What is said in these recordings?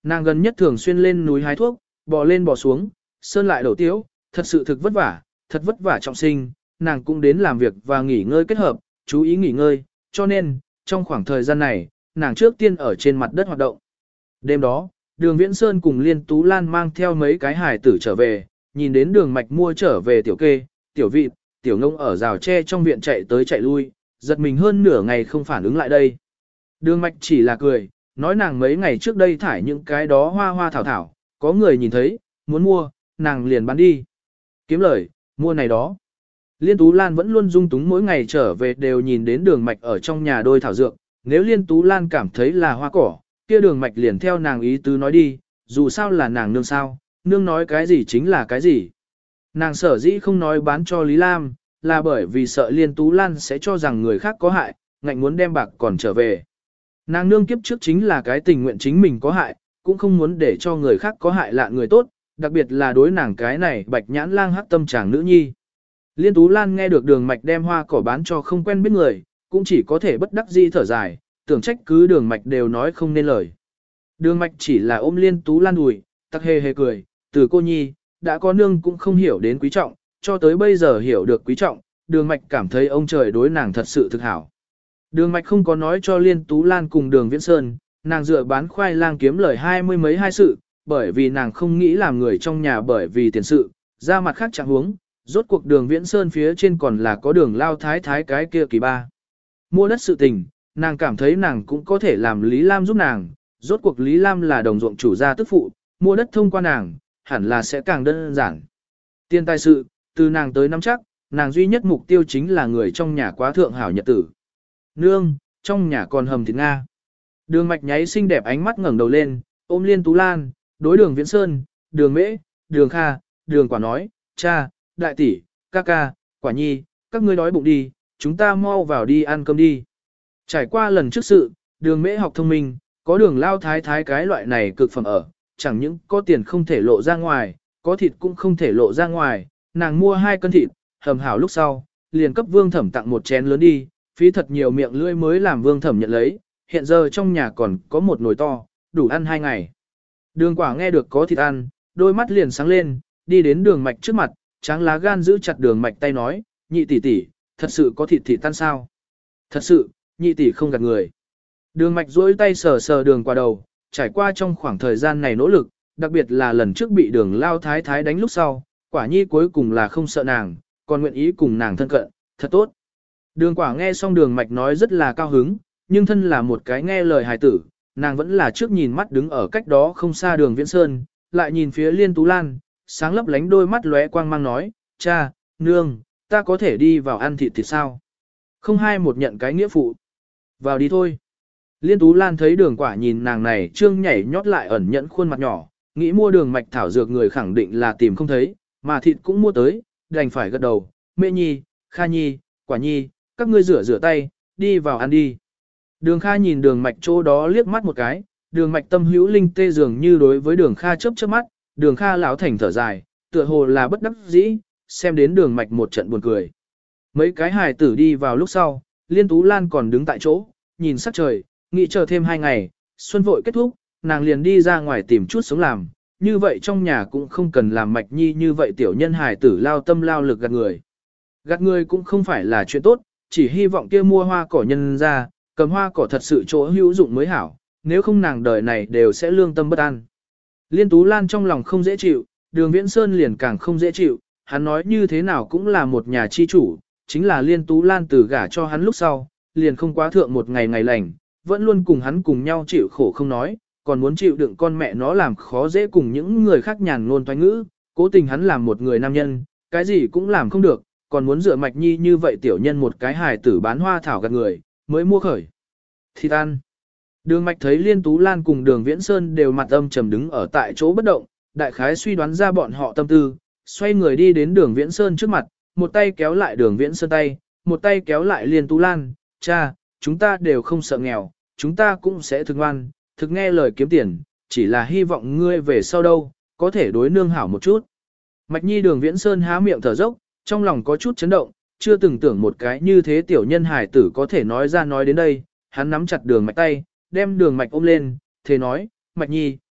Nàng gần nhất thường xuyên lên núi hái thuốc, bò lên bò xuống, sơn lại đổ tiếu, thật sự thực thật vất vả trọng sinh, nàng cũng đến làm việc và nghỉ ngơi kết hợp, chú ý nghỉ ngơi, cho nên, trong khoảng thời gian này, nàng trước tiên ở trên mặt đất hoạt động. Đêm đó, đường Viễn Sơn cùng Liên Tú Lan mang theo mấy cái hài tử trở về, nhìn đến đường mạch mua trở về tiểu kê, tiểu vịt, tiểu ngông ở rào tre trong viện chạy tới chạy lui, giật mình hơn nửa ngày không phản ứng lại đây. Đường mạch chỉ là cười, nói nàng mấy ngày trước đây thải những cái đó hoa hoa thảo thảo, có người nhìn thấy, muốn mua, nàng liền bán đi. Kiếm lời, mua này đó. Liên Tú Lan vẫn luôn dung túng mỗi ngày trở về đều nhìn đến đường mạch ở trong nhà đôi thảo dược, nếu Liên Tú Lan cảm thấy là hoa cỏ, kia đường mạch liền theo nàng ý tứ nói đi, dù sao là nàng nương sao, nương nói cái gì chính là cái gì. Nàng sở dĩ không nói bán cho Lý Lam, là bởi vì sợ Liên Tú Lan sẽ cho rằng người khác có hại, ngạnh muốn đem bạc còn trở về. Nàng nương kiếp trước chính là cái tình nguyện chính mình có hại, cũng không muốn để cho người khác có hại lạ người tốt, đặc biệt là đối nàng cái này bạch nhãn lang hắc tâm chàng nữ nhi. Liên Tú Lan nghe được đường mạch đem hoa cỏ bán cho không quen biết người, cũng chỉ có thể bất đắc dĩ thở dài, tưởng trách cứ đường mạch đều nói không nên lời. Đường mạch chỉ là ôm Liên Tú Lan đùi, tắc hề hề cười, từ cô nhi, đã có nương cũng không hiểu đến quý trọng, cho tới bây giờ hiểu được quý trọng, đường mạch cảm thấy ông trời đối nàng thật sự thực hảo. Đường mạch không có nói cho Liên Tú Lan cùng đường Viễn Sơn, nàng dựa bán khoai lang kiếm lời 20 mấy hai sự, bởi vì nàng không nghĩ làm người trong nhà bởi vì tiền sự, ra mặt khác chẳng huống, rốt cuộc đường Viễn Sơn phía trên còn là có đường lao thái thái cái kia kỳ ba. Mua đất sự tình, nàng cảm thấy nàng cũng có thể làm Lý Lam giúp nàng, rốt cuộc Lý Lam là đồng ruộng chủ gia tức phụ, mua đất thông qua nàng, hẳn là sẽ càng đơn giản. Tiền tài sự, từ nàng tới nắm chắc, nàng duy nhất mục tiêu chính là người trong nhà quá thượng hảo nhật tử. Nương, trong nhà còn hầm thịt Nga. Đường mạch nháy xinh đẹp ánh mắt ngẩng đầu lên, ôm Liên Tú Lan, đối đường Viễn Sơn, đường Mễ, đường Kha, đường Quả nói, cha, đại tỷ, ca ca, Quả nhi, các ngươi đói bụng đi, chúng ta mau vào đi ăn cơm đi. Trải qua lần trước sự, đường Mễ học thông minh, có đường lao thái thái cái loại này cực phẩm ở, chẳng những có tiền không thể lộ ra ngoài, có thịt cũng không thể lộ ra ngoài, nàng mua 2 cân thịt, hầm hảo lúc sau, liền cấp Vương Thẩm tặng một chén lớn đi, phí thật nhiều miệng lưỡi mới làm Vương Thẩm nhận lấy, hiện giờ trong nhà còn có một nồi to, đủ ăn 2 ngày. Đường Quả nghe được có thịt ăn, đôi mắt liền sáng lên, đi đến đường mạch trước mặt, tráng lá gan giữ chặt đường mạch tay nói, nhị tỷ tỷ, thật sự có thịt tan sao? Thật sự, nhị tỷ không gạt người. Đường mạch duỗi tay sờ sờ đường Quả đầu, trải qua trong khoảng thời gian này nỗ lực, đặc biệt là lần trước bị đường lao thái thái đánh lúc sau, Quả nhi cuối cùng là không sợ nàng, còn nguyện ý cùng nàng thân cận, thật tốt. Đường Quả nghe xong đường mạch nói rất là cao hứng, nhưng thân là một cái nghe lời hài tử, nàng vẫn là trước nhìn mắt đứng ở cách đó không xa đường Viễn Sơn, lại nhìn phía Liên Tú Lan, sáng lấp lánh đôi mắt lóe quang mang nói, cha, nương, ta có thể đi vào ăn thịt sao? Không hai một nhận cái nghĩa phụ. Vào đi thôi. Liên Tú Lan thấy đường Quả nhìn nàng này trương nhảy nhót lại ẩn nhẫn khuôn mặt nhỏ, nghĩ mua đường mạch thảo dược người khẳng định là tìm không thấy, mà thịt cũng mua tới, đành phải gật đầu, Mẹ nhi, Kha nhi, Quả nhi, các ngươi rửa tay, đi vào ăn đi. Đường Kha nhìn đường mạch chỗ đó liếc mắt một cái, đường mạch tâm hữu linh tê dường như đối với đường Kha chớp chớp mắt, đường Kha lão thành thở dài, tựa hồ là bất đắc dĩ, xem đến đường mạch một trận buồn cười. Mấy cái hài tử đi vào lúc sau, Liên Tú Lan còn đứng tại chỗ, nhìn sắc trời, nghĩ chờ thêm 2 ngày, xuân vội kết thúc, nàng liền đi ra ngoài tìm chút sống làm, như vậy trong nhà cũng không cần làm mạch nhi như vậy tiểu nhân hài tử lao tâm lao lực gạt người. Gạt người cũng không phải là chuyện tốt, chỉ hy vọng kia mua hoa cỏ nhân ra, cầm hoa cỏ thật sự chỗ hữu dụng mới hảo, nếu không nàng đời này đều sẽ lương tâm bất an. Liên Tú Lan trong lòng không dễ chịu, đường Viễn Sơn liền càng không dễ chịu, hắn nói như thế nào cũng là một nhà chi chủ, chính là Liên Tú Lan từ gả cho hắn lúc sau, liền không quá thượng một ngày ngày lành, vẫn luôn cùng hắn cùng nhau chịu khổ không nói, còn muốn chịu đựng con mẹ nó làm khó dễ cùng những người khác nhàn ngôn toanh ngữ, cố tình hắn làm một người nam nhân, cái gì cũng làm không được, còn muốn dựa mạch nhi như vậy tiểu nhân một cái hài tử bán hoa thảo gạt người, mới mua khởi. Thịt ăn. Đường mạch thấy Liên Tú Lan cùng đường Viễn Sơn đều mặt âm trầm đứng ở tại chỗ bất động, đại khái suy đoán ra bọn họ tâm tư, xoay người đi đến đường Viễn Sơn trước mặt, một tay kéo lại đường Viễn Sơn tay, một tay kéo lại Liên Tú Lan, cha, chúng ta đều không sợ nghèo, chúng ta cũng sẽ thực ngoan, thực nghe lời kiếm tiền, chỉ là hy vọng ngươi về sau đâu, có thể đối nương hảo một chút. Mạch nhi đường Viễn Sơn há miệng thở dốc, trong lòng có chút chấn động, chưa từng tưởng một cái như thế tiểu nhân hài tử có thể nói ra nói đến đây, hắn nắm chặt đường mạch tay, đem đường mạch ôm lên, thế nói, mạch nhi,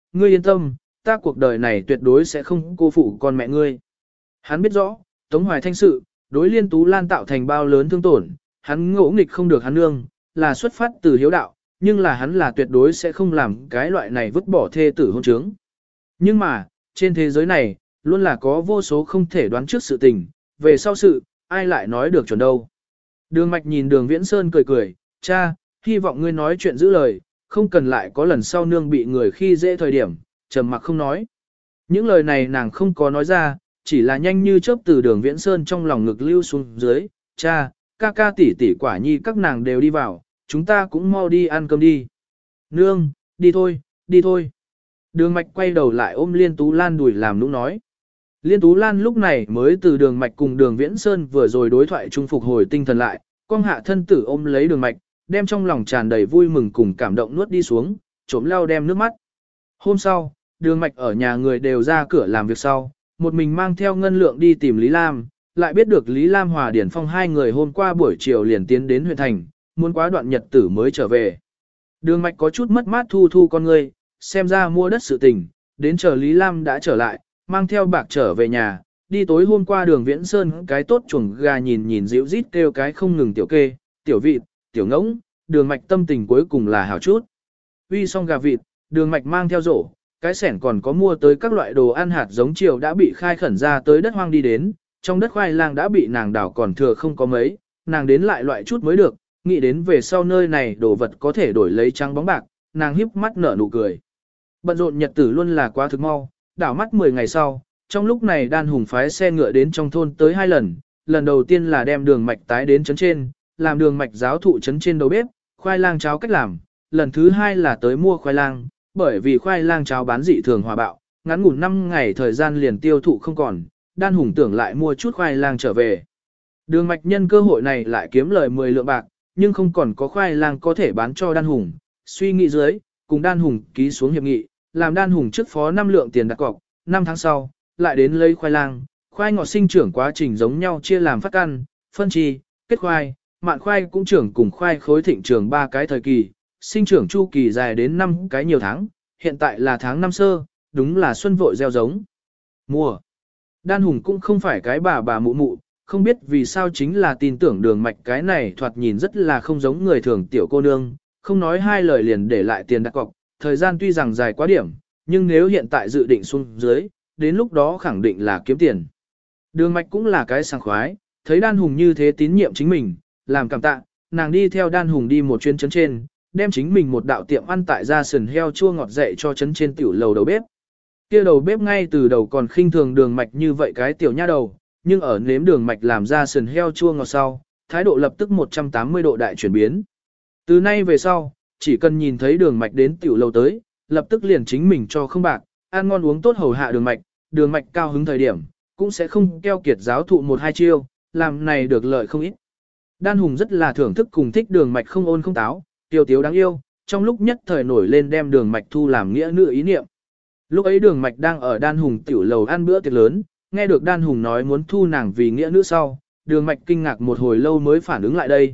ngươi yên tâm, ta cuộc đời này tuyệt đối sẽ không cô phụ con mẹ ngươi. Hắn biết rõ, Tống Hoài Thanh sự, đối Liên Tú Lan tạo thành bao lớn thương tổn, hắn ngỗ nghịch không được hắn nương, là xuất phát từ hiếu đạo, nhưng là hắn là tuyệt đối sẽ không làm cái loại này vứt bỏ thê tử hôn trướng. Nhưng mà, trên thế giới này, luôn là có vô số không thể đoán trước sự tình, về sau sự, ai lại nói được chuẩn đâu. Đường Mạch nhìn Đường Viễn Sơn cười cười, cha, hy vọng ngươi nói chuyện giữ lời, không cần lại có lần sau nương bị người khi dễ thời điểm, trầm mặc không nói. Những lời này nàng không có nói ra, chỉ là nhanh như chớp từ Đường Viễn Sơn trong lòng ngực lưu xuống dưới, cha, ca ca tỷ tỷ quả nhi các nàng đều đi vào, chúng ta cũng mau đi ăn cơm đi. Nương, đi thôi, đi thôi. Đường Mạch quay đầu lại ôm Liên Tú Lan đùi làm nũng nói. Liên Tú Lan lúc này mới từ Đường Mạch cùng Đường Viễn Sơn vừa rồi đối thoại trung phục hồi tinh thần lại, quang hạ thân tử ôm lấy Đường Mạch, đem trong lòng tràn đầy vui mừng cùng cảm động nuốt đi xuống, trộm lau đem nước mắt. Hôm sau, Đường Mạch ở nhà người đều ra cửa làm việc sau, một mình mang theo Ngân Lượng đi tìm Lý Lam, lại biết được Lý Lam Hòa Điển Phong hai người hôm qua buổi chiều liền tiến đến huyện thành, muốn quá đoạn nhật tử mới trở về. Đường Mạch có chút mất mát thu thu con ngươi, xem ra mua đất sự tình, đến chờ Lý Lam đã trở lại, mang theo bạc trở về nhà, đi tối hôm qua Đường Viễn Sơn cái tốt chuồng gà nhìn nhìn dịu rít kêu cái không ngừng tiểu kê, tiểu vịt, tiểu ngỗng, Đường Mạch tâm tình cuối cùng là hảo chút. Uy xong gà vịt, Đường Mạch mang theo rổ, cái sẻn còn có mua tới các loại đồ ăn hạt giống chiều đã bị khai khẩn ra tới đất hoang đi đến, trong đất khoai lang đã bị nàng đào còn thừa không có mấy, nàng đến lại loại chút mới được, nghĩ đến về sau nơi này đồ vật có thể đổi lấy trắng bóng bạc, nàng híp mắt nở nụ cười. Bận rộn nhật tử luôn là quá thực mau, đảo mắt 10 ngày sau, trong lúc này Đan Hùng phái xe ngựa đến trong thôn tới 2 lần, lần đầu tiên là đem Đường Mạch tái đến trấn trên, làm Đường Mạch giáo thụ trấn trên đầu bếp, khoai lang cháo cách làm, lần thứ 2 là tới mua khoai lang, bởi vì khoai lang cháo bán dị thường hòa bạo, ngắn ngủn 5 ngày thời gian liền tiêu thụ không còn, Đan Hùng tưởng lại mua chút khoai lang trở về. Đường Mạch nhân cơ hội này lại kiếm lời 10 lượng bạc, nhưng không còn có khoai lang có thể bán cho Đan Hùng, suy nghĩ dưới, cùng Đan Hùng ký xuống hiệp nghị, làm Đan Hùng trước phó 5 lượng tiền đặt cọc, 5 tháng sau, lại đến lấy khoai lang, khoai ngọt sinh trưởng quá trình giống nhau chia làm phát căn, phân chi, kết khoai, mạn khoai cũng trưởng cùng khoai khối thịnh trưởng 3 cái thời kỳ, sinh trưởng chu kỳ dài đến 5 cái nhiều tháng, hiện tại là tháng 5 sơ, đúng là xuân vội gieo giống. Mùa. Đan Hùng cũng không phải cái bà mụ mụ, không biết vì sao chính là tin tưởng Đường Mạch cái này thoạt nhìn rất là không giống người thường tiểu cô nương, không nói hai lời liền để lại tiền đặt cọc, thời gian tuy rằng dài quá điểm, nhưng nếu hiện tại dự định xuống dưới, đến lúc đó khẳng định là kiếm tiền. Đường Mạch cũng là cái sảng khoái, thấy Đan Hùng như thế tín nhiệm chính mình, làm cảm tạ, nàng đi theo Đan Hùng đi một chuyến trấn trên, đem chính mình một đạo tiệm ăn tại gia sườn heo chua ngọt dạy cho trấn trên tiểu lầu đầu bếp. Kia đầu bếp ngay từ đầu còn khinh thường Đường Mạch như vậy cái tiểu nha đầu, nhưng ở nếm Đường Mạch làm ra sườn heo chua ngọt sau, thái độ lập tức 180 độ đại chuyển biến. Từ nay về sau, chỉ cần nhìn thấy Đường Mạch đến tiểu lầu tới, lập tức liền chính mình cho không bạc, ăn ngon uống tốt hầu hạ Đường Mạch cao hứng thời điểm, cũng sẽ không keo kiệt giáo thụ một hai chiêu, làm này được lợi không ít. Đan Hùng rất là thưởng thức cùng thích Đường Mạch không ôn không táo, tiêu tiếu đáng yêu, trong lúc nhất thời nổi lên đem Đường Mạch thu làm nghĩa nữ ý niệm. Lúc ấy Đường Mạch đang ở Đan Hùng tiểu lầu ăn bữa tiệc lớn, nghe được Đan Hùng nói muốn thu nàng vì nghĩa nữ sau, Đường Mạch kinh ngạc một hồi lâu mới phản ứng lại đây,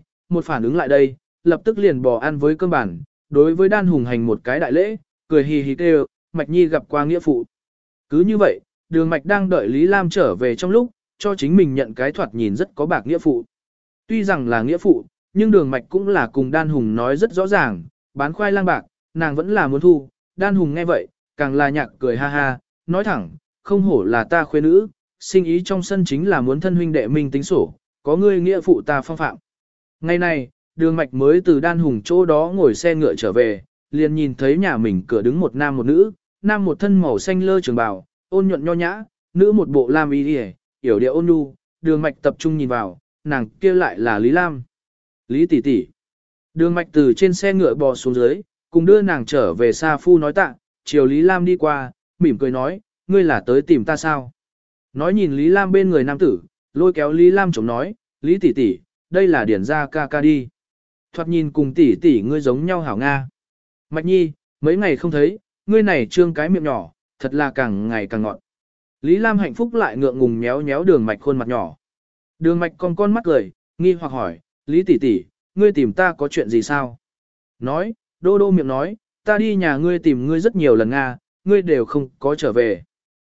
lập tức liền bỏ ăn với cơm bản, đối với Đan Hùng hành một cái đại lễ, cười hì hì kêu, Mạch Nhi gặp qua nghĩa phụ. Cứ như vậy, Đường Mạch đang đợi Lý Lam trở về trong lúc, cho chính mình nhận cái thoạt nhìn rất có bạc nghĩa phụ. Tuy rằng là nghĩa phụ, nhưng Đường Mạch cũng là cùng Đan Hùng nói rất rõ ràng, bán khoai lang bạc, nàng vẫn là muốn thu. Đan Hùng nghe vậy, càng là nhạc cười ha ha, nói thẳng, không hổ là ta khuê nữ, sinh ý trong sân chính là muốn thân huynh đệ minh tính sổ, có ngươi nghĩa phụ ta phong phạm. Ngày này, Đường Mạch mới từ Đan Hùng chỗ đó ngồi xe ngựa trở về, liền nhìn thấy nhà mình cửa đứng một nam một nữ, nam một thân màu xanh lơ trường bào, ôn nhuận nho nhã, nữ một bộ lam y yểu điệu ôn nhu. Đường Mạch tập trung nhìn vào, nàng kia lại là Lý Lam. Lý tỷ tỷ. Đường Mạch từ trên xe ngựa bò xuống dưới, cùng đưa nàng trở về Sa Phu nói tạ, chiều Lý Lam đi qua, mỉm cười nói, ngươi là tới tìm ta sao? Nói nhìn Lý Lam bên người nam tử, lôi kéo Lý Lam chống nói, Lý tỷ tỷ, đây là điển gia ca ca đi. Thoạt nhìn cùng tỷ tỷ ngươi giống nhau hảo Nga. Mạch Nhi, mấy ngày không thấy, ngươi này trương cái miệng nhỏ, thật là càng ngày càng ngọt. Lý Lam hạnh phúc lại ngượng ngùng méo méo Đường Mạch khuôn mặt nhỏ. Đường Mạch con mắt cười, nghi hoặc hỏi, Lý tỷ tỷ, ngươi tìm ta có chuyện gì sao? Nói, đô đô miệng nói, ta đi nhà ngươi tìm ngươi rất nhiều lần Nga, ngươi đều không có trở về.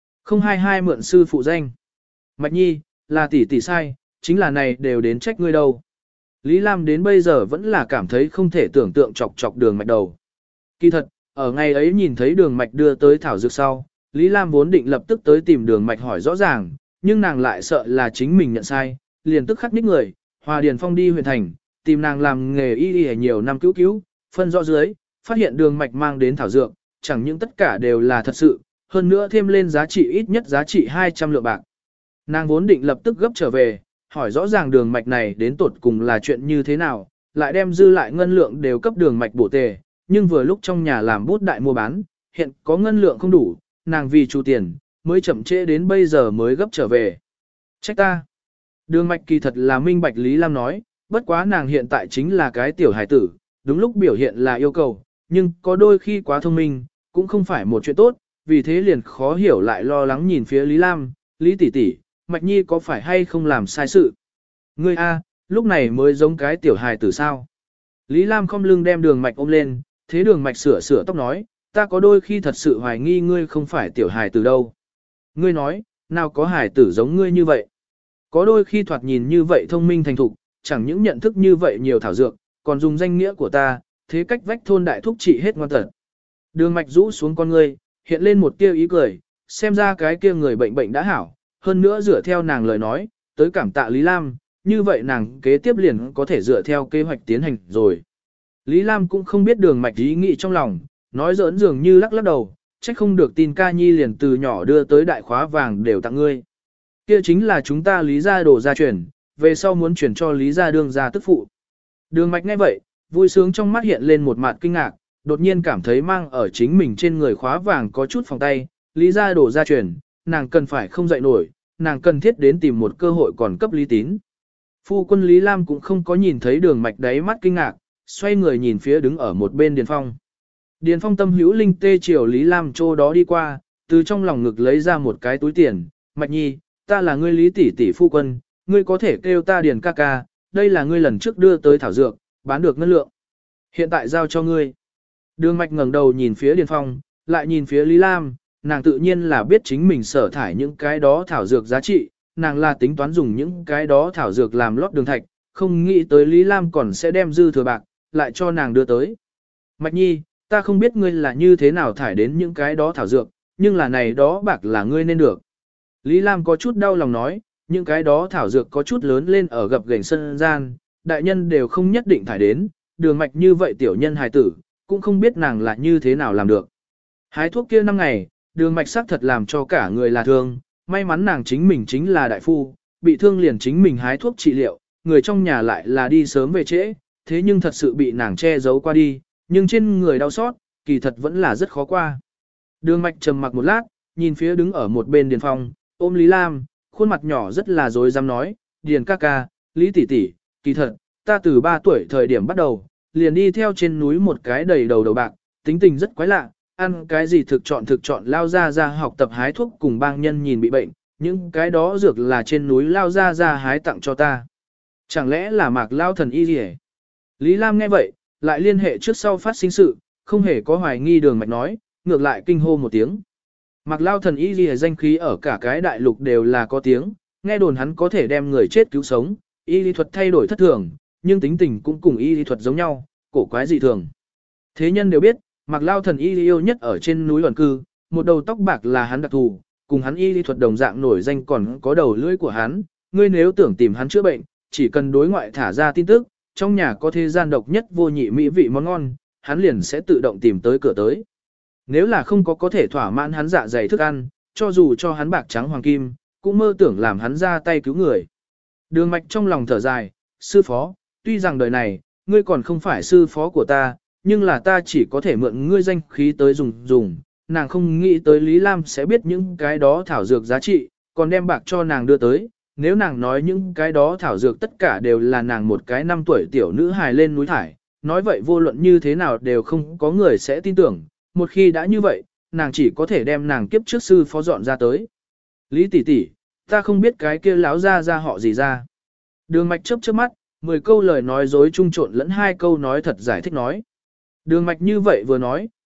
022 mượn sư phụ danh. Mạch Nhi, là tỷ tỷ sai, chính là này đều đến trách ngươi đâu. Lý Lam đến bây giờ vẫn là cảm thấy không thể tưởng tượng chọc chọc Đường Mạch đầu. Kỳ thật, ở ngày ấy nhìn thấy Đường Mạch đưa tới thảo dược sau, Lý Lam vốn định lập tức tới tìm Đường Mạch hỏi rõ ràng, nhưng nàng lại sợ là chính mình nhận sai, liền tức khắc ních người, Hòa Điền Phong đi huyện thành, tìm nàng làm nghề y nhiều năm cứu, phân rõ dưới, phát hiện Đường Mạch mang đến thảo dược, chẳng những tất cả đều là thật sự, hơn nữa thêm lên giá trị ít nhất giá trị 200 lượng bạc. Nàng vốn định lập tức gấp trở về, hỏi rõ ràng Đường Mạch này đến tột cùng là chuyện như thế nào, lại đem dư lại ngân lượng đều cấp Đường Mạch bổ tề, nhưng vừa lúc trong nhà làm bút đại mua bán, hiện có ngân lượng không đủ, nàng vì chu tiền, mới chậm trễ đến bây giờ mới gấp trở về. Trách ta. Đường Mạch kỳ thật là minh bạch Lý Lam nói, bất quá nàng hiện tại chính là cái tiểu hài tử, đúng lúc biểu hiện là yêu cầu, nhưng có đôi khi quá thông minh, cũng không phải một chuyện tốt, vì thế liền khó hiểu lại lo lắng nhìn phía Lý Lam, Lý tỷ tỷ, Mạch Nhi có phải hay không làm sai sự? Ngươi a, lúc này mới giống cái tiểu hài tử sao? Lý Lam không lưng đem Đường Mạch ôm lên, thế Đường Mạch sửa tóc nói, ta có đôi khi thật sự hoài nghi ngươi không phải tiểu hài tử đâu. Ngươi nói, nào có hài tử giống ngươi như vậy? Có đôi khi thoạt nhìn như vậy thông minh thành thục, chẳng những nhận thức như vậy nhiều thảo dược, còn dùng danh nghĩa của ta, thế cách vách thôn đại thúc trị hết ngoan tật. Đường Mạch rũ xuống con ngươi, hiện lên một tia ý cười, xem ra cái kia người bệnh đã hảo, hơn nữa dựa theo nàng lời nói, tới cảm tạ Lý Lam, như vậy nàng kế tiếp liền có thể dựa theo kế hoạch tiến hành rồi. Lý Lam cũng không biết Đường Mạch ý nghĩ trong lòng, nói giỡn dường như lắc đầu, trách không được tin ca nhi liền từ nhỏ đưa tới đại khóa vàng đều tặng ngươi. Kia chính là chúng ta Lý gia đổ gia truyền, về sau muốn chuyển cho Lý gia đương gia tức phụ. Đường Mạch nghe vậy, vui sướng trong mắt hiện lên một mặt kinh ngạc, đột nhiên cảm thấy mang ở chính mình trên người khóa vàng có chút phòng tay, Lý gia đổ gia truyền, nàng cần phải không dậy nổi, nàng cần thiết đến tìm một cơ hội còn cấp Lý Tín. Phu quân Lý Lam cũng không có nhìn thấy Đường Mạch đáy mắt kinh ngạc, xoay người nhìn phía đứng ở một bên Điền Phong. Điền Phong tâm hữu linh tê chiều Lý Lam chỗ đó đi qua, từ trong lòng ngực lấy ra một cái túi tiền, Mạch Nhi, ta là ngươi Lý tỷ tỷ phu quân, ngươi có thể kêu ta Điền ca ca, đây là ngươi lần trước đưa tới thảo dược, bán được ngân lượng. Hiện tại giao cho ngươi. Đường Mạch ngẩng đầu nhìn phía Điền Phong, lại nhìn phía Lý Lam, nàng tự nhiên là biết chính mình sở thải những cái đó thảo dược giá trị, nàng là tính toán dùng những cái đó thảo dược làm lót đường thạch, không nghĩ tới Lý Lam còn sẽ đem dư thừa bạc, lại cho nàng đưa tới. Mạch Nhi, ta không biết ngươi là như thế nào thải đến những cái đó thảo dược, nhưng là này đó bạc là ngươi nên được. Lý Lam có chút đau lòng nói, những cái đó thảo dược có chút lớn lên ở gập ghềnh sân gian, đại nhân đều không nhất định thải đến, Đường Mạch như vậy tiểu nhân hài tử, cũng không biết nàng là như thế nào làm được. Hái thuốc kia 5 ngày, Đường Mạch xác thật làm cho cả người là thương, may mắn nàng chính mình chính là đại phu, bị thương liền chính mình hái thuốc trị liệu, người trong nhà lại là đi sớm về trễ, thế nhưng thật sự bị nàng che giấu qua đi, nhưng trên người đau xót, kỳ thật vẫn là rất khó qua. Đường Mạch trầm mặc một lát, nhìn phía đứng ở một bên Điền Phong, ôm Lý Lam, khuôn mặt nhỏ rất là dối dám nói, Điền ca ca, Lý tỷ tỷ, kỳ thật, ta từ 3 tuổi thời điểm bắt đầu, liền đi theo trên núi một cái đầy đầu bạc, tính tình rất quái lạ, ăn cái gì thực chọn lao ra học tập hái thuốc cùng bang nhân nhìn bị bệnh, những cái đó dược là trên núi lao ra hái tặng cho ta. Chẳng lẽ là Mạc lao thần y gì hết? Lý Lam nghe vậy, lại liên hệ trước sau phát sinh sự, không hề có hoài nghi Đường Mạch nói, ngược lại kinh hô một tiếng. Mạc lao thần y gì danh khí ở cả cái đại lục đều là có tiếng, nghe đồn hắn có thể đem người chết cứu sống, y lý thuật thay đổi thất thường, nhưng tính tình cũng cùng y lý thuật giống nhau, cổ quái dị thường. Thế nhân đều biết, Mạc lao thần y yêu nhất ở trên núi ẩn cư, một đầu tóc bạc là hắn đặc thù, cùng hắn y lý thuật đồng dạng nổi danh còn có đầu lưỡi của hắn, ngươi nếu tưởng tìm hắn chữa bệnh, chỉ cần đối ngoại thả ra tin tức, trong nhà có thế gian độc nhất vô nhị mỹ vị món ngon, hắn liền sẽ tự động tìm tới cửa tới. Nếu là không có thể thỏa mãn hắn dạ dày thức ăn, cho dù cho hắn bạc trắng hoàng kim, cũng mơ tưởng làm hắn ra tay cứu người. Đường Mạch trong lòng thở dài, sư phó, tuy rằng đời này, ngươi còn không phải sư phó của ta, nhưng là ta chỉ có thể mượn ngươi danh khí tới dùng, nàng không nghĩ tới Lý Lam sẽ biết những cái đó thảo dược giá trị, còn đem bạc cho nàng đưa tới, nếu nàng nói những cái đó thảo dược tất cả đều là nàng một cái 5 tuổi tiểu nữ hài lên núi thải, nói vậy vô luận như thế nào đều không có người sẽ tin tưởng, một khi đã như vậy, nàng chỉ có thể đem nàng kiếp trước sư phó dọn ra tới. Lý tỷ tỷ, ta không biết cái kia láo ra họ gì ra. Đường Mạch chớp chớp mắt, 10 câu lời nói dối trung trộn lẫn 2 câu nói thật giải thích nói. Đường Mạch như vậy vừa nói,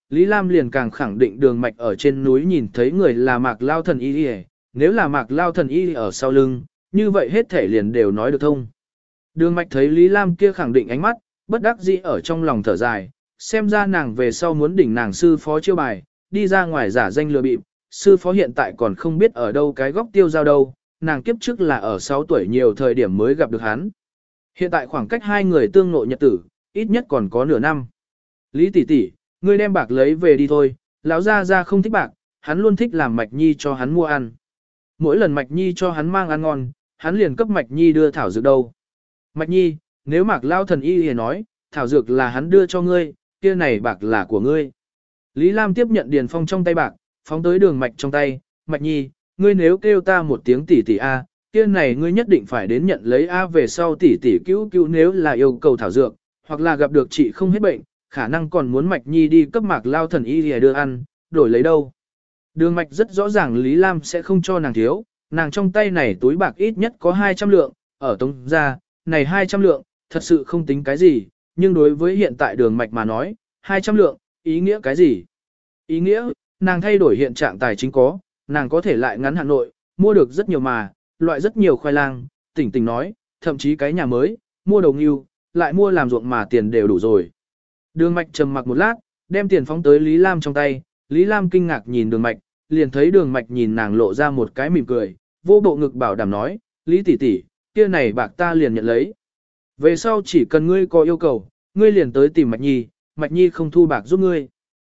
Lý Lam liền càng khẳng định đường mạch ở trên núi nhìn thấy người là Mạc Lao Thần Y, nếu là Mạc Lao Thần Y ở sau lưng, như vậy hết thể liền đều nói được thông. Đường mạch thấy Lý Lam kia khẳng định ánh mắt, bất đắc dĩ ở trong lòng thở dài, xem ra nàng về sau muốn đỉnh nàng sư phó chiêu bài, đi ra ngoài giả danh lừa bịp, sư phó hiện tại còn không biết ở đâu cái góc tiêu giao đâu, nàng kiếp trước là ở 6 tuổi nhiều thời điểm mới gặp được hắn. Hiện tại khoảng cách hai người tương ngộ nhật tử, ít nhất còn có nửa năm. Lý tỷ tỷ, ngươi đem bạc lấy về đi thôi, lão gia gia không thích bạc, hắn luôn thích làm Mạch Nhi cho hắn mua ăn. Mỗi lần Mạch Nhi cho hắn mang ăn ngon, hắn liền cấp Mạch Nhi đưa thảo dược đâu. Mạch Nhi, nếu Mạc Lao Thần Y thì nói, thảo dược là hắn đưa cho ngươi, kia này bạc là của ngươi. Lý Lam tiếp nhận Điền Phong trong tay bạc, phóng tới đường Mạch trong tay, Mạch Nhi, ngươi nếu kêu ta một tiếng tỷ tỷ A, kia này ngươi nhất định phải đến nhận lấy A về sau tỷ tỷ cứu cứu nếu là yêu cầu thảo dược, hoặc là gặp được chị không hết bệnh, khả năng còn muốn Mạch Nhi đi cấp Mạc Lao Thần Y để đưa ăn, đổi lấy đâu. Đường Mạch rất rõ ràng Lý Lam sẽ không cho nàng thiếu, nàng trong tay này túi bạc ít nhất có 200 lượng, ở tông ra, này 200 lượng, thật sự không tính cái gì, nhưng đối với hiện tại đường Mạch mà nói, 200 lượng, ý nghĩa cái gì? Ý nghĩa, nàng thay đổi hiện trạng tài chính có, nàng có thể lại ngắn Hà Nội, mua được rất nhiều mà, loại rất nhiều khoai lang, tỉnh tỉnh nói, thậm chí cái nhà mới, mua đầu ngưu, lại mua làm ruộng mà tiền đều đủ rồi. Đường Mạch trầm mặc một lát, đem tiền phóng tới Lý Lam trong tay, Lý Lam kinh ngạc nhìn đường Mạch, liền thấy đường Mạch nhìn nàng lộ ra một cái mỉm cười, vô bộ ngực bảo đảm nói, Lý tỷ tỷ, kia này bạc ta liền nhận lấy. Về sau chỉ cần ngươi có yêu cầu, ngươi liền tới tìm Mạch Nhi không thu bạc giúp ngươi.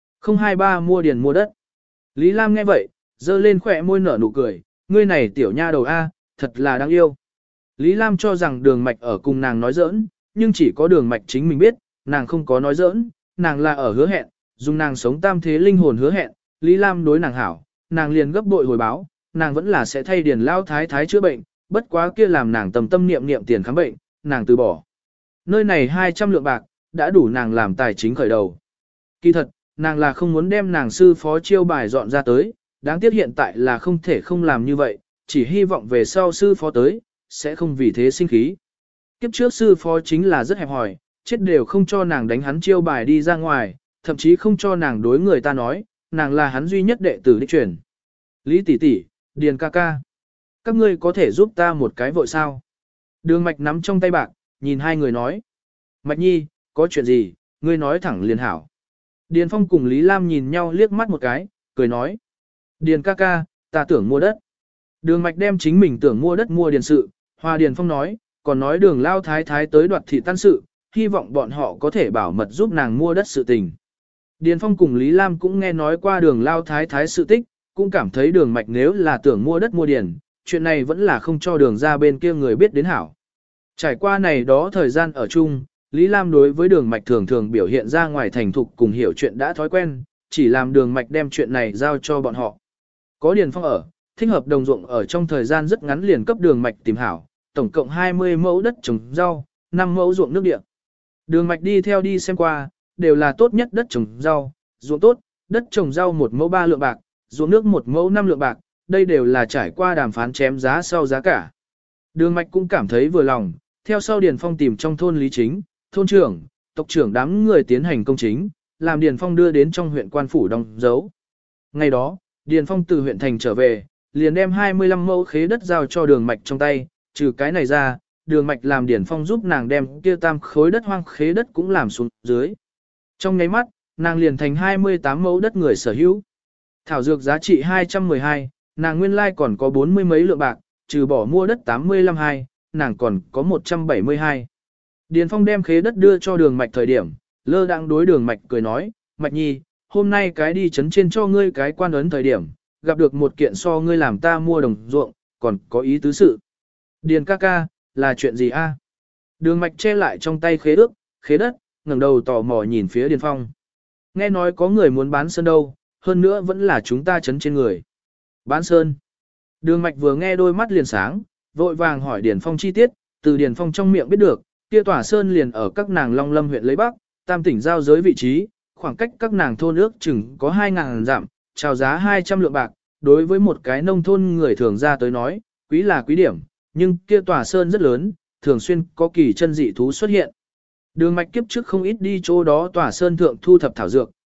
023 mua điền mua đất. Lý Lam nghe vậy, dơ lên khỏe môi nở nụ cười, ngươi này tiểu nha đầu A, thật là đáng yêu. Lý Lam cho rằng đường Mạch ở cùng nàng nói giỡn, nhưng chỉ có đường Mạch chính mình biết, nàng không có nói giỡn, nàng là ở hứa hẹn, dùng nàng sống tam thế linh hồn hứa hẹn, Lý Lam đối nàng hảo, nàng liền gấp bội hồi báo, nàng vẫn là sẽ thay điền lao thái thái chữa bệnh, bất quá kia làm nàng tầm tâm niệm niệm tiền khám bệnh, nàng từ bỏ. Nơi này 200 lượng bạc, đã đủ nàng làm tài chính khởi đầu. Kỳ thật, nàng là không muốn đem nàng sư phó chiêu bài dọn ra tới, đáng tiếc hiện tại là không thể không làm như vậy, chỉ hy vọng về sau sư phó tới, sẽ không vì thế sinh khí. Kiếp trước sư phó chính là rất hẹp hòi, chết đều không cho nàng đánh hắn chiêu bài đi ra ngoài, thậm chí không cho nàng đối người ta nói, nàng là hắn duy nhất đệ tử đích truyền. Lý tỷ tỷ, Điền ca ca, các ngươi có thể giúp ta một cái vội sao? Đường Mạch nắm trong tay bạc, nhìn hai người nói. Mạch Nhi, có chuyện gì, ngươi nói thẳng liền hảo. Điền Phong cùng Lý Lam nhìn nhau liếc mắt một cái, cười nói. Điền ca ca, ta tưởng mua đất. Đường Mạch đem chính mình tưởng mua đất mua điền sự, Hòa Điền Phong nói, còn nói đường lao thái thái tới đoạt thị tan sự, hy vọng bọn họ có thể bảo mật giúp nàng mua đất sự tình. Điền Phong cùng Lý Lam cũng nghe nói qua đường lao thái thái sự tích, cũng cảm thấy đường Mạch nếu là tưởng mua đất mua điền, chuyện này vẫn là không cho đường ra bên kia người biết đến hảo. Trải qua này đó thời gian ở chung, Lý Lam đối với đường Mạch thường thường biểu hiện ra ngoài thành thục cùng hiểu chuyện đã thói quen, chỉ làm đường Mạch đem chuyện này giao cho bọn họ. Có Điền Phong ở, thích hợp đồng ruộng ở trong thời gian rất ngắn liền cấp đường Mạch tìm hảo, tổng cộng 20 mẫu đất trồng rau, 5 mẫu ruộng nước địa. Đường Mạch đi theo đi xem qua, đều là tốt nhất đất trồng rau, ruộng tốt, đất trồng rau 1 mẫu 3 lượng bạc, ruộng nước 1 mẫu 5 lượng bạc, đây đều là trải qua đàm phán chém giá sau giá cả. Đường Mạch cũng cảm thấy vừa lòng, theo sau Điền Phong tìm trong thôn lý chính, thôn trưởng, tộc trưởng đám người tiến hành công chính, làm Điền Phong đưa đến trong huyện quan phủ đóng dấu. Ngày đó, Điền Phong từ huyện thành trở về, liền đem 25 mẫu khế đất giao cho đường Mạch trong tay, trừ cái này ra, đường Mạch làm Điền Phong giúp nàng đem kia tam khối đất hoang khế đất cũng làm xuống dưới. Trong nháy mắt, nàng liền thành 28 mẫu đất người sở hữu. Thảo dược giá trị 212, nàng nguyên lai còn có 40 mấy lượng bạc, trừ bỏ mua đất 85-2, nàng còn có 172. Điền Phong đem khế đất đưa cho đường Mạch thời điểm, lơ đãng đối đường Mạch cười nói, Mạch Nhi, hôm nay cái đi chấn trên cho ngươi cái quan ấn thời điểm, gặp được một kiện so ngươi làm ta mua đồng ruộng, còn có ý tứ sự. Điền ca ca, là chuyện gì a? Đường Mạch che lại trong tay khế đất, ngẩng đầu tò mò nhìn phía Điền Phong. Nghe nói có người muốn bán sơn đâu, hơn nữa vẫn là chúng ta chấn trên người. Bán sơn. Đường Mạch vừa nghe đôi mắt liền sáng, vội vàng hỏi Điền Phong chi tiết, từ Điền Phong trong miệng biết được, kia tòa sơn liền ở các nàng Long Lâm huyện lấy Bắc, tam tỉnh giao giới vị trí, khoảng cách các nàng thôn ước chừng có 2.000 dặm, chào giá 200 lượng bạc, đối với một cái nông thôn người thường ra tới nói, quý là quý điểm, nhưng kia tòa sơn rất lớn, thường xuyên có kỳ chân dị thú xuất hiện. Đường Mạch kiếp trước không ít đi chỗ đó tòa sơn thượng thu thập thảo dược,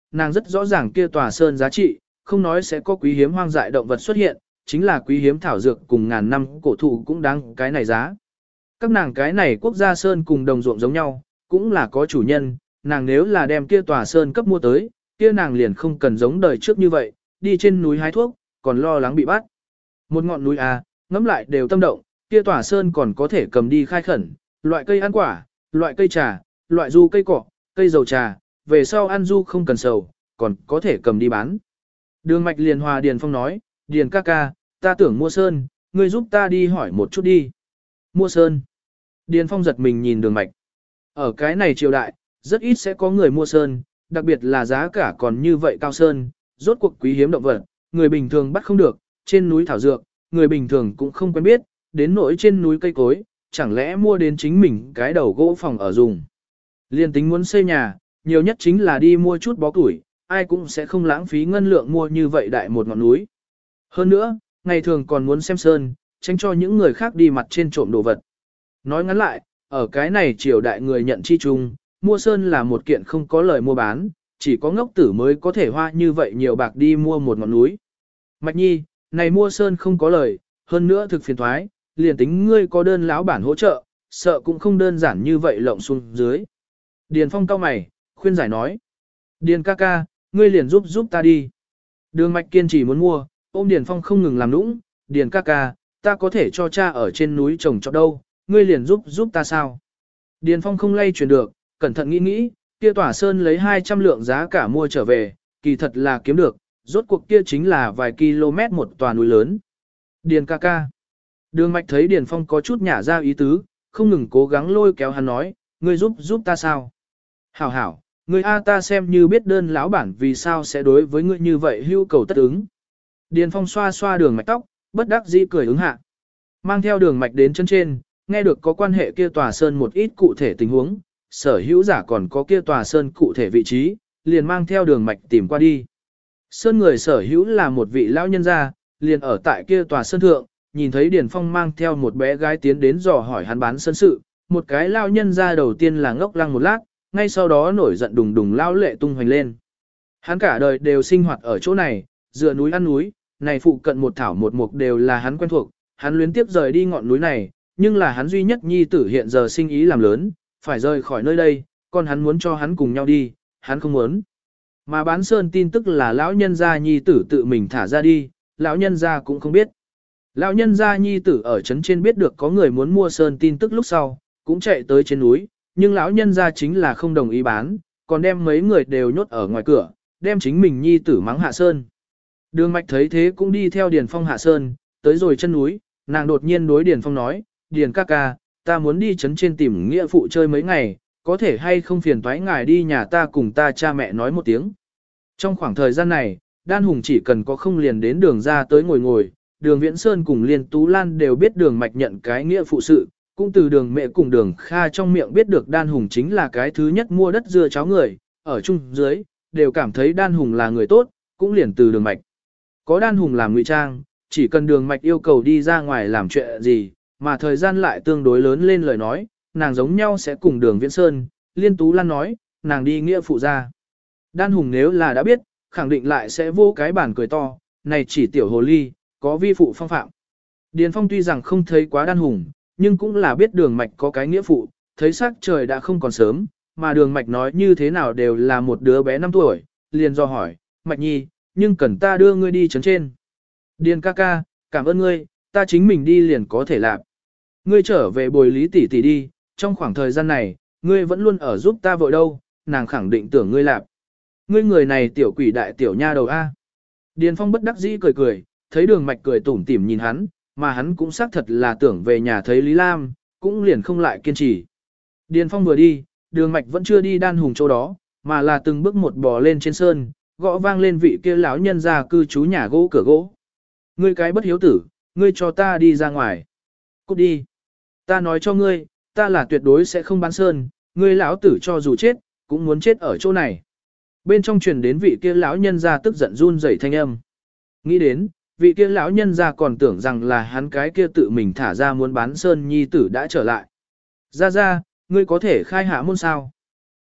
nàng rất rõ ràng kia tòa sơn giá trị, không nói sẽ có quý hiếm hoang dại động vật xuất hiện, chính là quý hiếm thảo dược cùng ngàn năm cổ thụ cũng đáng cái này giá. Các nàng cái này quốc gia sơn cùng đồng ruộng giống nhau, cũng là có chủ nhân, nàng nếu là đem kia tòa sơn cấp mua tới, kia nàng liền không cần giống đời trước như vậy, đi trên núi hái thuốc, còn lo lắng bị bắt. Một ngọn núi ngẫm lại đều tâm động, kia tòa sơn còn có thể cầm đi khai khẩn, loại cây ăn quả, loại cây trà, loại du cây cỏ, cây dầu trà, về sau ăn du không cần sầu, còn có thể cầm đi bán. Đường Mạch liền hòa Điền Phong nói, Điền ca ca, ta tưởng mua sơn, ngươi giúp ta đi hỏi một chút đi. Mua sơn. Điền Phong giật mình nhìn Đường Mạch. Ở cái này triều đại, rất ít sẽ có người mua sơn, đặc biệt là giá cả còn như vậy cao sơn, rốt cuộc quý hiếm động vật, người bình thường bắt không được, trên núi thảo dược, người bình thường cũng không quen biết, đến nỗi trên núi cây cối, chẳng lẽ mua đến chính mình cái đầu gỗ phòng ở dùng. Liên tính muốn xây nhà, nhiều nhất chính là đi mua chút bó củi, ai cũng sẽ không lãng phí ngân lượng mua như vậy đại một ngọn núi. Hơn nữa, ngày thường còn muốn xem sơn, tránh cho những người khác đi mặt trên trộm đồ vật. Nói ngắn lại, ở cái này triều đại người nhận chi chung, mua sơn là một kiện không có lời mua bán, chỉ có ngốc tử mới có thể hoa như vậy nhiều bạc đi mua một ngọn núi. Mạch Nhi, này mua sơn không có lời, hơn nữa thực phiền thoái, liền tính ngươi có đơn lão bản hỗ trợ, sợ cũng không đơn giản như vậy lộng xuống dưới. Điền Phong cau mày, khuyên giải nói. Điền ca ca, ngươi liền giúp ta đi. Đường Mạch kiên trì muốn mua, ôm Điền Phong không ngừng làm nũng. Điền ca ca, ta có thể cho cha ở trên núi trồng cho đâu, ngươi liền giúp ta sao? Điền Phong không lay chuyển được, cẩn thận nghĩ, kia tỏa sơn lấy 200 lượng giá cả mua trở về, kỳ thật là kiếm được, rốt cuộc kia chính là vài km một tòa núi lớn. Điền ca ca. Đường Mạch thấy Điền Phong có chút nhả ra ý tứ, không ngừng cố gắng lôi kéo hắn nói, ngươi giúp ta sao? Hảo hảo, ngươi ta xem như biết đơn lão bản vì sao sẽ đối với ngươi như vậy hưu cầu tất ứng. Điền Phong xoa xoa Đường Mạch tóc, bất đắc dĩ cười ứng hạ. Mang theo Đường Mạch đến chân trên, nghe được có quan hệ kia tòa sơn một ít cụ thể tình huống, sở hữu giả còn có kia tòa sơn cụ thể vị trí, liền mang theo Đường Mạch tìm qua đi. Sơn người sở hữu là một vị lão nhân gia, liền ở tại kia tòa sơn thượng, nhìn thấy Điền Phong mang theo một bé gái tiến đến dò hỏi hắn bán sơn sự, một cái lão nhân gia đầu tiên là ngốc lăng một lát, ngay sau đó nổi giận đùng đùng lao lệ tung hoành lên. Hắn cả đời đều sinh hoạt ở chỗ này, dựa núi ăn núi, này phụ cận một thảo một mục đều là hắn quen thuộc, hắn luyến tiếp rời đi ngọn núi này, nhưng là hắn duy nhất nhi tử hiện giờ sinh ý làm lớn, phải rời khỏi nơi đây, còn hắn muốn cho hắn cùng nhau đi, hắn không muốn. Mà bán sơn tin tức là lão nhân gia nhi tử tự mình thả ra đi, lão nhân gia cũng không biết. Lão nhân gia nhi tử ở trấn trên biết được có người muốn mua sơn tin tức lúc sau, cũng chạy tới trên núi, nhưng lão nhân gia chính là không đồng ý bán, còn đem mấy người đều nhốt ở ngoài cửa, đem chính mình nhi tử mắng hạ sơn. Đường Mạch thấy thế cũng đi theo Điền Phong hạ sơn, tới rồi chân núi, nàng đột nhiên đối Điền Phong nói, Điền ca ca, ta muốn đi trấn trên tìm nghĩa phụ chơi mấy ngày, có thể hay không phiền toái ngài đi nhà ta cùng ta cha mẹ nói một tiếng. Trong khoảng thời gian này, Đan Hùng chỉ cần có không liền đến đường ra tới ngồi, Đường Viễn Sơn cùng Liên Tú Lan đều biết Đường Mạch nhận cái nghĩa phụ sự, cũng từ Đường Mẹ cùng Đường Kha trong miệng biết được Đan Hùng chính là cái thứ nhất mua đất dưa cháo người, ở chung dưới, đều cảm thấy Đan Hùng là người tốt, cũng liền từ Đường Mạch. Có Đan Hùng làm ngụy trang, chỉ cần Đường Mạch yêu cầu đi ra ngoài làm chuyện gì, mà thời gian lại tương đối lớn lên lời nói, nàng giống nhau sẽ cùng Đường Viễn Sơn, Liên Tú Lan nói, nàng đi nghĩa phụ ra. Đan Hùng nếu là đã biết, khẳng định lại sẽ vô cái bản cười to, này chỉ tiểu hồ ly, có vi phụ phong phạm. Điền Phong tuy rằng không thấy quá Đan Hùng, nhưng cũng là biết Đường Mạch có cái nghĩa phụ, thấy sắc trời đã không còn sớm, mà Đường Mạch nói như thế nào đều là một đứa bé 5 tuổi, liền do hỏi, Mạch Nhi, nhưng cần ta đưa ngươi đi trấn trên. Điền ca ca, cảm ơn ngươi, ta chính mình đi liền có thể làm. Ngươi trở về bồi Lý tỷ tỷ đi, trong khoảng thời gian này, ngươi vẫn luôn ở giúp ta vội đâu, nàng khẳng định tưởng ngươi làm. Ngươi người này tiểu quỷ đại tiểu nha đầu A. Điền Phong bất đắc dĩ cười, thấy Đường Mạch cười tủm tỉm nhìn hắn, mà hắn cũng xác thật là tưởng về nhà thấy Lý Lam, cũng liền không lại kiên trì. Điền Phong vừa đi, Đường Mạch vẫn chưa đi Đan Hùng chỗ đó, mà là từng bước một bò lên trên sơn, gõ vang lên vị kia lão nhân gia cư trú nhà gỗ cửa gỗ. Ngươi cái bất hiếu tử, ngươi cho ta đi ra ngoài. Cút đi. Ta nói cho ngươi, ta là tuyệt đối sẽ không bán sơn, ngươi lão tử cho dù chết, cũng muốn chết ở chỗ này. Bên trong truyền đến vị kia lão nhân gia tức giận run rẩy thanh âm. Nghĩ đến, vị kia lão nhân gia còn tưởng rằng là hắn cái kia tự mình thả ra muốn bán sơn nhi tử đã trở lại. Ra, ngươi có thể khai hạ môn sao?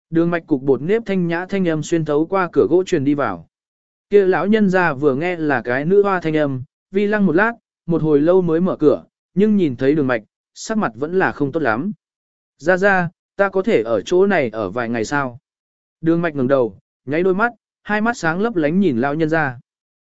Đường mạch cục bột nếp thanh nhã thanh âm xuyên thấu qua cửa gỗ truyền đi vào. Kia lão nhân gia vừa nghe là cái nữ hoa thanh âm, vi lăng một lát, một hồi lâu mới mở cửa, nhưng nhìn thấy đường mạch, sắc mặt vẫn là không tốt lắm. Ra ra, ta có thể ở chỗ này ở vài ngày sao? Đường mạch ngẩng đầu, nháy đôi mắt, hai mắt sáng lấp lánh nhìn lão nhân gia.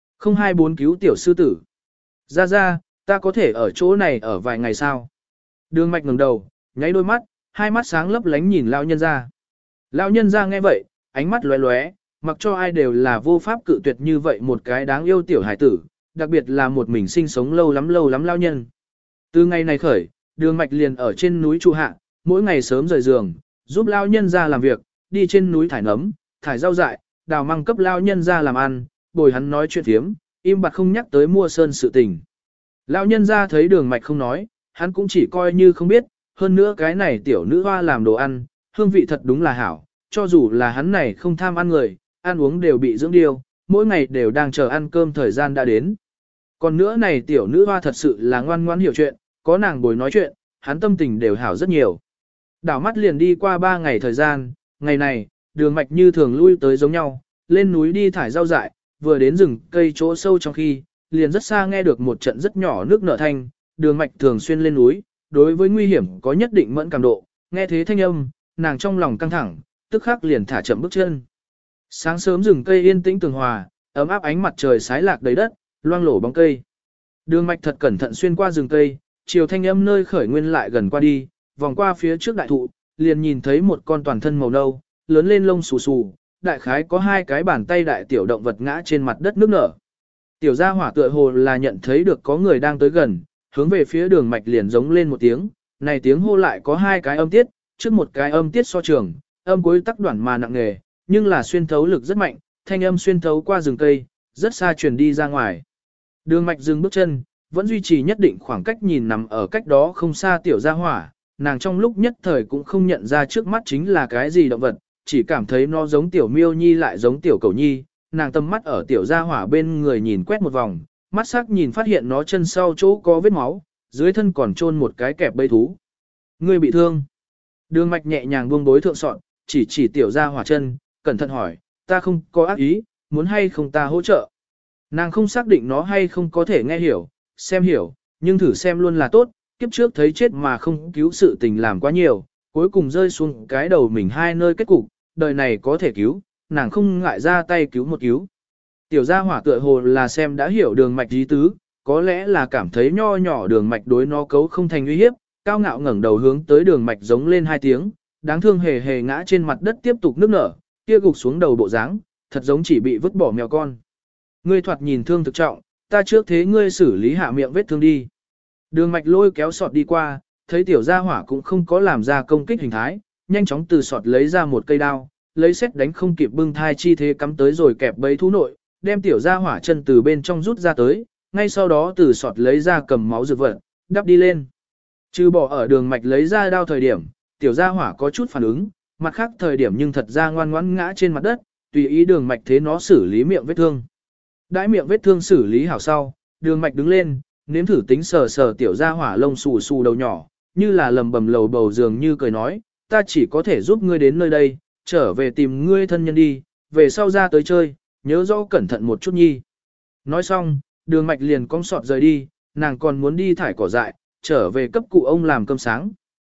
024 cứu tiểu sư tử. Ra ra, ta có thể ở chỗ này ở vài ngày sao? Đường mạch ngẩng đầu, nháy đôi mắt, hai mắt sáng lấp lánh nhìn lão nhân gia. Lão nhân gia nghe vậy, ánh mắt lóe lóe, mặc cho ai đều là vô pháp cự tuyệt như vậy một cái đáng yêu tiểu hải tử, đặc biệt là một mình sinh sống lâu lắm lão nhân. Từ ngày này khởi, đường mạch liền ở trên núi trụ hạ, mỗi ngày sớm rời giường, giúp lão nhân gia làm việc, đi trên núi thải nấm, thải rau dại, đào măng cấp lão nhân gia làm ăn, bồi hắn nói chuyện phiếm, im bặt không nhắc tới mua sơn sự tình. Lão nhân gia thấy đường mạch không nói, hắn cũng chỉ coi như không biết, hơn nữa cái này tiểu nữ hoa làm đồ ăn, hương vị thật đúng là hảo, cho dù là hắn này không tham ăn người, ăn uống đều bị dưỡng điêu, mỗi ngày đều đang chờ ăn cơm thời gian đã đến. Còn nữa này tiểu nữ hoa thật sự là ngoan ngoãn hiểu chuyện, có nàng bồi nói chuyện, hắn tâm tình đều hảo rất nhiều. Đảo mắt liền đi qua 3 ngày thời gian, ngày này, đường mạch như thường lui tới giống nhau, lên núi đi thải rau dại, vừa đến rừng cây chỗ sâu trong khi, liền rất xa nghe được một trận rất nhỏ nước nở thanh, đường mạch thường xuyên lên núi, đối với nguy hiểm có nhất định mẫn cảm độ, nghe thế thanh âm, nàng trong lòng căng thẳng, tức khắc liền thả chậm bước chân. Sáng sớm rừng cây yên tĩnh tường hòa, ấm áp ánh mặt trời sái lạc đầy đất, loang lổ bóng cây. Đường mạch thật cẩn thận xuyên qua rừng cây, chiều thanh âm nơi khởi nguyên lại gần qua đi, vòng qua phía trước đại thụ, liền nhìn thấy một con toàn thân màu nâu, lớn lên lông xù xù, đại khái có 2 cái bàn tay đại tiểu động vật ngã trên mặt đất nước nở. Tiểu gia hỏa tựa hồ là nhận thấy được có người đang tới gần, hướng về phía đường mạch liền giống lên một tiếng, này tiếng hô lại có 2 cái âm tiết, trước một cái âm tiết so trường, âm cuối tắc đoạn mà nặng nề, nhưng là xuyên thấu lực rất mạnh, thanh âm xuyên thấu qua rừng cây, rất xa truyền đi ra ngoài. Đường mạch dừng bước chân, vẫn duy trì nhất định khoảng cách nhìn nằm ở cách đó không xa tiểu gia hỏa, nàng trong lúc nhất thời cũng không nhận ra trước mắt chính là cái gì động vật, chỉ cảm thấy nó giống tiểu miêu nhi lại giống tiểu cầu nhi, nàng tâm mắt ở tiểu gia hỏa bên người nhìn quét một vòng, mắt sắc nhìn phát hiện nó chân sau chỗ có vết máu, dưới thân còn chôn một cái kẹp bẫy thú. Ngươi bị thương. Đường mạch nhẹ nhàng buông bối thượng sọn, chỉ tiểu gia hỏa chân, cẩn thận hỏi, ta không có ác ý, muốn hay không ta hỗ trợ. Nàng không xác định nó hay không có thể nghe hiểu, xem hiểu, nhưng thử xem luôn là tốt, kiếp trước thấy chết mà không cứu sự tình làm quá nhiều, cuối cùng rơi xuống cái đầu mình 2 nơi kết cục, đời này có thể cứu, nàng không ngại ra tay cứu một cứu. Tiểu gia hỏa tựa hồ là xem đã hiểu đường mạch ý tứ, có lẽ là cảm thấy nho nhỏ đường mạch đối nó cấu không thành uy hiếp, cao ngạo ngẩng đầu hướng tới đường mạch giống lên 2 tiếng, đáng thương hề hề ngã trên mặt đất tiếp tục nước nở, kia gục xuống đầu bộ dáng, thật giống chỉ bị vứt bỏ mèo con. Ngươi thoạt nhìn thương thực trọng, ta trước thế ngươi xử lý hạ miệng vết thương đi. Đường mạch lôi kéo sọt đi qua, thấy tiểu gia hỏa cũng không có làm ra công kích hình thái, nhanh chóng từ sọt lấy ra một cây đao, lấy xét đánh không kịp bưng thai chi thế cắm tới rồi kẹp bẫy thú nội, đem tiểu gia hỏa chân từ bên trong rút ra tới, ngay sau đó từ sọt lấy ra cầm máu dược vật, đắp đi lên. Trừ bỏ ở đường mạch lấy ra đao thời điểm, tiểu gia hỏa có chút phản ứng, mặt khác thời điểm nhưng thật ra ngoan ngoãn ngã trên mặt đất, tùy ý đường mạch thế nó xử lý miệng vết thương. Đãi miệng vết thương xử lý hảo sau, đường mạch đứng lên, nếm thử tính sờ sờ tiểu gia hỏa lông xù xù đầu nhỏ, như là lầm bầm lầu bầu dường như cười nói, ta chỉ có thể giúp ngươi đến nơi đây, trở về tìm ngươi thân nhân đi, về sau ra tới chơi, nhớ rõ cẩn thận một chút nhi. Nói xong, đường mạch liền cong sọt rời đi, nàng còn muốn đi thải cỏ dại, trở về cấp cụ ông làm cơm sáng.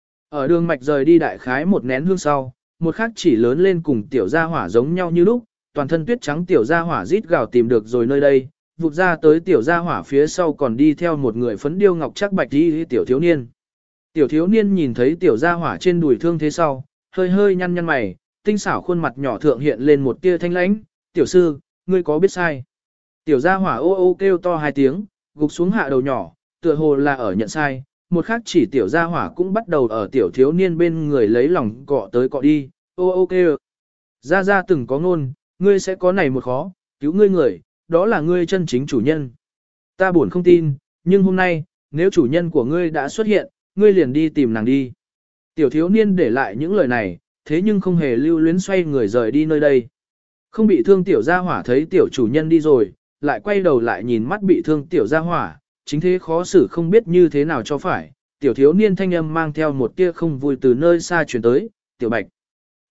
Ở đường mạch rời đi đại khái một nén hương sau, một khắc chỉ lớn lên cùng tiểu gia hỏa giống nhau như lúc, toàn thân tuyết trắng tiểu gia hỏa rít gào tìm được rồi nơi đây, vụt ra tới tiểu gia hỏa phía sau còn đi theo một người phấn điêu ngọc chắc bạch đi tiểu thiếu niên. Tiểu thiếu niên nhìn thấy tiểu gia hỏa trên đùi thương thế sau, hơi hơi nhăn nhăn mày, tinh xảo khuôn mặt nhỏ thượng hiện lên một tia thanh lãnh, tiểu sư, ngươi có biết sai. Tiểu gia hỏa ô ô kêu to 2 tiếng, gục xuống hạ đầu nhỏ, tựa hồ là ở nhận sai, một khắc chỉ tiểu gia hỏa cũng bắt đầu ở tiểu thiếu niên bên người lấy lòng cọ tới cọ đi, ô ô kêu. Gia Gia từng có ngôn, ngươi sẽ có này một khó, cứu ngươi người, đó là ngươi chân chính chủ nhân. Ta buồn không tin, nhưng hôm nay, nếu chủ nhân của ngươi đã xuất hiện, ngươi liền đi tìm nàng đi. Tiểu thiếu niên để lại những lời này, thế nhưng không hề lưu luyến xoay người rời đi nơi đây. Không bị thương tiểu gia hỏa thấy tiểu chủ nhân đi rồi, lại quay đầu lại nhìn mắt bị thương tiểu gia hỏa, chính thế khó xử không biết như thế nào cho phải. Tiểu thiếu niên thanh âm mang theo một tia không vui từ nơi xa truyền tới, tiểu bạch.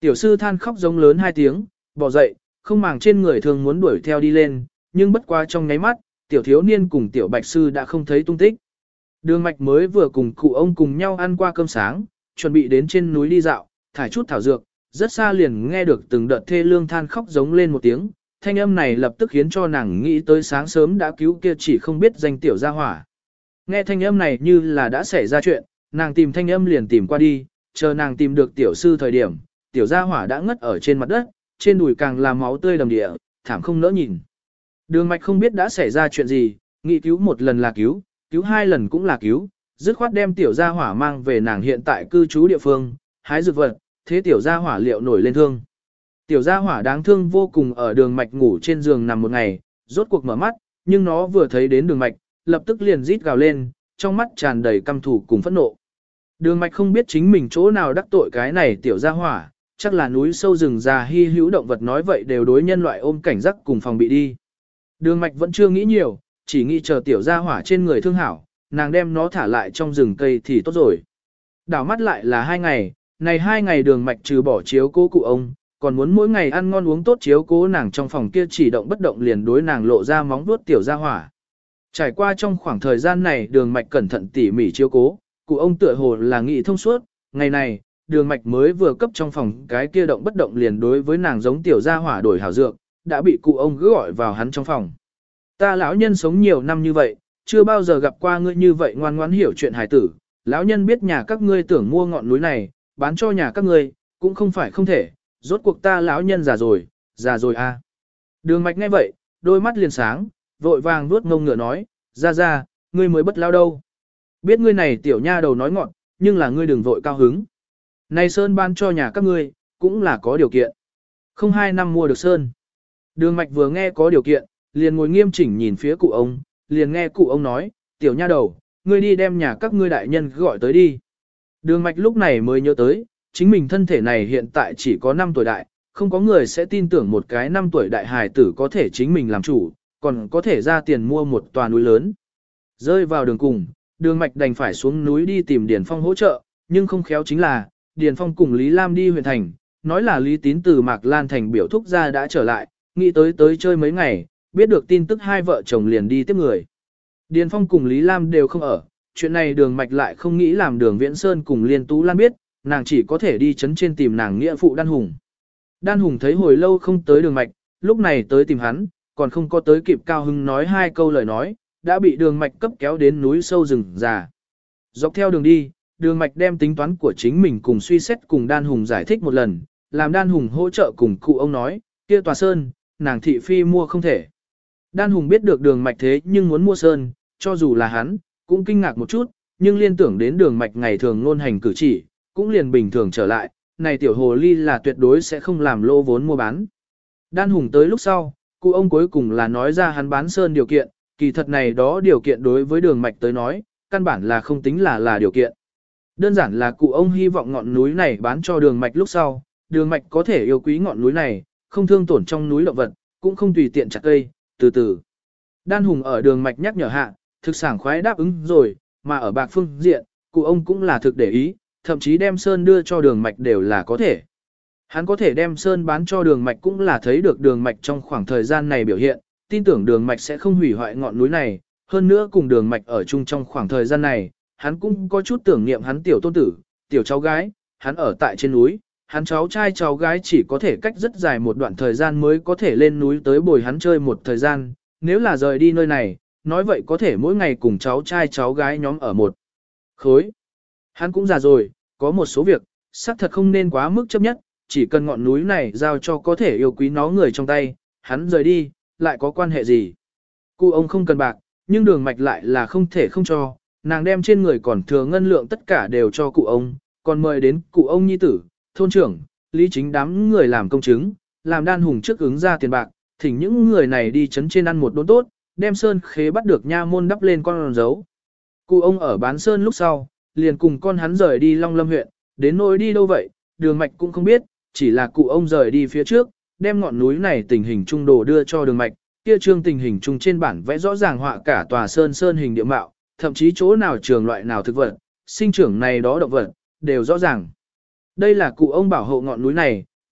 Tiểu sư than khóc giống lớn 2 tiếng, bỏ dậy, không màng trên người thường muốn đuổi theo đi lên, nhưng bất quá trong nháy mắt, tiểu thiếu niên cùng tiểu bạch sư đã không thấy tung tích. Đường mạch mới vừa cùng cụ ông cùng nhau ăn qua cơm sáng, chuẩn bị đến trên núi đi dạo, thải chút thảo dược, rất xa liền nghe được từng đợt thê lương than khóc giống lên một tiếng, thanh âm này lập tức khiến cho nàng nghĩ tới sáng sớm đã cứu kia chỉ không biết danh tiểu gia hỏa. Nghe thanh âm này như là đã xảy ra chuyện, nàng tìm thanh âm liền tìm qua đi, chờ nàng tìm được tiểu sư thời điểm, tiểu gia hỏa đã ngất ở trên mặt đất, trên đùi càng là máu tươi đầm địa, thảm không nỡ nhìn. Đường mạch không biết đã xảy ra chuyện gì, nghĩ cứu một lần là cứu 2 lần cũng là cứu, dứt khoát đem tiểu gia hỏa mang về nàng hiện tại cư trú địa phương, hái dược vật, thế tiểu gia hỏa liệu nổi lên thương. Tiểu gia hỏa đáng thương vô cùng ở đường mạch ngủ trên giường nằm một ngày, rốt cuộc mở mắt, nhưng nó vừa thấy đến đường mạch, lập tức liền rít gào lên, trong mắt tràn đầy căm thù cùng phẫn nộ. Đường mạch không biết chính mình chỗ nào đắc tội cái này tiểu gia hỏa, chắc là núi sâu rừng già hy hữu động vật nói vậy đều đối nhân loại ôm cảnh giác cùng phòng bị đi. Đường mạch vẫn chưa nghĩ nhiều, chỉ nghĩ chờ tiểu gia hỏa trên người thương hảo, nàng đem nó thả lại trong rừng cây thì tốt rồi. Đảo mắt lại là 2 ngày, này 2 ngày đường mạch trừ bỏ chiếu cố cụ ông, còn muốn mỗi ngày ăn ngon uống tốt chiếu cố nàng trong phòng kia chỉ động bất động liền đối nàng lộ ra móng vuốt tiểu gia hỏa. Trải qua trong khoảng thời gian này đường mạch cẩn thận tỉ mỉ chiếu cố, cụ ông tựa hồ là nghị thông suốt, ngày này, đường mạch mới vừa cấp trong phòng cái kia động bất động liền đối với nàng giống tiểu gia hỏa đổi hảo dược, đã bị cụ ông cứ gọi vào hắn trong phòng. Ta lão nhân sống nhiều năm như vậy, chưa bao giờ gặp qua ngươi như vậy ngoan ngoãn hiểu chuyện hài tử, lão nhân biết nhà các ngươi tưởng mua ngọn núi này, bán cho nhà các ngươi, cũng không phải không thể, rốt cuộc ta lão nhân già rồi à. Đường mạch nghe vậy, đôi mắt liền sáng, vội vàng vuốt ngông ngựa nói, ra, ngươi mới bất lao đâu. Biết ngươi này tiểu nha đầu nói ngọn, nhưng là ngươi đừng vội cao hứng. Này sơn ban cho nhà các ngươi, cũng là có điều kiện. Không 2 năm mua được sơn. Đường mạch vừa nghe có điều kiện, liền ngồi nghiêm chỉnh nhìn phía cụ ông, liền nghe cụ ông nói, tiểu nha đầu, ngươi đi đem nhà các ngươi đại nhân gọi tới đi. Đường mạch lúc này mới nhớ tới, chính mình thân thể này hiện tại chỉ có 5 tuổi đại, không có người sẽ tin tưởng một cái 5 tuổi đại hài tử có thể chính mình làm chủ, còn có thể ra tiền mua một tòa núi lớn. Rơi vào đường cùng, đường mạch đành phải xuống núi đi tìm Điền Phong hỗ trợ, nhưng không khéo chính là, Điền Phong cùng Lý Lam đi huyện thành, nói là Lý Tín từ Mạc Lan thành biểu thúc ra đã trở lại, nghĩ tới chơi mấy ngày, biết được tin tức 2 vợ chồng liền đi tiếp người. Điền Phong cùng Lý Lam đều không ở, chuyện này đường mạch lại không nghĩ làm đường Viễn Sơn cùng Liên Tú Lan biết, nàng chỉ có thể đi chấn trên tìm nàng nghĩa phụ Đan Hùng. Đan Hùng thấy hồi lâu không tới đường mạch, lúc này tới tìm hắn, còn không có tới kịp cao hưng nói 2 câu lời nói, đã bị đường mạch cấp kéo đến núi sâu rừng già. Dọc theo đường đi, đường mạch đem tính toán của chính mình cùng suy xét cùng Đan Hùng giải thích một lần, làm Đan Hùng hỗ trợ cùng cụ ông nói, kia tòa sơn, nàng thị phi mua không thể. Đan Hùng biết được đường mạch thế nhưng muốn mua sơn, cho dù là hắn, cũng kinh ngạc một chút, nhưng liên tưởng đến đường mạch ngày thường ngôn hành cử chỉ, cũng liền bình thường trở lại, này tiểu hồ ly là tuyệt đối sẽ không làm lô vốn mua bán. Đan Hùng tới lúc sau, cụ ông cuối cùng là nói ra hắn bán sơn điều kiện, kỳ thật này đó điều kiện đối với đường mạch tới nói, căn bản là không tính là điều kiện. Đơn giản là cụ ông hy vọng ngọn núi này bán cho đường mạch lúc sau, đường mạch có thể yêu quý ngọn núi này, không thương tổn trong núi động vật, cũng không tùy tiện chặt cây, từ từ. Đan Hùng ở đường mạch nhắc nhở hạ, thực sảng khoái đáp ứng rồi, mà ở bạc phương diện, cụ ông cũng là thực để ý, thậm chí đem sơn đưa cho đường mạch đều là có thể. Hắn có thể đem sơn bán cho đường mạch cũng là thấy được đường mạch trong khoảng thời gian này biểu hiện, tin tưởng đường mạch sẽ không hủy hoại ngọn núi này, hơn nữa cùng đường mạch ở chung trong khoảng thời gian này, hắn cũng có chút tưởng niệm hắn tiểu tôn tử, tiểu cháu gái, hắn ở tại trên núi, hắn cháu trai cháu gái chỉ có thể cách rất dài một đoạn thời gian mới có thể lên núi tới bồi hắn chơi một thời gian, nếu là rời đi nơi này, nói vậy có thể mỗi ngày cùng cháu trai cháu gái nhóm ở một khối. Hắn cũng già rồi, có một số việc, xác thật không nên quá mức chấp nhất, chỉ cần ngọn núi này giao cho có thể yêu quý nó người trong tay, hắn rời đi, lại có quan hệ gì. Cụ ông không cần bạc, nhưng đường mạch lại là không thể không cho, nàng đem trên người còn thừa ngân lượng tất cả đều cho cụ ông, còn mời đến cụ ông nhi tử, thôn trưởng, lý chính đám người làm công chứng, làm Đan Hùng trước ứng ra tiền bạc, thỉnh những người này đi chấn trên ăn một đốn tốt, đem sơn khế bắt được nha môn đắp lên con dấu. Cụ ông ở bán sơn lúc sau, liền cùng con hắn rời đi Long Lâm huyện, đến nỗi đi đâu vậy, đường mạch cũng không biết, chỉ là cụ ông rời đi phía trước, đem ngọn núi này tình hình trung đồ đưa cho đường mạch, kia trương tình hình trung trên bản vẽ rõ ràng họa cả tòa sơn hình địa mạo, thậm chí chỗ nào trường loại nào thực vật, sinh trưởng này đó động vật, đều rõ ràng. Đây là cụ ông bảo hộ ngọn núi này,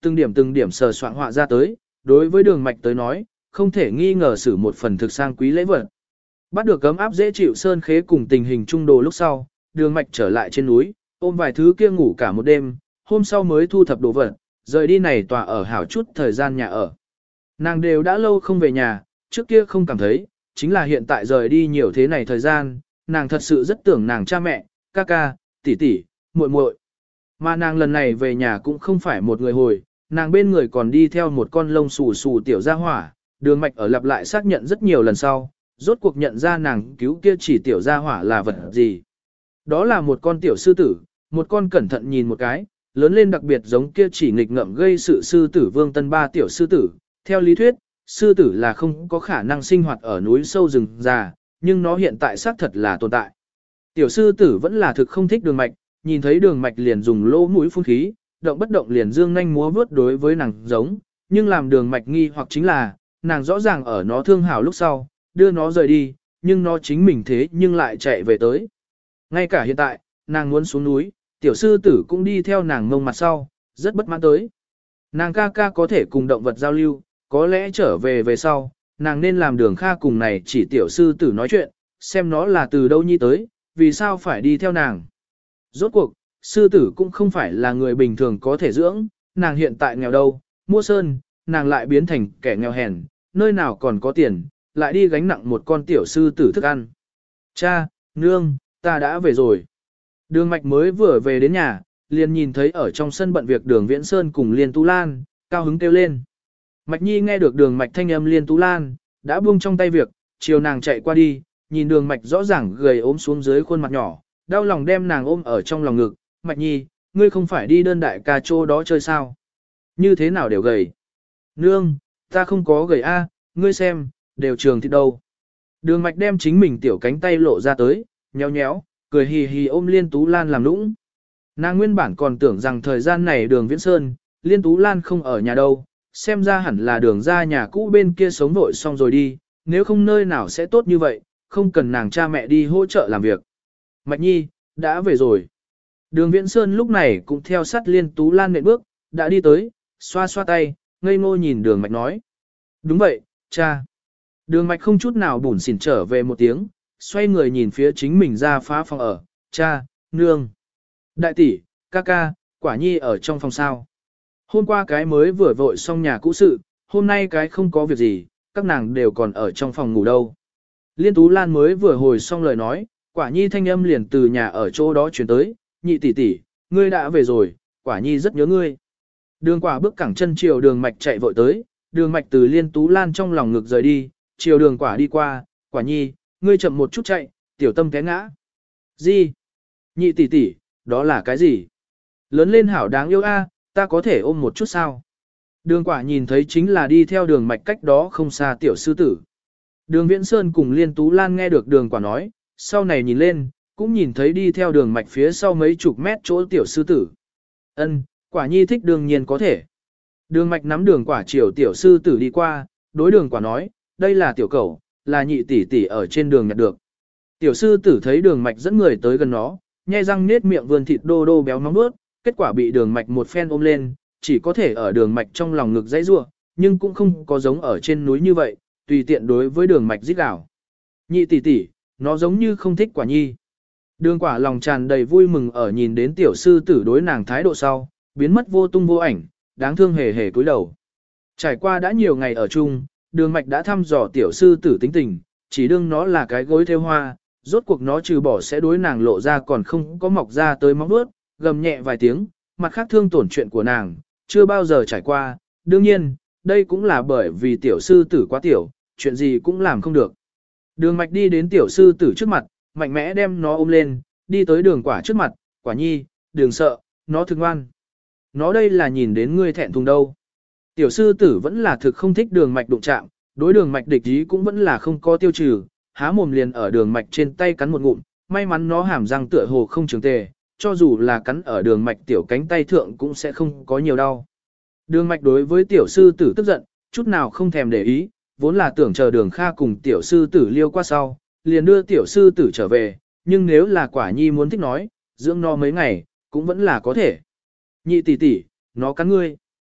từng điểm sờ soạn họa ra tới, đối với đường mạch tới nói, không thể nghi ngờ xử một phần thực sang quý lễ vật. Bắt được cấm áp dễ chịu sơn khế cùng tình hình trung đồ lúc sau, đường mạch trở lại trên núi, ôm vài thứ kia ngủ cả một đêm, hôm sau mới thu thập đồ vật, rời đi này tòa ở hảo chút thời gian nhà ở. Nàng đều đã lâu không về nhà, trước kia không cảm thấy, chính là hiện tại rời đi nhiều thế này thời gian, nàng thật sự rất tưởng nàng cha mẹ, ca ca, tỷ tỷ, muội muội. Mà nàng lần này về nhà cũng không phải một người hồi, nàng bên người còn đi theo một con lông xù xù tiểu gia hỏa, đường mạch ở lặp lại xác nhận rất nhiều lần sau, rốt cuộc nhận ra nàng cứu kia chỉ tiểu gia hỏa là vật gì. Đó là một con tiểu sư tử, một con cẩn thận nhìn một cái, lớn lên đặc biệt giống kia chỉ nghịch ngợm gây sự sư tử Vương Tân Ba tiểu sư tử. Theo lý thuyết, sư tử là không có khả năng sinh hoạt ở núi sâu rừng già, nhưng nó hiện tại xác thật là tồn tại. Tiểu sư tử vẫn là thực không thích đường mạch, nhìn thấy đường mạch liền dùng lỗ mũi phun khí, động bất động liền dương nhanh múa vướt đối với nàng giống, nhưng làm đường mạch nghi hoặc chính là, nàng rõ ràng ở nó thương hảo lúc sau, đưa nó rời đi, nhưng nó chính mình thế nhưng lại chạy về tới. Ngay cả hiện tại, nàng muốn xuống núi, tiểu sư tử cũng đi theo nàng ngông mặt sau, rất bất mãn tới. Nàng ca ca có thể cùng động vật giao lưu, có lẽ trở về sau, nàng nên làm đường kha cùng này chỉ tiểu sư tử nói chuyện, xem nó là từ đâu nhi tới, vì sao phải đi theo nàng. Rốt cuộc, sư tử cũng không phải là người bình thường có thể dưỡng, nàng hiện tại nghèo đâu, mua sơn, nàng lại biến thành kẻ nghèo hèn, nơi nào còn có tiền, lại đi gánh nặng một con tiểu sư tử thức ăn. Cha, nương, ta đã về rồi. Đường mạch mới vừa về đến nhà, liền nhìn thấy ở trong sân bận việc đường Viễn Sơn cùng Liên Tú Lan, cao hứng kêu lên. Mạch Nhi nghe được đường mạch thanh âm Liên Tú Lan, đã buông trong tay việc, chiều nàng chạy qua đi, nhìn đường mạch rõ ràng gầy ốm xuống dưới khuôn mặt nhỏ, đau lòng đem nàng ôm ở trong lòng ngực. Mạch Nhi, ngươi không phải đi đơn đại ca chỗ đó chơi sao? Như thế nào đều gầy? Nương, ta không có gầy a, ngươi xem, đều trường thịt đâu. Đường mạch đem chính mình tiểu cánh tay lộ ra tới, nhéo nhéo, cười hì hì ôm Liên Tú Lan làm nũng. Nàng nguyên bản còn tưởng rằng thời gian này đường Viễn Sơn, Liên Tú Lan không ở nhà đâu, xem ra hẳn là đường ra nhà cũ bên kia sống vội xong rồi đi, nếu không nơi nào sẽ tốt như vậy, không cần nàng cha mẹ đi hỗ trợ làm việc. Mạch Nhi, đã về rồi. Đường Viễn Sơn lúc này cũng theo sát Liên Tú Lan nện bước, đã đi tới, xoa xoa tay, ngây ngô nhìn đường Mạch nói. Đúng vậy, cha. Đường Mạch không chút nào bủn xỉn trở về một tiếng, xoay người nhìn phía chính mình ra phá phòng ở, cha, nương. Đại tỷ, ca ca, quả nhi ở trong phòng sao. Hôm qua cái mới vừa vội xong nhà cũ sự, hôm nay cái không có việc gì, các nàng đều còn ở trong phòng ngủ đâu. Liên Tú Lan mới vừa hồi xong lời nói, quả nhi thanh âm liền từ nhà ở chỗ đó chuyển tới, nhị tỷ tỷ, ngươi đã về rồi, quả nhi rất nhớ ngươi. Đường quả bước cẳng chân chiều đường mạch chạy vội tới, đường mạch từ Liên Tú Lan trong lòng ngực rời đi, chiều đường quả đi qua, quả nhi, ngươi chậm một chút chạy, tiểu tâm té ngã. Gì? Nhị tỷ tỷ, đó là cái gì? Lớn lên hảo đáng yêu a, ta có thể ôm một chút sao? Đường quả nhìn thấy chính là đi theo đường mạch cách đó không xa tiểu sư tử. Đường Viễn Sơn cùng Liên Tú Lan nghe được đường quả nói, sau này nhìn lên, cũng nhìn thấy đi theo đường mạch phía sau mấy chục mét chỗ tiểu sư tử. Ân, quả nhi thích đương nhiên có thể. Đường mạch nắm đường quả chiều tiểu sư tử đi qua, đối đường quả nói, đây là tiểu cẩu, là nhị tỷ tỷ ở trên đường nhặt được. Tiểu sư tử thấy đường mạch dẫn người tới gần nó, nhe răng nết miệng vươn thịt đô đô béo nóng nuốt, kết quả bị đường mạch một phen ôm lên, chỉ có thể ở đường mạch trong lòng ngực dãy rua, nhưng cũng không có giống ở trên núi như vậy, tùy tiện đối với đường mạch giết đảo. Nhị tỷ tỷ, nó giống như không thích quả nhi. Đường quả lòng tràn đầy vui mừng ở nhìn đến tiểu sư tử đối nàng thái độ sau, biến mất vô tung vô ảnh, đáng thương hề hề cúi đầu. Trải qua đã nhiều ngày ở chung, đường mạch đã thăm dò tiểu sư tử tính tình, chỉ đương nó là cái gối theo hoa, rốt cuộc nó trừ bỏ sẽ đối nàng lộ ra còn không có mọc ra tới móng vuốt, gầm nhẹ vài tiếng, mặt khác thương tổn chuyện của nàng, chưa bao giờ trải qua, đương nhiên, đây cũng là bởi vì tiểu sư tử quá tiểu, chuyện gì cũng làm không được. Đường mạch đi đến tiểu sư tử trước mặt, mạnh mẽ đem nó ôm lên, đi tới đường quả trước mặt, quả nhi, đừng sợ, nó thương ngoan. Nó đây là nhìn đến ngươi thẹn thùng đâu. Tiểu sư tử vẫn là thực không thích đường mạch đụng chạm, đối đường mạch địch ý cũng vẫn là không có tiêu trừ, há mồm liền ở đường mạch trên tay cắn một ngụm, may mắn nó hàm răng tựa hồ không trường tề, cho dù là cắn ở đường mạch tiểu cánh tay thượng cũng sẽ không có nhiều đau. Đường mạch đối với tiểu sư tử tức giận, chút nào không thèm để ý, vốn là tưởng chờ đường kha cùng tiểu sư tử liêu qua sau, liền đưa tiểu sư tử trở về, nhưng nếu là quả nhi muốn thích nói, dưỡng nó mấy ngày, cũng vẫn là có thể. Nhị tỷ tỷ, nó cắn ngươi.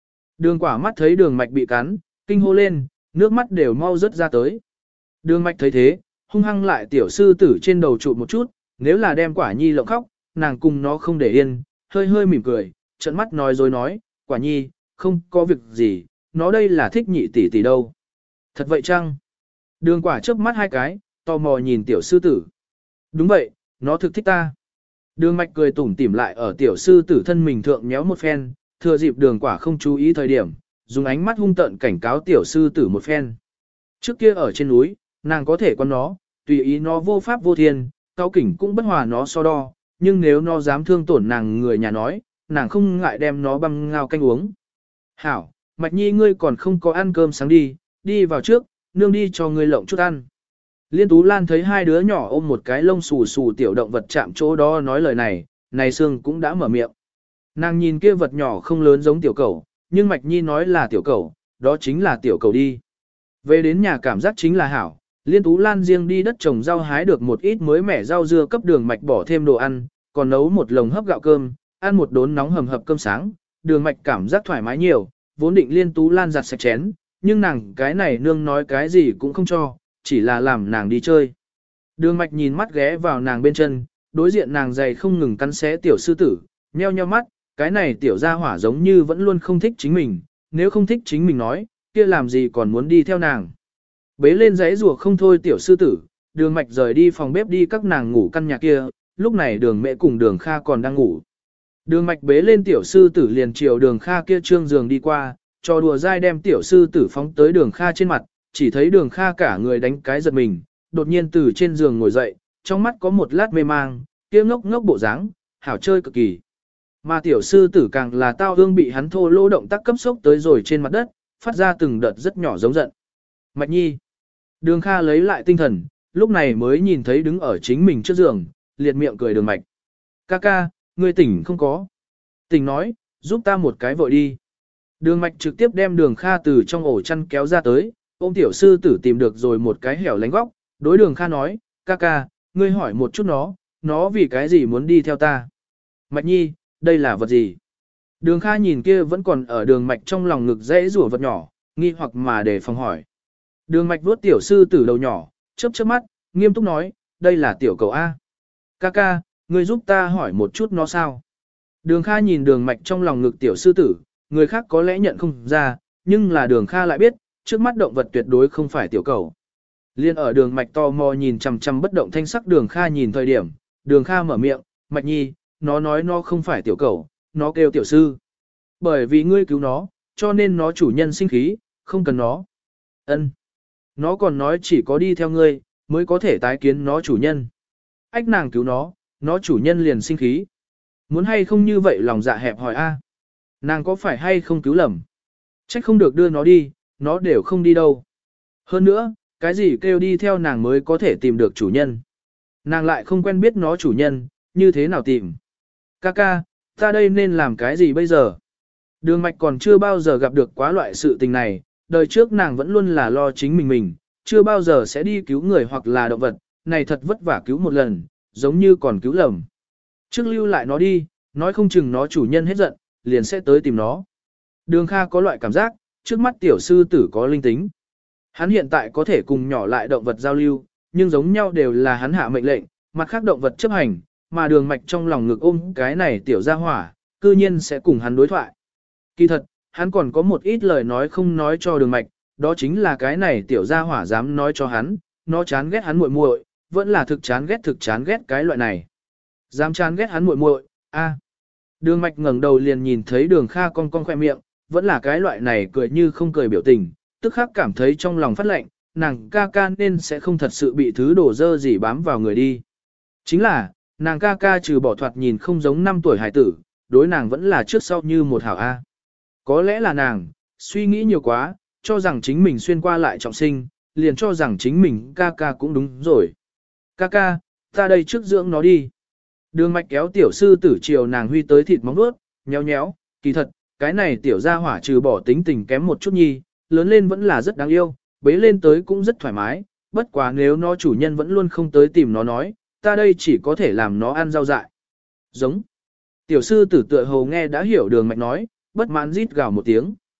Đường quả mắt thấy đường mạch bị cắn, kinh hô lên, nước mắt đều mau rớt ra tới. Đường mạch thấy thế, hung hăng lại tiểu sư tử trên đầu trụ một chút, nếu là đem quả nhi lộng khóc, nàng cùng nó không để yên, hơi hơi mỉm cười, trợn mắt nói dối nói, quả nhi, không có việc gì, nó đây là thích nhị tỷ tỷ đâu. Thật vậy chăng? Đường quả chớp mắt hai cái, tò mò nhìn tiểu sư tử. Đúng vậy, nó thực thích ta. Đường mạch cười tủm tỉm lại ở tiểu sư tử thân mình thượng nhéo một phen, thừa dịp đường quả không chú ý thời điểm, dùng ánh mắt hung tợn cảnh cáo tiểu sư tử một phen. Trước kia ở trên núi, nàng có thể quan nó, tùy ý nó vô pháp vô thiên, cao kỉnh cũng bất hòa nó so đo, nhưng nếu nó dám thương tổn nàng người nhà nói, nàng không ngại đem nó băm ngao canh uống. Hảo, Mạch Nhi ngươi còn không có ăn cơm sáng đi vào trước, nương đi cho ngươi lộng chút ăn. Liên Tú Lan thấy hai đứa nhỏ ôm một cái lông xù xù tiểu động vật chạm chỗ đó nói lời này Sương cũng đã mở miệng. Nàng nhìn kia vật nhỏ không lớn giống tiểu cẩu, nhưng Mạch Nhi nói là tiểu cẩu, đó chính là tiểu cẩu đi. Về đến nhà cảm giác chính là hảo, Liên Tú Lan riêng đi đất trồng rau hái được một ít mới mẻ rau dưa cấp đường Mạch bỏ thêm đồ ăn, còn nấu một lồng hấp gạo cơm, ăn một đốn nóng hầm hập cơm sáng, đường Mạch cảm giác thoải mái nhiều, vốn định Liên Tú Lan giặt sạch chén, nhưng nàng cái này nương nói cái gì cũng không cho, chỉ là làm nàng đi chơi. Đường Mạch nhìn mắt ghé vào nàng bên chân, đối diện nàng dày không ngừng cắn xé tiểu sư tử, nheo nheo mắt, cái này tiểu gia hỏa giống như vẫn luôn không thích chính mình, nếu không thích chính mình nói, kia làm gì còn muốn đi theo nàng. Bế lên giấy rùa không thôi tiểu sư tử, đường Mạch rời đi phòng bếp đi các nàng ngủ căn nhà kia, lúc này đường mẹ cùng đường Kha còn đang ngủ. Đường Mạch bế lên tiểu sư tử liền chiều đường Kha kia trương giường đi qua, cho đùa dai đem tiểu sư tử phóng tới đường Kha trên mặt, chỉ thấy đường Kha cả người đánh cái giật mình, đột nhiên từ trên giường ngồi dậy, trong mắt có một lát mê mang, kia ngốc ngốc bộ dáng, hảo chơi cực kỳ. Mà tiểu sư tử càng là tao hương bị hắn thô lỗ động tác cấp sốc tới rồi trên mặt đất, phát ra từng đợt rất nhỏ giống giận. Mạch Nhi. Đường Kha lấy lại tinh thần, lúc này mới nhìn thấy đứng ở chính mình trước giường, liệt miệng cười đường Mạch. Ca ca, ngươi tỉnh không có. Tỉnh nói, giúp ta một cái vội đi. Đường Mạch trực tiếp đem đường Kha từ trong ổ chăn kéo ra tới, ôm tiểu sư tử tìm được rồi một cái hẻo lánh góc, đối đường Kha nói, ca ca, ngươi hỏi một chút nó vì cái gì muốn đi theo ta. Mạch Nhi, đây là vật gì? Đường Kha nhìn kia vẫn còn ở đường Mạch trong lòng ngực dễ rủa vật nhỏ, nghi hoặc mà để phòng hỏi. Đường Mạch vuốt tiểu sư tử đầu nhỏ, chớp chớp mắt, nghiêm túc nói, đây là tiểu cầu A. Ca ca, ngươi giúp ta hỏi một chút nó sao? Đường Kha nhìn đường Mạch trong lòng ngực tiểu sư tử, người khác có lẽ nhận không ra, nhưng là đường Kha lại biết, trước mắt động vật tuyệt đối không phải tiểu cầu. Liên ở đường Mạch tò mò nhìn chằm chằm bất động thanh sắc đường Kha nhìn thời điểm, đường Kha mở miệng, Mạch Nhi, nó nói nó không phải tiểu cầu, nó kêu tiểu sư. Bởi vì ngươi cứu nó, cho nên nó chủ nhân sinh khí, không cần nó. Ân. Nó còn nói chỉ có đi theo ngươi, mới có thể tái kiến nó chủ nhân. Ách nàng cứu nó chủ nhân liền sinh khí. Muốn hay không như vậy lòng dạ hẹp hỏi a. Nàng có phải hay không cứu lầm? Trách không được đưa nó đi, nó đều không đi đâu. Hơn nữa, cái gì kêu đi theo nàng mới có thể tìm được chủ nhân. Nàng lại không quen biết nó chủ nhân, như thế nào tìm. Ca ca, ta đây nên làm cái gì bây giờ? Đường Mạch còn chưa bao giờ gặp được quá loại sự tình này, đời trước nàng vẫn luôn là lo chính mình, chưa bao giờ sẽ đi cứu người hoặc là động vật, này thật vất vả cứu một lần, giống như còn cứu lầm. Trước lưu lại nó đi, nói không chừng nó chủ nhân hết giận, liền sẽ tới tìm nó. Đường Kha có loại cảm giác, trước mắt tiểu sư tử có linh tính. Hắn hiện tại có thể cùng nhỏ lại động vật giao lưu, nhưng giống nhau đều là hắn hạ mệnh lệnh, mặt khác động vật chấp hành, mà đường Mạch trong lòng ngực ôm cái này tiểu gia hỏa, cư nhiên sẽ cùng hắn đối thoại. Kỳ thật, hắn còn có một ít lời nói không nói cho đường Mạch, đó chính là cái này tiểu gia hỏa dám nói cho hắn, nó chán ghét hắn muội muội, vẫn là thực chán ghét cái loại này. Dám chán ghét hắn muội muội, a. Đường Mạch ngẩng đầu liền nhìn thấy đường Kha cong cong khỏe miệng, vẫn là cái loại này cười như không cười biểu tình, tức khắc cảm thấy trong lòng phát lạnh, nàng ca ca nên sẽ không thật sự bị thứ đổ dơ gì bám vào người đi. Chính là, nàng ca ca trừ bỏ thoạt nhìn không giống 5 tuổi hải tử, đối nàng vẫn là trước sau như một hảo A. Có lẽ là nàng, suy nghĩ nhiều quá, cho rằng chính mình xuyên qua lại trọng sinh, liền cho rằng chính mình ca ca cũng đúng rồi. Ca ca, ta đây trước dưỡng nó đi. Đường Mạch kéo tiểu sư tử chiều nàng huy tới thịt móng nuốt, nhéo nhéo, kỳ thật, cái này tiểu gia hỏa trừ bỏ tính tình kém một chút nhi, lớn lên vẫn là rất đáng yêu, bế lên tới cũng rất thoải mái, bất quá nếu nó chủ nhân vẫn luôn không tới tìm nó nói, ta đây chỉ có thể làm nó ăn rau dại. Giống. Tiểu sư tử tựa hồ nghe đã hiểu đường Mạch nói, bất mãn rít gào một tiếng.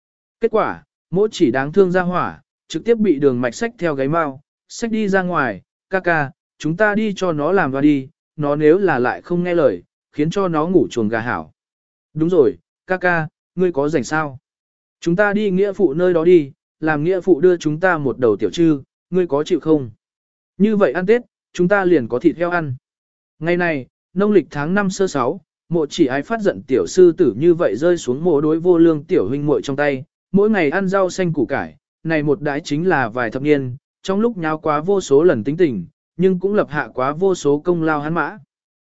Kết quả, mỗi chỉ đáng thương ra hỏa, trực tiếp bị đường mạch xách theo gáy mau, xách đi ra ngoài, ca ca, chúng ta đi cho nó làm vào đi, nó nếu là lại không nghe lời, khiến cho nó ngủ chuồng gà hảo. Đúng rồi, ca ca, ngươi có rảnh sao? Chúng ta đi nghĩa phụ nơi đó đi, làm nghĩa phụ đưa chúng ta một đầu tiểu trư, ngươi có chịu không? Như vậy ăn Tết, chúng ta liền có thịt heo ăn. Ngày này, nông lịch tháng 5 sơ 6, mộ chỉ ái phát giận tiểu sư tử như vậy rơi xuống mộ đối vô lương tiểu huynh muội trong tay, mỗi ngày ăn rau xanh củ cải, này một đái chính là vài thập niên, trong lúc nháo quá vô số lần tính tình, nhưng cũng lập hạ quá vô số công lao hắn mã.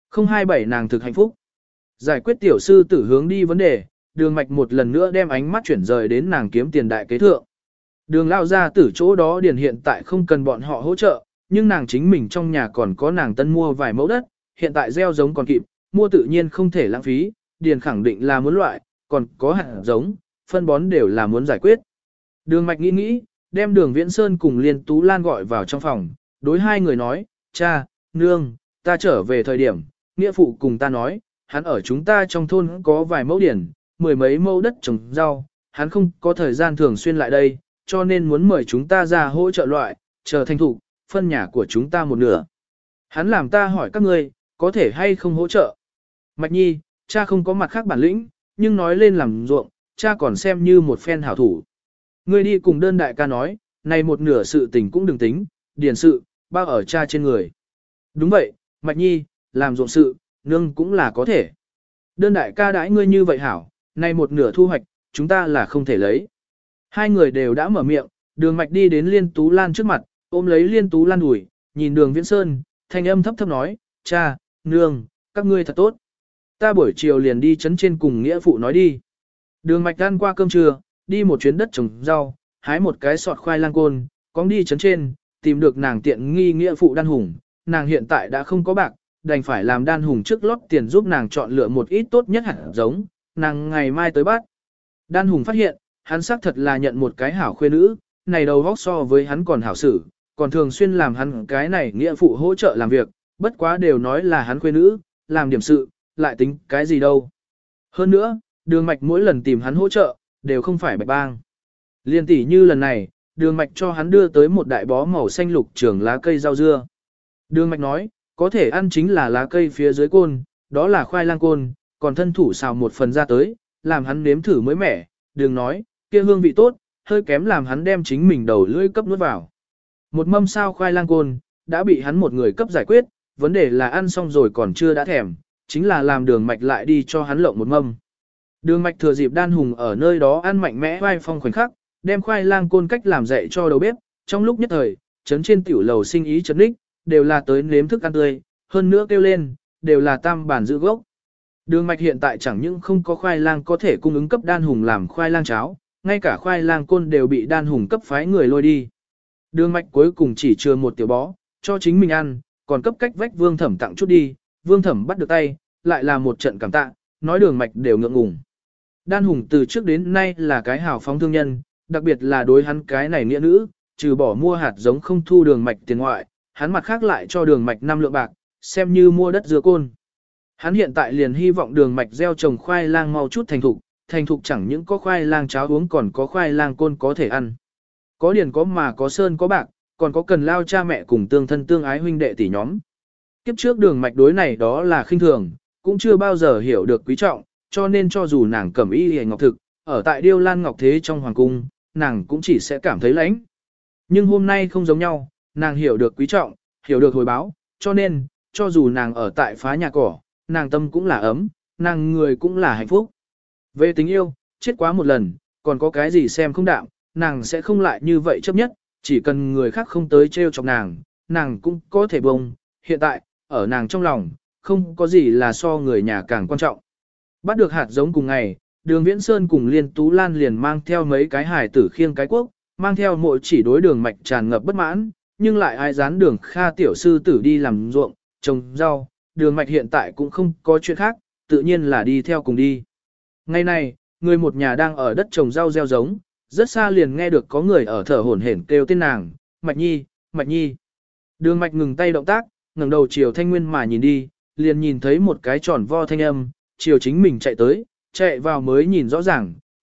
027 nàng thực hạnh phúc. Giải quyết tiểu sư tử hướng đi vấn đề, đường mạch một lần nữa đem ánh mắt chuyển rời đến nàng kiếm tiền đại kế thượng. Đường lao ra tử chỗ đó điền hiện tại không cần bọn họ hỗ trợ, nhưng nàng chính mình trong nhà còn có nàng tân mua vài mẫu đất, hiện tại gieo giống còn kịp, mua tự nhiên không thể lãng phí, điền khẳng định là muốn loại, còn có hạt giống, phân bón đều là muốn giải quyết. Đường mạch nghĩ, đem đường Viễn Sơn cùng Liên Tú Lan gọi vào trong phòng, đối hai người nói, cha, nương, ta trở về thời điểm, nghĩa phụ cùng ta nói, hắn ở chúng ta trong thôn có vài mẫu điển, mười mấy mẫu đất trồng rau, hắn không có thời gian thường xuyên lại đây, cho nên muốn mời chúng ta ra hỗ trợ loại, chờ thành thủ, phân nhà của chúng ta một nửa. Hắn làm ta hỏi các ngươi, có thể hay không hỗ trợ. Mạch nhi, cha không có mặt khác bản lĩnh, nhưng nói lên làm ruộng, cha còn xem như một phen hảo thủ. Ngươi đi cùng đơn đại ca nói, này một nửa sự tình cũng đừng tính, điển sự, bao ở cha trên người. Đúng vậy, Mạch nhi, làm ruộng sự, nương cũng là có thể. Đơn đại ca đãi ngươi như vậy hảo, này một nửa thu hoạch, chúng ta là không thể lấy. Hai người đều đã mở miệng, đường mạch đi đến Liên Tú Lan trước mặt, ôm lấy Liên Tú Lan đuổi, nhìn đường Viễn Sơn, thanh âm thấp thấp nói, cha, nương, các ngươi thật tốt. Ta buổi chiều liền đi trấn trên cùng nghĩa phụ nói đi. Đường mạch ăn qua cơm trưa, đi một chuyến đất trồng rau, hái một cái sọt khoai lang côn, cóng đi trấn trên, tìm được nàng tiện nghi nghĩa phụ Đan Hùng, nàng hiện tại đã không có bạc, đành phải làm Đan Hùng trước lót tiền giúp nàng chọn lựa một ít tốt nhất hạt giống, nàng ngày mai tới bắt. Đan Hùng phát hiện, hắn xác thật là nhận một cái hảo khuê nữ, này đầu vóc so với hắn còn hảo xử, còn thường xuyên làm hắn cái này nghĩa phụ hỗ trợ làm việc, bất quá đều nói là hắn khuê nữ, làm điểm sự, lại tính cái gì đâu. Hơn nữa, đường mạch mỗi lần tìm hắn hỗ trợ, đều không phải bạch bang. Liên tỷ như lần này, đường mạch cho hắn đưa tới một đại bó màu xanh lục trưởng lá cây rau dưa. Đường mạch nói, có thể ăn chính là lá cây phía dưới côn, đó là khoai lang côn, còn thân thủ xào một phần ra tới, làm hắn nếm thử mới mẻ, đừng nói, kia hương vị tốt, hơi kém làm hắn đem chính mình đầu lưỡi cấp nuốt vào. Một mâm sao khoai lang côn, đã bị hắn một người cấp giải quyết, vấn đề là ăn xong rồi còn chưa đã thèm, chính là làm đường mạch lại đi cho hắn lộng một mâm. Đường mạch thừa dịp Đan Hùng ở nơi đó ăn mạnh mẽ vai phong khoảnh khắc, đem khoai lang côn cách làm dạy cho đầu bếp, trong lúc nhất thời, trấn trên tiểu lầu sinh ý trấn đích, đều là tới nếm thức ăn tươi, hơn nữa kêu lên, đều là tam bản giữ gốc. Đường mạch hiện tại chẳng những không có khoai lang có thể cung ứng cấp Đan Hùng làm khoai lang cháo, ngay cả khoai lang côn đều bị Đan Hùng cấp phái người lôi đi. Đường mạch cuối cùng chỉ chừa một tiểu bó, cho chính mình ăn, còn cấp cách vách Vương Thẩm tặng chút đi, Vương Thẩm bắt được tay, lại là một trận cảm tạ, nói đường mạch đều ngượng ngùng. Đan Hùng từ trước đến nay là cái hào phóng thương nhân, đặc biệt là đối hắn cái này nghĩa nữ, trừ bỏ mua hạt giống không thu đường mạch tiền ngoại, hắn mặt khác lại cho đường mạch 5 lượng bạc, xem như mua đất dưa côn. Hắn hiện tại liền hy vọng đường mạch gieo trồng khoai lang mau chút thành thục chẳng những có khoai lang cháo uống còn có khoai lang côn có thể ăn. Có điền có mà có sơn có bạc, còn có cần lao cha mẹ cùng tương thân tương ái huynh đệ tỷ nhóm. Kiếp trước đường mạch đối này đó là khinh thường, cũng chưa bao giờ hiểu được quý trọng, cho nên cho dù nàng cẩm y hề ngọc thực, ở tại Điêu Lan Ngọc Thế trong hoàng cung, nàng cũng chỉ sẽ cảm thấy lãnh. Nhưng hôm nay không giống nhau, nàng hiểu được quý trọng, hiểu được hồi báo, cho nên, cho dù nàng ở tại phá nhà cỏ, nàng tâm cũng là ấm, nàng người cũng là hạnh phúc. Về tình yêu, chết quá một lần, còn có cái gì xem không đạm, nàng sẽ không lại như vậy chấp nhất, chỉ cần người khác không tới trêu chọc nàng cũng có thể bông. Hiện tại, ở nàng trong lòng, không có gì là so người nhà càng quan trọng. Bắt được hạt giống cùng ngày, đường Viễn Sơn cùng Liên Tú Lan liền mang theo mấy cái hài tử khiêng cái quốc, mang theo mỗi chỉ đối đường mạch tràn ngập bất mãn, nhưng lại ai dán đường Kha tiểu sư tử đi làm ruộng, trồng rau, đường mạch hiện tại cũng không có chuyện khác, tự nhiên là đi theo cùng đi. Ngày này, người một nhà đang ở đất trồng rau gieo giống, rất xa liền nghe được có người ở thở hổn hển kêu tên nàng, Mạch Nhi, Mạch Nhi. Đường mạch ngừng tay động tác, ngẩng đầu chiều Thanh Nguyên mà nhìn đi, liền nhìn thấy một cái tròn vo thanh âm, chiều chính mình chạy tới, chạy vào mới nhìn rõ ràng,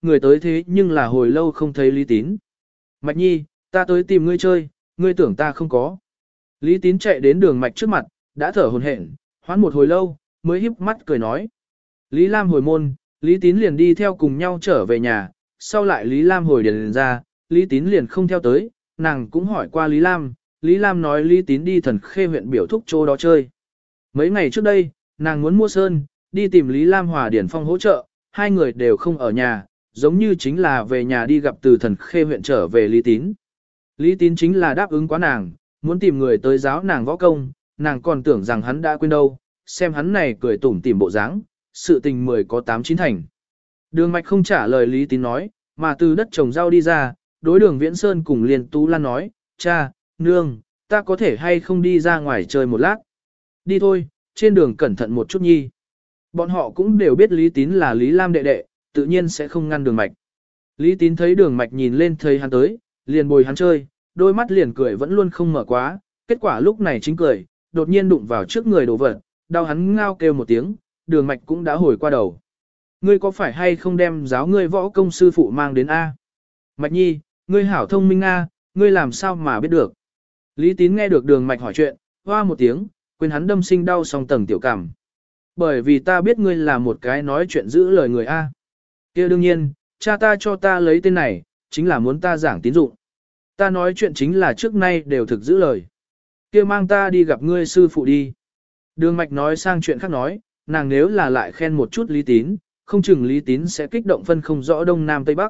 người tới thế nhưng là hồi lâu không thấy Lý Tín. Mạch Nhi, ta tới tìm ngươi chơi, ngươi tưởng ta không có. Lý Tín chạy đến đường Mạch trước mặt, đã thở hổn hển, hoãn một hồi lâu, mới híp mắt cười nói. Lý Lam hồi môn, Lý Tín liền đi theo cùng nhau trở về nhà, sau lại Lý Lam hồi điền ra, Lý Tín liền không theo tới, nàng cũng hỏi qua Lý Lam nói Lý Tín đi Thần Khê huyện biểu thúc chỗ đó chơi. Mấy ngày trước đây, nàng muốn mua sơn, đi tìm Lý Lam Hòa Điển Phong hỗ trợ, hai người đều không ở nhà, giống như chính là về nhà đi gặp từ Thần Khê huyện trở về Lý Tín. Lý Tín chính là đáp ứng quá nàng, muốn tìm người tới giáo nàng võ công, nàng còn tưởng rằng hắn đã quên đâu, xem hắn này cười tủm tỉm bộ dáng, sự tình 10 có 8 9 thành. Đường Mạch không trả lời Lý Tín nói, mà từ đất trồng rau đi ra, đối Đường Viễn Sơn cùng Liên Tú Lan nói, cha, nương, ta có thể hay không đi ra ngoài chơi một lát. Đi thôi, trên đường cẩn thận một chút nhi. Bọn họ cũng đều biết Lý Tín là Lý Lam đệ đệ, tự nhiên sẽ không ngăn Đường Mạch. Lý Tín thấy Đường Mạch nhìn lên thấy hắn tới, liền bồi hắn chơi, đôi mắt liền cười vẫn luôn không mở quá, kết quả lúc này chính cười, đột nhiên đụng vào trước người đồ vật, đau hắn ngao kêu một tiếng, Đường Mạch cũng đã hồi qua đầu. Ngươi có phải hay không đem giáo ngươi võ công sư phụ mang đến A? Mạch Nhi, ngươi hảo thông minh A, ngươi làm sao mà biết được? Lý Tín nghe được Đường Mạch hỏi chuyện, hoa một tiếng, quên hắn đâm sinh đau song tầng tiểu cảm. Bởi vì ta biết ngươi là một cái nói chuyện giữ lời người A. Kia đương nhiên, cha ta cho ta lấy tên này, chính là muốn ta giảng tín dụng. Ta nói chuyện chính là trước nay đều thực giữ lời. Kia mang ta đi gặp ngươi sư phụ đi. Đường Mạch nói sang chuyện khác nói, nàng nếu là lại khen một chút Lý Tín, không chừng Lý Tín sẽ kích động phân không rõ đông nam tây bắc.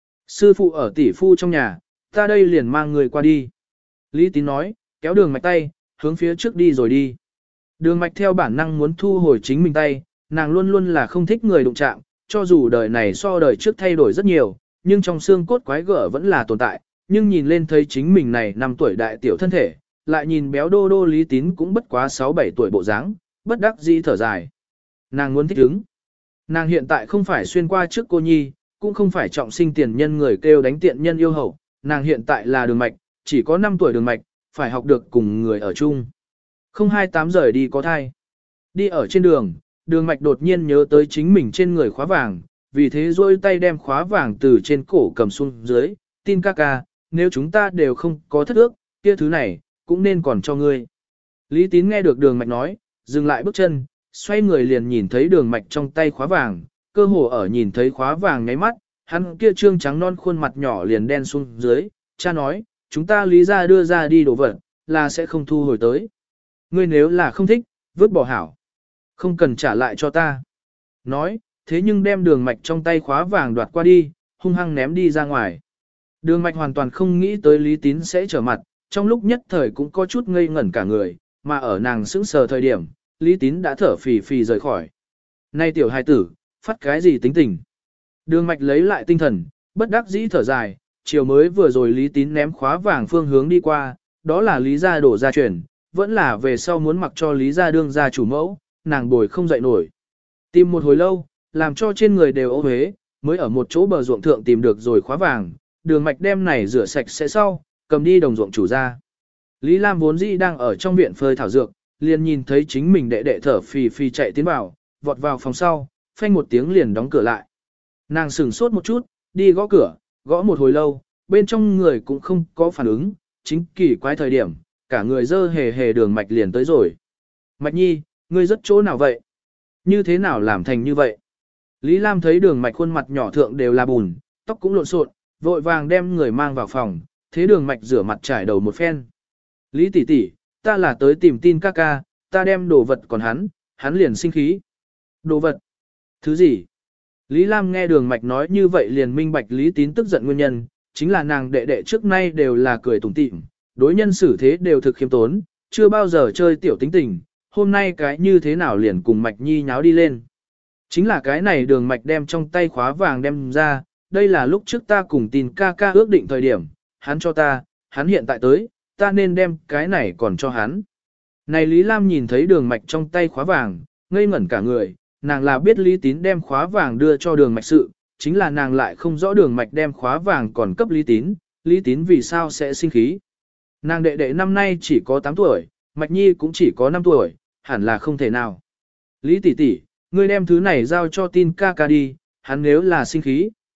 Sư phụ ở tỷ phu trong nhà, ta đây liền mang người qua đi. Lý Tín nói, kéo Đường Mạch tay, hướng phía trước đi rồi đi. Đường Mạch theo bản năng muốn thu hồi chính mình tay, nàng luôn luôn là không thích người đụng chạm, cho dù đời này so đời trước thay đổi rất nhiều, nhưng trong xương cốt quái gở vẫn là tồn tại, nhưng nhìn lên thấy chính mình này 5 tuổi đại tiểu thân thể, lại nhìn béo đô đô Lý Tín cũng bất quá 6-7 tuổi bộ dáng, bất đắc dĩ thở dài. Nàng muốn thích ứng. Nàng hiện tại không phải xuyên qua trước cô nhi, cũng không phải trọng sinh tiền nhân người kêu đánh tiện nhân yêu hậu, nàng hiện tại là Đường Mạch, chỉ có 5 tuổi Đường Mạch, phải học được cùng người ở chung. Không 28 giờ đi có thai. Đi ở trên đường, Đường Mạch đột nhiên nhớ tới chính mình trên người khóa vàng, vì thế rôi tay đem khóa vàng từ trên cổ cầm xuống dưới, tin ca ca, nếu chúng ta đều không có thất ước, kia thứ này, cũng nên còn cho ngươi. Lý Tín nghe được Đường Mạch nói, dừng lại bước chân, xoay người liền nhìn thấy Đường Mạch trong tay khóa vàng, cơ hồ ở nhìn thấy khóa vàng nháy mắt, hắn kia trương trắng non khuôn mặt nhỏ liền đen xuống dưới, cha nói, chúng ta Lý ra đưa ra đi đồ vật, là sẽ không thu hồi tới. Ngươi nếu là không thích, vứt bỏ hảo. Không cần trả lại cho ta. Nói, thế nhưng đem Đường Mạch trong tay khóa vàng đoạt qua đi, hung hăng ném đi ra ngoài. Đường Mạch hoàn toàn không nghĩ tới Lý Tín sẽ trở mặt, trong lúc nhất thời cũng có chút ngây ngẩn cả người, mà ở nàng sững sờ thời điểm, Lý Tín đã thở phì phì rời khỏi. Này tiểu hài tử, phát cái gì tính tình? Đường Mạch lấy lại tinh thần, bất đắc dĩ thở dài, chiều mới vừa rồi Lý Tín ném khóa vàng phương hướng đi qua, đó là Lý gia đổ gia truyền, vẫn là về sau muốn mặc cho Lý gia đương gia chủ mẫu, nàng bồi không dậy nổi. Tìm một hồi lâu, làm cho trên người đều ô uế, mới ở một chỗ bờ ruộng thượng tìm được rồi khóa vàng, Đường Mạch đem này rửa sạch sẽ sau, cầm đi đồng ruộng chủ ra. Lý Lam vốn dĩ đang ở trong viện phơi thảo dược, liền nhìn thấy chính mình đệ đệ thở phì phì chạy tiến vào, vọt vào phòng sau, phanh một tiếng liền đóng cửa lại. Nàng sửng sốt một chút, đi gõ cửa, gõ một hồi lâu, bên trong người cũng không có phản ứng, chính kỳ quái thời điểm, cả người dơ hề hề Đường Mạch liền tới rồi. Mạch Nhi, ngươi rất chỗ nào vậy? Như thế nào làm thành như vậy? Lý Lam thấy Đường Mạch khuôn mặt nhỏ thượng đều là bùn, tóc cũng lộn xộn, vội vàng đem người mang vào phòng, thế Đường Mạch rửa mặt trải đầu một phen. Lý tỷ tỷ, ta là tới tìm tin ca ca, ta đem đồ vật còn hắn liền sinh khí. Đồ vật? Thứ gì? Lý Lam nghe Đường Mạch nói như vậy liền minh bạch Lý Tín tức giận nguyên nhân, chính là nàng đệ đệ trước nay đều là cười tủm tỉm, đối nhân xử thế đều thực khiêm tốn, chưa bao giờ chơi tiểu tính tình, hôm nay cái như thế nào liền cùng Mạch Nhi nháo đi lên. Chính là cái này Đường Mạch đem trong tay khóa vàng đem ra, đây là lúc trước ta cùng tin ca ca ước định thời điểm, hắn cho ta, hắn hiện tại tới, ta nên đem cái này còn cho hắn. Này Lý Lam nhìn thấy Đường Mạch trong tay khóa vàng, ngây ngẩn cả người, nàng là biết Lý Tín đem khóa vàng đưa cho Đường Mạch sự, chính là nàng lại không rõ Đường Mạch đem khóa vàng còn cấp Lý Tín vì sao sẽ sinh khí. Nàng đệ đệ năm nay chỉ có 8 tuổi, Mạch Nhi cũng chỉ có 5 tuổi, hẳn là không thể nào. Lý tỷ tỷ, ngươi đem thứ này giao cho tin ca ca đi, hắn nếu là sinh khí,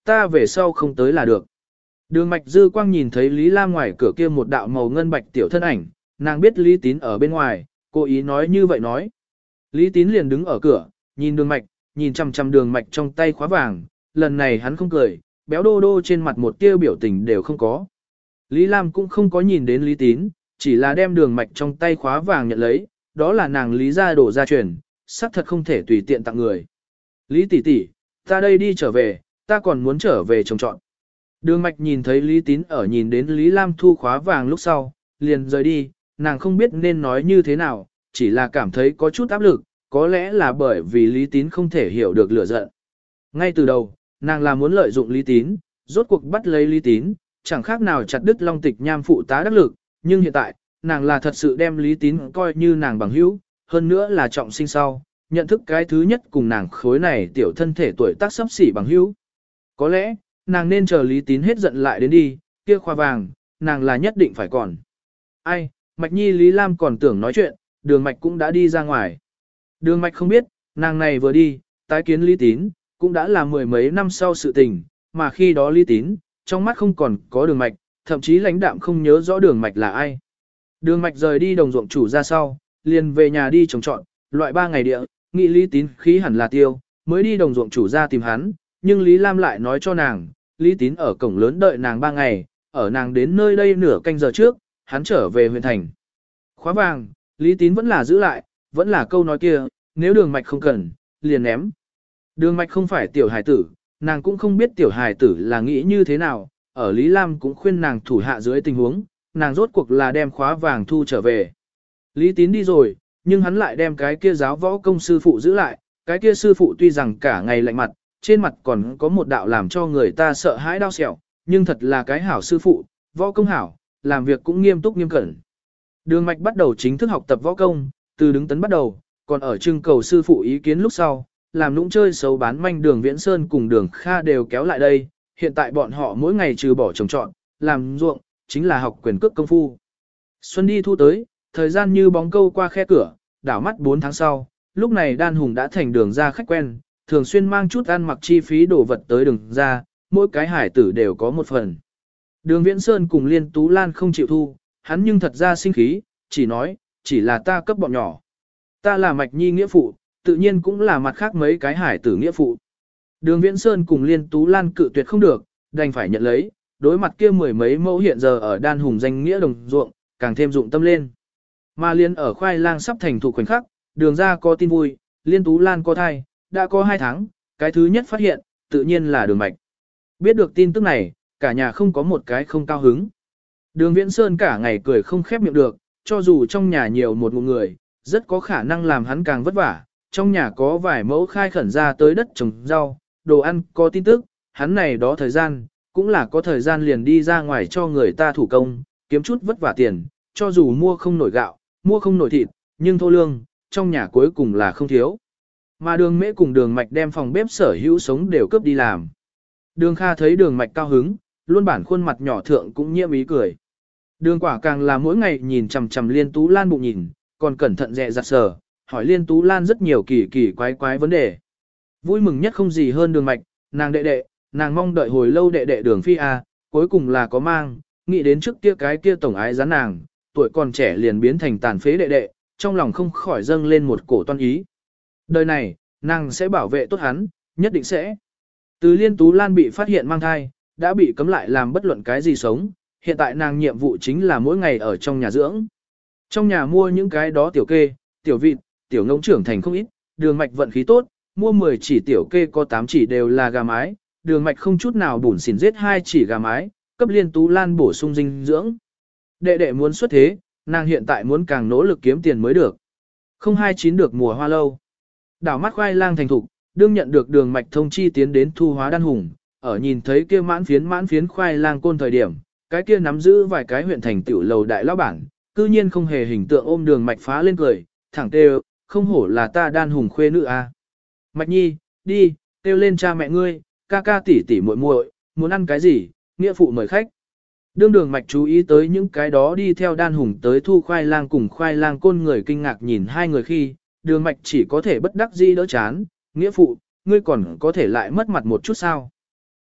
ta về sau không tới là được. Đường Mạch Dư Quang nhìn thấy Lý Lam ngoài cửa kia một đạo màu ngân bạch tiểu thân ảnh, nàng biết Lý Tín ở bên ngoài, cố ý nói như vậy nói. Lý Tín liền đứng ở cửa, nhìn Đường Mạch, nhìn chằm chằm Đường Mạch trong tay khóa vàng, lần này hắn không cười, béo đô đô trên mặt một tia biểu tình đều không có. Lý Lam cũng không có nhìn đến Lý Tín, chỉ là đem Đường Mạch trong tay khóa vàng nhận lấy, đó là nàng Lý gia đổ gia truyền, xác thật không thể tùy tiện tặng người. Lý tỷ tỷ, ta đây đi trở về, ta còn muốn trở về trồng trọt. Đường Mạch nhìn thấy Lý Tín ở nhìn đến Lý Lam thu khóa vàng lúc sau, liền rời đi, nàng không biết nên nói như thế nào, chỉ là cảm thấy có chút áp lực, có lẽ là bởi vì Lý Tín không thể hiểu được lửa giận. Ngay từ đầu, nàng là muốn lợi dụng Lý Tín, rốt cuộc bắt lấy Lý Tín, chẳng khác nào chặt đứt Long Tịch Nham phụ tá đắc lực, nhưng hiện tại, nàng là thật sự đem Lý Tín coi như nàng bằng hữu, hơn nữa là trọng sinh sau, nhận thức cái thứ nhất cùng nàng khối này tiểu thân thể tuổi tác sắp xỉ bằng hữu. Có lẽ, nàng nên chờ Lý Tín hết giận lại đến đi, kia khoa vàng, nàng là nhất định phải còn. Ai, Mạch Nhi Lý Lam còn tưởng nói chuyện, Đường Mạch cũng đã đi ra ngoài. Đường Mạch không biết, nàng này vừa đi, tái kiến Lý Tín, cũng đã là mười mấy năm sau sự tình, mà khi đó Lý Tín, trong mắt không còn có Đường Mạch, thậm chí lãnh đạm không nhớ rõ Đường Mạch là ai. Đường Mạch rời đi đồng ruộng chủ ra sau, liền về nhà đi trồng trọt, loại 3 ngày địa, nghĩ Lý Tín khí hẳn là tiêu, mới đi đồng ruộng chủ ra tìm hắn, nhưng Lý Lam lại nói cho nàng, Lý Tín ở cổng lớn đợi nàng 3 ngày, ở nàng đến nơi đây nửa canh giờ trước, hắn trở về huyện thành. Khóa vàng, Lý Tín vẫn là giữ lại, vẫn là câu nói kia, nếu Đường Mạch không cần, liền ném. Đường Mạch không phải tiểu hài tử, nàng cũng không biết tiểu hài tử là nghĩ như thế nào, ở Lý Lam cũng khuyên nàng thủ hạ dưới tình huống, nàng rốt cuộc là đem khóa vàng thu trở về. Lý Tín đi rồi, nhưng hắn lại đem cái kia giáo võ công sư phụ giữ lại, cái kia sư phụ tuy rằng cả ngày lạnh mặt, trên mặt còn có một đạo làm cho người ta sợ hãi đau sẹo, nhưng thật là cái hảo sư phụ, võ công hảo, làm việc cũng nghiêm túc nghiêm cẩn. Đường Mạch bắt đầu chính thức học tập võ công, từ đứng tấn bắt đầu, còn ở trưng cầu sư phụ ý kiến lúc sau, làm nũng chơi xấu bán manh Đường Viễn Sơn cùng Đường Kha đều kéo lại đây, hiện tại bọn họ mỗi ngày trừ bỏ trồng trọt, làm ruộng, chính là học quyền cước công phu. Xuân đi thu tới, thời gian như bóng câu qua khe cửa, đảo mắt 4 tháng sau, lúc này Đan Hùng đã thành Đường ra khách quen, thường xuyên mang chút ăn mặc chi phí đồ vật tới Đường ra, mỗi cái hải tử đều có một phần. Đường Viễn Sơn cùng Liên Tú Lan không chịu thu, hắn nhưng thật ra sinh khí, chỉ nói, chỉ là ta cấp bọn nhỏ. Ta là Mạch Nhi nghĩa phụ, tự nhiên cũng là mặt khác mấy cái hải tử nghĩa phụ. Đường Viễn Sơn cùng Liên Tú Lan cự tuyệt không được, đành phải nhận lấy, đối mặt kia mười mấy mẫu hiện giờ ở Đan Hùng danh nghĩa đồng ruộng, càng thêm dụng tâm lên. Mà liên ở khoai lang sắp thành thủ khoảnh khắc, Đường ra có tin vui, Liên Tú Lan có thai, đã có 2 tháng, cái thứ nhất phát hiện, tự nhiên là Đường Mạch. Biết được tin tức này, cả nhà không có một cái không cao hứng. Đường Viễn Sơn cả ngày cười không khép miệng được, cho dù trong nhà nhiều một người, rất có khả năng làm hắn càng vất vả. Trong nhà có vài mẫu khai khẩn ra tới đất trồng rau, đồ ăn có tin tức, hắn này đó thời gian, cũng là có thời gian liền đi ra ngoài cho người ta thủ công, kiếm chút vất vả tiền, cho dù mua không nổi gạo, mua không nổi thịt, nhưng thô lương, trong nhà cuối cùng là không thiếu. Mà Đường Mễ cùng Đường Mạch đem phòng bếp sở hữu sống đều cướp đi làm. Đường Kha thấy Đường Mạch cao hứng, luôn bản khuôn mặt nhỏ thượng cũng nhiễm ý cười. Đường Quả càng là mỗi ngày nhìn chằm chằm Liên Tú Lan bụng nhìn, còn cẩn thận dè dặt sờ, hỏi Liên Tú Lan rất nhiều kỳ kỳ quái quái vấn đề. Vui mừng nhất không gì hơn Đường Mạch, nàng đệ đệ, nàng mong đợi hồi lâu đệ đệ Đường Phi A, cuối cùng là có mang, nghĩ đến trước kia cái kia tổng ái gián nàng, tuổi còn trẻ liền biến thành tàn phế đệ đệ, trong lòng không khỏi dâng lên một cổ toan ý. Đời này, nàng sẽ bảo vệ tốt hắn, nhất định sẽ. Từ Liên Tú Lan bị phát hiện mang thai, đã bị cấm lại làm bất luận cái gì sống, hiện tại nàng nhiệm vụ chính là mỗi ngày ở trong nhà dưỡng. Trong nhà mua những cái đó tiểu kê, tiểu vịt, tiểu ngỗng trưởng thành không ít, Đường Mạch vận khí tốt, mua 10 chỉ tiểu kê có 8 chỉ đều là gà mái, Đường Mạch không chút nào bủn xỉn giết 2 chỉ gà mái, cấp Liên Tú Lan bổ sung dinh dưỡng. Đệ đệ muốn xuất thế, nàng hiện tại muốn càng nỗ lực kiếm tiền mới được. Không 29 được mùa hoa lâu. Đảo mắt khoai lang thành thục, đương nhận được Đường Mạch thông chi tiến đến thu hóa Đan Hùng, ở nhìn thấy kia mãn phiến khoai lang côn thời điểm, cái kia nắm giữ vài cái huyện thành tiểu lầu đại lão bản, cư nhiên không hề hình tượng ôm Đường Mạch phá lên cười, thẳng kêu, không hổ là ta Đan Hùng khuê nữ a. Mạch Nhi, đi, kêu lên cha mẹ ngươi, ca ca tỷ tỷ muội muội, muốn ăn cái gì, nghĩa phụ mời khách. Đương Đường Mạch chú ý tới những cái đó đi theo Đan Hùng tới thu khoai lang cùng khoai lang côn người kinh ngạc nhìn hai người khi, Đường Mạch chỉ có thể bất đắc dĩ đỡ chán, nghĩa phụ, ngươi còn có thể lại mất mặt một chút sao.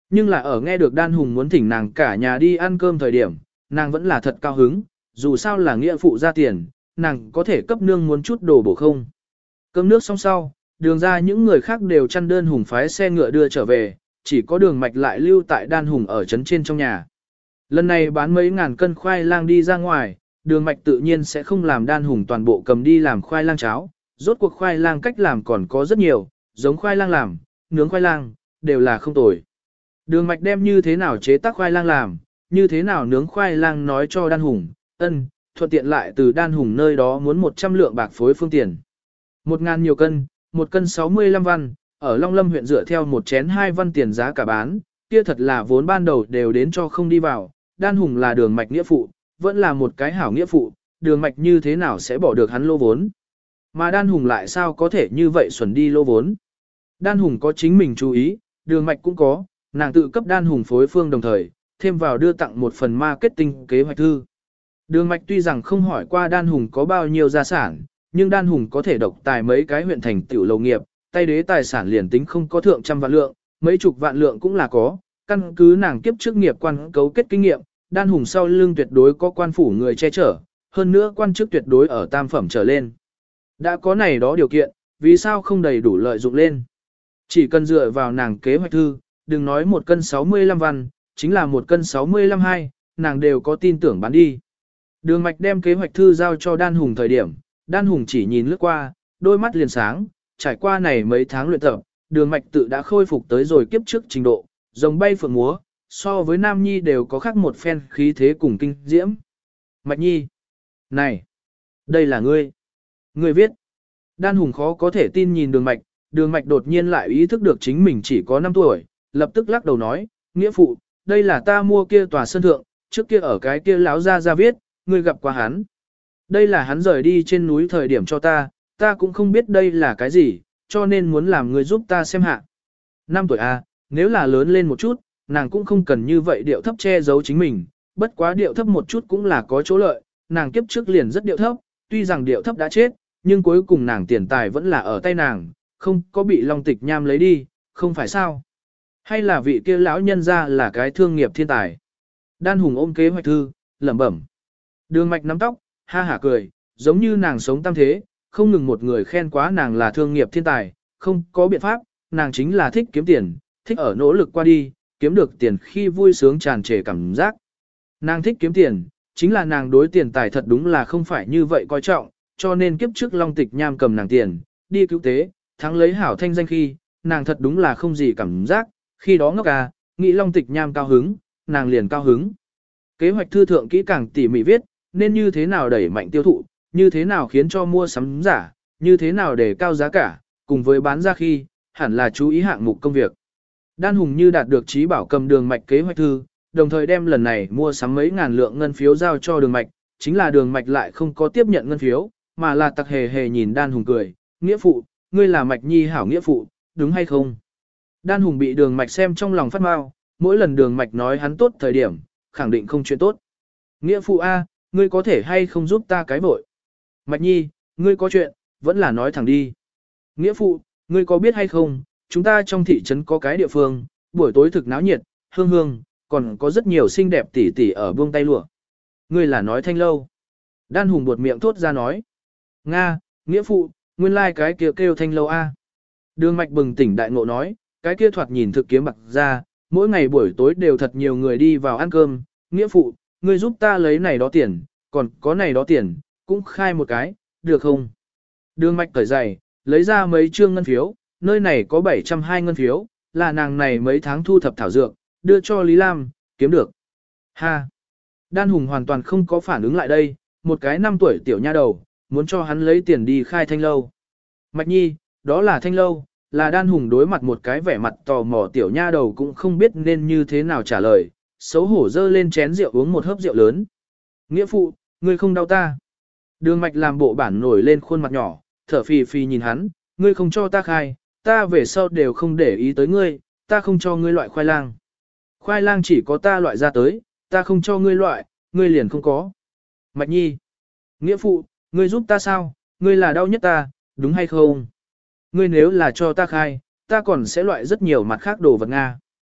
Nhưng là ở nghe được Đan Hùng muốn thỉnh nàng cả nhà đi ăn cơm thời điểm, nàng vẫn là thật cao hứng, dù sao là nghĩa phụ ra tiền, nàng có thể cấp nương muốn chút đồ bổ không. Cơm nước xong sau, đường ra những người khác đều chăn đơn Hùng phái xe ngựa đưa trở về, chỉ có đường mạch lại lưu tại Đan Hùng ở trấn trên trong nhà. Lần này bán mấy ngàn cân khoai lang đi ra ngoài, đường mạch tự nhiên sẽ không làm Đan Hùng toàn bộ cầm đi làm khoai lang cháo, rốt cuộc khoai lang cách làm còn có rất nhiều, giống khoai lang làm, nướng khoai lang, đều là không tồi. Đường mạch đem như thế nào chế tác khoai lang làm, như thế nào nướng khoai lang nói cho Đan Hùng, thuận tiện lại từ Đan Hùng nơi đó muốn 100 lượng bạc phối phương tiền. 1.000 nhiều cân, 1 cân 65 văn, ở Long Lâm huyện dựa theo một chén 2 văn tiền giá cả bán, kia thật là vốn ban đầu đều đến cho không đi vào, Đan Hùng là đường mạch nghĩa phụ, vẫn là một cái hảo nghĩa phụ, đường mạch như thế nào sẽ bỏ được hắn lô vốn. Mà Đan Hùng lại sao có thể như vậy xuẩn đi lô vốn. Đan Hùng có chính mình chú ý, đường mạch cũng có, nàng tự cấp Đan Hùng phối phương đồng thời, thêm vào đưa tặng một phần marketing kế hoạch thư. Đường mạch tuy rằng không hỏi qua Đan Hùng có bao nhiêu gia sản, nhưng Đan Hùng có thể độc tài mấy cái huyện thành tiểu lầu nghiệp, tay đế tài sản liền tính không có thượng trăm vạn lượng, mấy chục vạn lượng cũng là có, căn cứ nàng kiếp trước nghiệp quan cấu kết kinh nghiệm, Đan Hùng sau lưng tuyệt đối có quan phủ người che chở, hơn nữa quan chức tuyệt đối ở tam phẩm trở lên. Đã có này đó điều kiện, vì sao không đầy đủ lợi dụng lên? Chỉ cần dựa vào nàng kế hoạch thư, đừng nói 1 cân 65 văn, chính là 1 cân 65 hai, nàng đều có tin tưởng bán đi. Đường mạch đem kế hoạch thư giao cho Đan Hùng thời điểm, Đan Hùng chỉ nhìn lướt qua, đôi mắt liền sáng, trải qua này mấy tháng luyện tập, đường mạch tự đã khôi phục tới rồi kiếp trước trình độ, rồng bay phượng múa, so với Nam Nhi đều có khác một phen khí thế cùng kinh diễm. Mạch Nhi, này, đây là ngươi. Ngươi viết. Đan Hùng khó có thể tin nhìn đường mạch đột nhiên lại ý thức được chính mình chỉ có 5 tuổi, lập tức lắc đầu nói, nghĩa phụ, đây là ta mua kia tòa sân thượng, trước kia ở cái kia láo ra viết, ngươi gặp qua hắn. Đây là hắn rời đi trên núi thời điểm cho ta cũng không biết đây là cái gì, cho nên muốn làm ngươi giúp ta xem hạ. 5 tuổi à, nếu là lớn lên một chút, nàng cũng không cần như vậy điệu thấp che giấu chính mình, bất quá điệu thấp một chút cũng là có chỗ lợi, nàng kiếp trước liền rất điệu thấp, tuy rằng điệu thấp đã chết, nhưng cuối cùng nàng tiền tài vẫn là ở tay nàng, không có bị Long Tịch Nham lấy đi, không phải sao? Hay là vị kia lão nhân ra là cái thương nghiệp thiên tài? Đan Hùng ôm kế hoạch thư, lẩm bẩm. Đường mạch nắm tóc, ha hả cười, giống như nàng sống tam thế, không ngừng một người khen quá nàng là thương nghiệp thiên tài, không có biện pháp, nàng chính là thích kiếm tiền, thích ở nỗ lực qua đi, kiếm được tiền khi vui sướng tràn trề cảm giác. Nàng thích kiếm tiền, chính là nàng đối tiền tài thật đúng là không phải như vậy coi trọng, cho nên kiếp trước Long Tịch Nham cầm nàng tiền, đi cứu tế, thắng lấy hảo thanh danh khi, nàng thật đúng là không gì cảm giác, khi đó ngốc à, nghĩ Long Tịch Nham cao hứng, nàng liền cao hứng. Kế hoạch thư thượng kỹ càng tỉ mỉ viết, nên như thế nào đẩy mạnh tiêu thụ, như thế nào khiến cho mua sắm giả, như thế nào để cao giá cả, cùng với bán ra khi, hẳn là chú ý hạng mục công việc. Đan Hùng như đạt được trí bảo cầm đường mạch kế hoạch thư, đồng thời đem lần này mua sắm mấy ngàn lượng ngân phiếu giao cho đường mạch, chính là đường mạch lại không có tiếp nhận ngân phiếu, mà là tặc hề hề nhìn Đan Hùng cười, nghĩa phụ, ngươi là Mạch Nhi hảo nghĩa phụ, đúng hay không? Đan Hùng bị đường mạch xem trong lòng phát mau, mỗi lần đường mạch nói hắn tốt thời điểm, khẳng định không chuyện tốt. Nghĩa phụ A, ngươi có thể hay không giúp ta cái vội? Mạch Nhi, ngươi có chuyện, vẫn là nói thẳng đi. Nghĩa phụ, ngươi có biết hay không, chúng ta trong thị trấn có cái địa phương, buổi tối thực náo nhiệt, hương hương, còn có rất nhiều xinh đẹp tỷ tỷ ở buông tay lụa. Ngươi là nói Thanh Lâu. Đan Hùng buột miệng thốt ra nói. Nga, nghĩa phụ, nguyên lai cái kia kêu Thanh Lâu A. Đường mạch bừng tỉnh đại ngộ nói, cái kia thoạt nhìn thực kiếm bạc ra, mỗi ngày buổi tối đều thật nhiều người đi vào ăn cơm, nghĩa phụ, ngươi giúp ta lấy này đó tiền, còn có này đó tiền, cũng khai một cái, được không? Đường mạch cởi giày, lấy ra mấy trương ngân phiếu, nơi này có 720 ngân phiếu, là nàng này mấy tháng thu thập thảo dược, đưa cho Lý Lam, kiếm được. Ha! Đan Hùng hoàn toàn không có phản ứng lại đây, một cái 5 tuổi tiểu nha đầu, muốn cho hắn lấy tiền đi khai Thanh Lâu. Mạch Nhi, đó là Thanh Lâu, là Đan Hùng đối mặt một cái vẻ mặt tò mò tiểu nha đầu cũng không biết nên như thế nào trả lời, xấu hổ dơ lên chén rượu uống một hớp rượu lớn. Nghĩa phụ, ngươi không đau ta. Đường Mạch làm bộ bản nổi lên khuôn mặt nhỏ, thở phì phì nhìn hắn, ngươi không cho ta khai, ta về sau đều không để ý tới ngươi, ta không cho ngươi loại khoai lang. Khoai lang chỉ có ta loại ra tới, ta không cho ngươi loại, ngươi liền không có. Mạch Nhi, nghĩa phụ, ngươi giúp ta sao, ngươi là đau nhất ta, đúng hay không? Ngươi nếu là cho ta khai, ta còn sẽ loại rất nhiều mặt khác đồ vật Nga.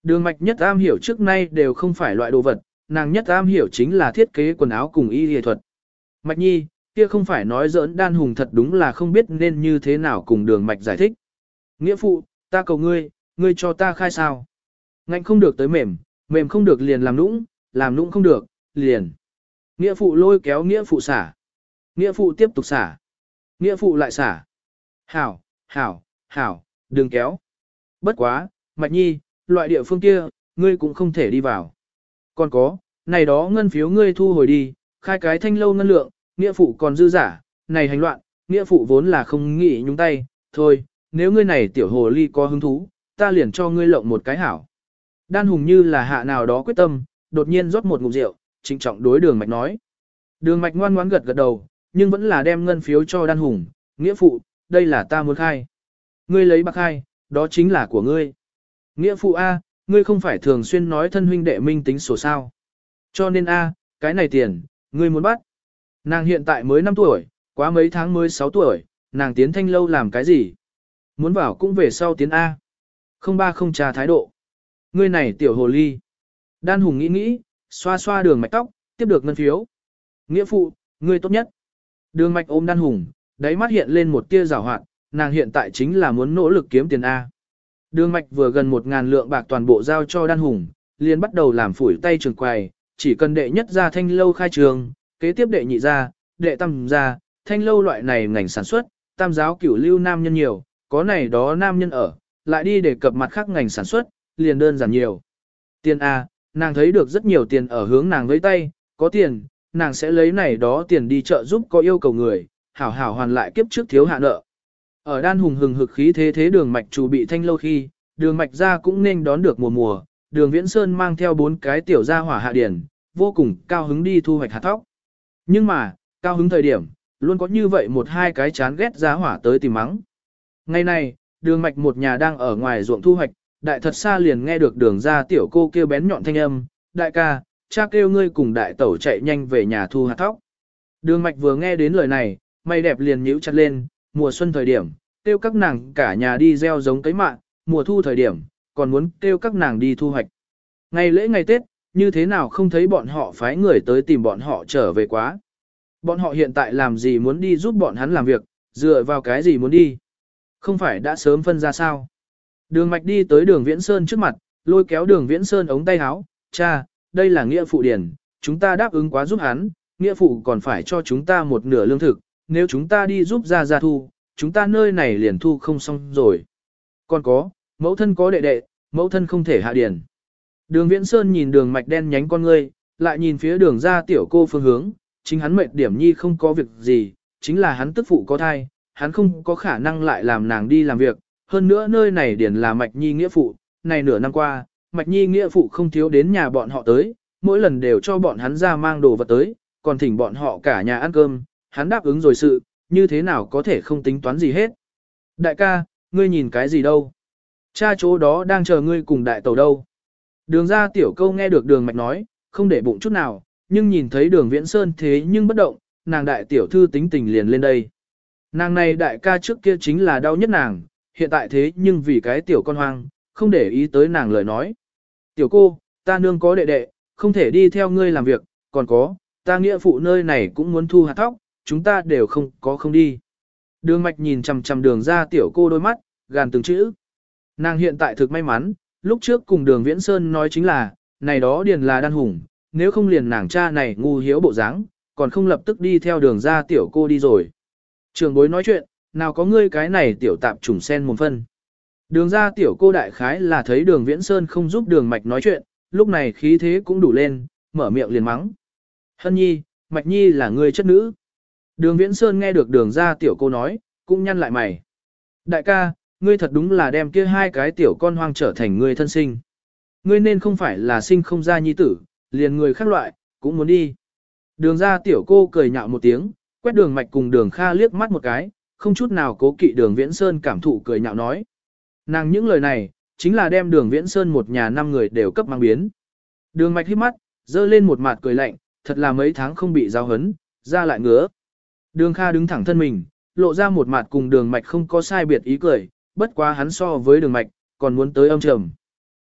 Đường mạch nhất am hiểu trước nay đều không phải loại đồ vật, nàng nhất am hiểu chính là thiết kế quần áo cùng y y thuật. Mạch nhi, kia không phải nói giỡn Đan Hùng thật đúng là không biết nên như thế nào cùng đường mạch giải thích. Nghĩa phụ, ta cầu ngươi, ngươi cho ta khai sao. Ngạnh không được tới mềm, mềm không được liền làm nũng không được, liền. Nghĩa phụ lôi kéo nghĩa phụ xả. Nghĩa phụ tiếp tục xả. Nghĩa phụ lại xả. Hảo, hảo, hảo, đừng kéo. Bất quá, Mạch nhi, loại địa phương kia, ngươi cũng không thể đi vào. Còn có, này đó ngân phiếu ngươi thu hồi đi, khai cái thanh lâu ngân lượng, nghĩa phụ còn dư giả, này hành loạn, nghĩa phụ vốn là không nghĩ nhúng tay, thôi, nếu ngươi này tiểu hồ ly có hứng thú, ta liền cho ngươi lộng một cái hảo. Đan Hùng như là hạ nào đó quyết tâm, đột nhiên rót một ngụm rượu, trịnh trọng đối đường mạch nói. Đường mạch ngoan ngoãn gật gật đầu, nhưng vẫn là đem ngân phiếu cho Đan Hùng, nghĩa phụ, đây là ta muốn khai. Ngươi lấy bạc khai, đó chính là của ngươi. Nghĩa phụ A, ngươi không phải thường xuyên nói thân huynh đệ minh tính sổ sao. Cho nên A, cái này tiền, ngươi muốn bắt. Nàng hiện tại mới 5 tuổi, quá mấy tháng mới 6 tuổi, nàng tiến thanh lâu làm cái gì? Muốn vào cũng về sau tiến A. Không trà thái độ. Ngươi này tiểu hồ ly. Đan Hùng nghĩ nghĩ, xoa xoa đường mạch tóc, tiếp được ngân phiếu. Nghĩa phụ, ngươi tốt nhất. Đường mạch ôm Đan Hùng, đáy mắt hiện lên một tia giảo hoạt, nàng hiện tại chính là muốn nỗ lực kiếm tiền A. Đường mạch vừa gần 1.000 lượng bạc toàn bộ giao cho Đan Hùng, liền bắt đầu làm phủi tay trường quầy, chỉ cần đệ nhất ra thanh lâu khai trường, kế tiếp đệ nhị ra, đệ tam ra, thanh lâu loại này ngành sản xuất, tam giáo cửu lưu nam nhân nhiều, có này đó nam nhân ở, lại đi đề cập mặt khác ngành sản xuất, liền đơn giản nhiều. Tiền A, nàng thấy được rất nhiều tiền ở hướng nàng với tay, có tiền, nàng sẽ lấy này đó tiền đi chợ giúp có yêu cầu người, hảo hảo hoàn lại kiếp trước thiếu hạ nợ. Ở Đan Hùng hừng hực khí thế đường mạch chủ bị thanh lâu khi, đường mạch ra cũng nên đón được mùa, đường Viễn Sơn mang theo 4 cái tiểu gia hỏa hạ điển, vô cùng cao hứng đi thu hoạch hạt thóc. Nhưng mà, cao hứng thời điểm, luôn có như vậy một hai cái chán ghét gia hỏa tới tìm mắng. Ngày này, đường mạch một nhà đang ở ngoài ruộng thu hoạch, đại thật xa liền nghe được đường ra tiểu cô kêu bén nhọn thanh âm, đại ca, cha kêu ngươi cùng đại tẩu chạy nhanh về nhà thu hạt thóc. Đường mạch vừa nghe đến lời này, mày đẹp liền nhíu chặt lên, mùa xuân thời điểm, kêu các nàng cả nhà đi gieo giống cấy mạ, mùa thu thời điểm, còn muốn kêu các nàng đi thu hoạch. Ngày lễ ngày Tết, như thế nào không thấy bọn họ phái người tới tìm bọn họ trở về quá. Bọn họ hiện tại làm gì muốn đi giúp bọn hắn làm việc, dựa vào cái gì muốn đi. Không phải đã sớm phân ra sao. Đường mạch đi tới đường Viễn Sơn trước mặt, lôi kéo đường Viễn Sơn ống tay áo, cha, đây là nghĩa phụ điển, chúng ta đáp ứng quá giúp hắn, nghĩa phụ còn phải cho chúng ta một nửa lương thực, nếu chúng ta đi giúp ra thu, chúng ta nơi này liền thu không xong rồi. Còn có, mẫu thân có đệ đệ, mẫu thân không thể hạ điển. Đường Viễn Sơn nhìn đường mạch đen nhánh con ngươi, lại nhìn phía đường ra tiểu cô phương hướng, chính hắn mệt điểm nhi không có việc gì, chính là hắn tức phụ có thai, hắn không có khả năng lại làm nàng đi làm việc, hơn nữa nơi này điển là Mạch Nhi nghĩa phụ, này nửa năm qua, Mạch Nhi nghĩa phụ không thiếu đến nhà bọn họ tới, mỗi lần đều cho bọn hắn ra mang đồ vật tới, còn thỉnh bọn họ cả nhà ăn cơm, hắn đáp ứng rồi sự, như thế nào có thể không tính toán gì hết. Đại ca, ngươi nhìn cái gì đâu? Cha chỗ đó đang chờ ngươi cùng đại tàu đâu? Đường ra tiểu câu nghe được đường mạch nói, không để bụng chút nào, nhưng nhìn thấy đường Viễn Sơn thế nhưng bất động, nàng đại tiểu thư tính tình liền lên đây. Nàng này đại ca trước kia chính là đau nhất nàng, hiện tại thế nhưng vì cái tiểu con hoang, không để ý tới nàng lời nói. Tiểu cô, ta nương có đệ đệ, không thể đi theo ngươi làm việc, còn có, ta nghĩa phụ nơi này cũng muốn thu hạt thóc, chúng ta đều không đi. Đường mạch nhìn chằm chằm đường ra tiểu cô đôi mắt, gàn từng chữ. Nàng hiện tại thực may mắn, lúc trước cùng đường Viễn Sơn nói chính là, này đó điền là Đan Hùng, nếu không liền nàng cha này ngu hiếu bộ dáng, còn không lập tức đi theo đường ra tiểu cô đi rồi. Trường bối nói chuyện, nào có ngươi cái này tiểu tạp trùng sen một phân. Đường ra tiểu cô đại khái là thấy đường Viễn Sơn không giúp đường mạch nói chuyện, lúc này khí thế cũng đủ lên, mở miệng liền mắng. Hân nhi, Mạch Nhi là ngươi chất nữ. Đường Viễn Sơn nghe được đường ra tiểu cô nói, cũng nhăn lại mày. Đại ca, ngươi thật đúng là đem kia hai cái tiểu con hoang trở thành ngươi thân sinh. Ngươi nên không phải là sinh không ra nhi tử, liền người khác loại, cũng muốn đi. Đường ra tiểu cô cười nhạo một tiếng, quét đường mạch cùng đường Kha liếc mắt một cái, không chút nào cố kỵ đường Viễn Sơn cảm thụ cười nhạo nói. Nàng những lời này, chính là đem đường Viễn Sơn một nhà 5 người đều cấp mang biến. Đường mạch hít mắt, dơ lên một mặt cười lạnh, thật là mấy tháng không bị giáo hấn, ra lại ngứa. Đường Kha đứng thẳng thân mình, lộ ra một mặt cùng đường mạch không có sai biệt ý cười, bất quá hắn so với đường mạch, còn muốn tới âm trầm.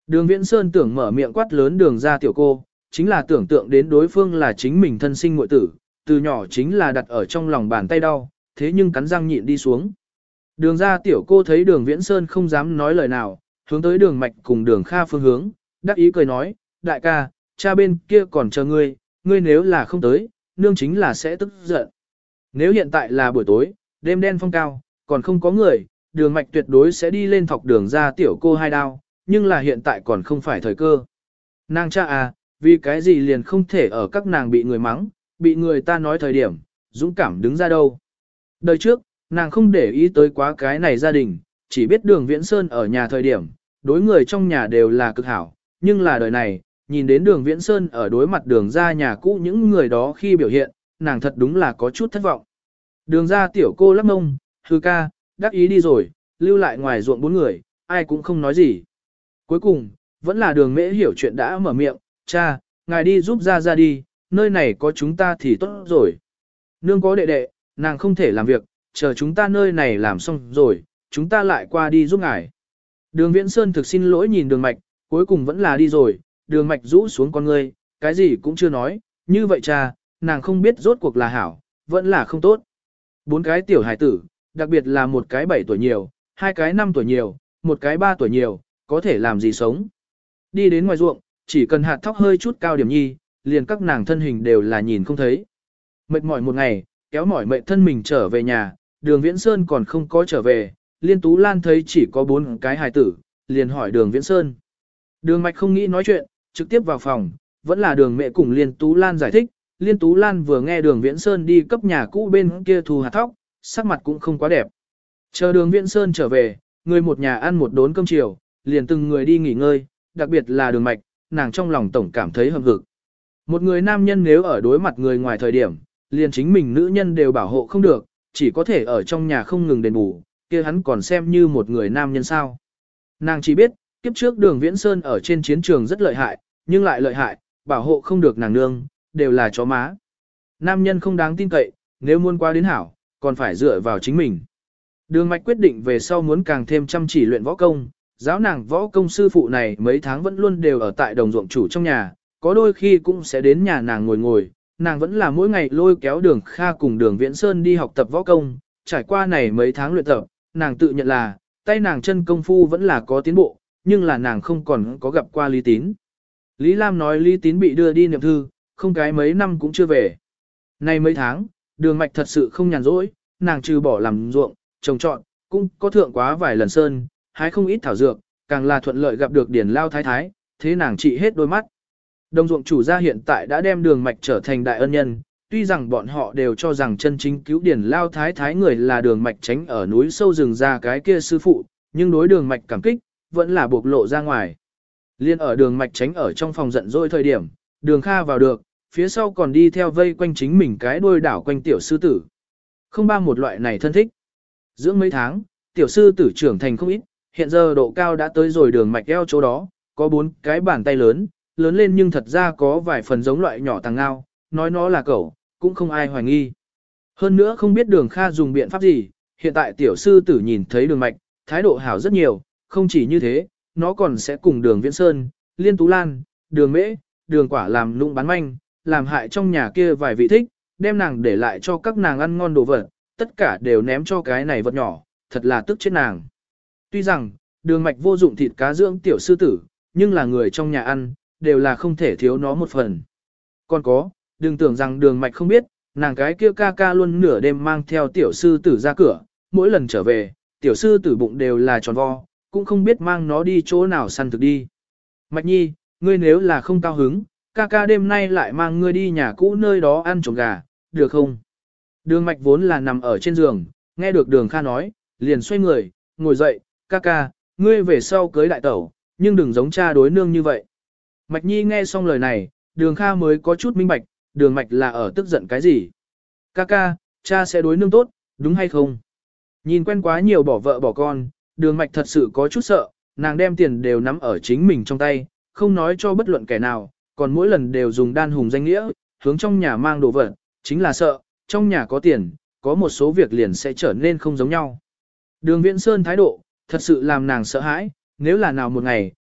Đường Viễn Sơn tưởng mở miệng quát lớn đường ra tiểu cô, chính là tưởng tượng đến đối phương là chính mình thân sinh muội tử, từ nhỏ chính là đặt ở trong lòng bàn tay đau, thế nhưng cắn răng nhịn đi xuống. Đường ra tiểu cô thấy đường Viễn Sơn không dám nói lời nào, hướng tới đường mạch cùng đường Kha phương hướng, đắc ý cười nói, đại ca, cha bên kia còn chờ ngươi, ngươi nếu là không tới, nương chính là sẽ tức giận. Nếu hiện tại là buổi tối, đêm đen phong cao, còn không có người, đường mạch tuyệt đối sẽ đi lên thọc đường ra tiểu cô hai đao, nhưng là hiện tại còn không phải thời cơ. Nàng cha à, vì cái gì liền không thể ở các nàng bị người mắng, bị người ta nói thời điểm, dũng cảm đứng ra đâu. Đời trước, nàng không để ý tới quá cái này gia đình, chỉ biết đường Viễn Sơn ở nhà thời điểm, đối người trong nhà đều là cực hảo, nhưng là đời này, nhìn đến đường Viễn Sơn ở đối mặt đường ra nhà cũ những người đó khi biểu hiện, nàng thật đúng là có chút thất vọng. Đường ra tiểu cô lắc mông, hư ca, đắc ý đi rồi, lưu lại ngoài ruộng 4 người, ai cũng không nói gì. Cuối cùng, vẫn là đường mễ hiểu chuyện đã mở miệng, cha, ngài đi giúp ra đi, nơi này có chúng ta thì tốt rồi. Nương có đệ đệ, nàng không thể làm việc, chờ chúng ta nơi này làm xong rồi, chúng ta lại qua đi giúp ngài. Đường Viễn Sơn thực xin lỗi nhìn đường mạch, cuối cùng vẫn là đi rồi, đường mạch rũ xuống con ngươi, cái gì cũng chưa nói, như vậy cha, nàng không biết rốt cuộc là hảo, vẫn là không tốt. 4 cái tiểu hải tử, đặc biệt là một cái 7 tuổi nhiều, 2 cái 5 tuổi nhiều, một cái 3 tuổi nhiều, có thể làm gì sống. Đi đến ngoài ruộng, chỉ cần hạt thóc hơi chút cao điểm nhi, liền các nàng thân hình đều là nhìn không thấy. Mệt mỏi một ngày, kéo mỏi mệt thân mình trở về nhà, đường Viễn Sơn còn không có trở về, Liên Tú Lan thấy chỉ có 4 cái hài tử, liền hỏi đường Viễn Sơn. Đường Mạch không nghĩ nói chuyện, trực tiếp vào phòng, vẫn là đường mẹ cùng Liên Tú Lan giải thích, Liên Tú Lan vừa nghe đường Viễn Sơn đi cấp nhà cũ bên kia thu hạt thóc, sắc mặt cũng không quá đẹp. Chờ đường Viễn Sơn trở về, người một nhà ăn một đốn cơm chiều, liền từng người đi nghỉ ngơi, đặc biệt là đường Mạch, nàng trong lòng tổng cảm thấy hâm hực. Một người nam nhân nếu ở đối mặt người ngoài thời điểm, liền chính mình nữ nhân đều bảo hộ không được, chỉ có thể ở trong nhà không ngừng đền bù, kia hắn còn xem như một người nam nhân sao. Nàng chỉ biết, kiếp trước đường Viễn Sơn ở trên chiến trường rất lợi hại, nhưng lại lợi hại, bảo hộ không được nàng nương, đều là chó má. Nam nhân không đáng tin cậy, nếu muốn qua đến hảo, còn phải dựa vào chính mình. Đường Mạch quyết định về sau muốn càng thêm chăm chỉ luyện võ công, giáo nàng võ công sư phụ này mấy tháng vẫn luôn đều ở tại đồng ruộng chủ trong nhà, có đôi khi cũng sẽ đến nhà nàng ngồi, nàng vẫn là mỗi ngày lôi kéo đường Kha cùng đường Viễn Sơn đi học tập võ công, trải qua này mấy tháng luyện tập, nàng tự nhận là, tay nàng chân công phu vẫn là có tiến bộ, nhưng là nàng không còn có gặp qua Lý Tín. Lý Lam nói Lý Tín bị đưa đi niệm thư, không cái mấy năm cũng chưa về. Này mấy tháng, đường Mạch thật sự không nhàn rỗi, nàng trừ bỏ làm ruộng, trồng trọt, cũng có thượng quá vài lần sơn, hái không ít thảo dược, càng là thuận lợi gặp được Điền Lao Thái Thái, thế nàng trị hết đôi mắt. Đồng ruộng chủ gia hiện tại đã đem đường Mạch trở thành đại ân nhân, tuy rằng bọn họ đều cho rằng chân chính cứu Điền Lao Thái Thái người là đường Mạch tránh ở núi sâu rừng ra cái kia sư phụ, nhưng đối đường Mạch cảm kích, vẫn là bộc lộ ra ngoài. Liên ở đường Mạch tránh ở trong phòng giận dỗi thời điểm, đường Kha vào được, phía sau còn đi theo vây quanh chính mình cái đuôi đảo quanh tiểu sư tử. Không ba một loại này thân thích. Dưỡng mấy tháng, tiểu sư tử trưởng thành không ít, hiện giờ độ cao đã tới rồi đường Mạch eo chỗ đó, có 4 cái bàn tay lớn, lớn lên nhưng thật ra có vài phần giống loại nhỏ tàng ngao, nói nó là cẩu, cũng không ai hoài nghi. Hơn nữa không biết đường Kha dùng biện pháp gì, hiện tại tiểu sư tử nhìn thấy đường Mạch, thái độ hảo rất nhiều, không chỉ như thế, nó còn sẽ cùng đường Viễn Sơn, Liên Tú Lan, đường Mễ, đường Quả làm nụng bán manh, làm hại trong nhà kia vài vị thích, đem nàng để lại cho các nàng ăn ngon đồ vật, tất cả đều ném cho cái này vật nhỏ, thật là tức chết nàng. Tuy rằng, đường Mạch vô dụng thịt cá dưỡng tiểu sư tử, nhưng là người trong nhà ăn, đều là không thể thiếu nó một phần. Còn có, đừng tưởng rằng đường Mạch không biết, nàng cái kia ca ca luôn nửa đêm mang theo tiểu sư tử ra cửa, mỗi lần trở về, tiểu sư tử bụng đều là tròn vo, cũng không biết mang nó đi chỗ nào săn thực đi. Mạch Nhi, ngươi nếu là không cao hứng, ca ca đêm nay lại mang ngươi đi nhà cũ nơi đó ăn trộm gà, được không? Đường Mạch vốn là nằm ở trên giường, nghe được đường Kha nói, liền xoay người, ngồi dậy, ca ca, ngươi về sau cưới đại tẩu, nhưng đừng giống cha đối nương như vậy. Mạch Nhi nghe xong lời này, đường Kha mới có chút minh bạch, đường Mạch là ở tức giận cái gì. Ca ca, cha sẽ đối nương tốt, đúng hay không? Nhìn quen quá nhiều bỏ vợ bỏ con, đường Mạch thật sự có chút sợ, nàng đem tiền đều nắm ở chính mình trong tay, không nói cho bất luận kẻ nào, còn mỗi lần đều dùng đan hùng danh nghĩa, hướng trong nhà mang đồ vật, chính là sợ, trong nhà có tiền, có một số việc liền sẽ trở nên không giống nhau. Đường Viễn Sơn thái độ, thật sự làm nàng sợ hãi, nếu là nào một ngày,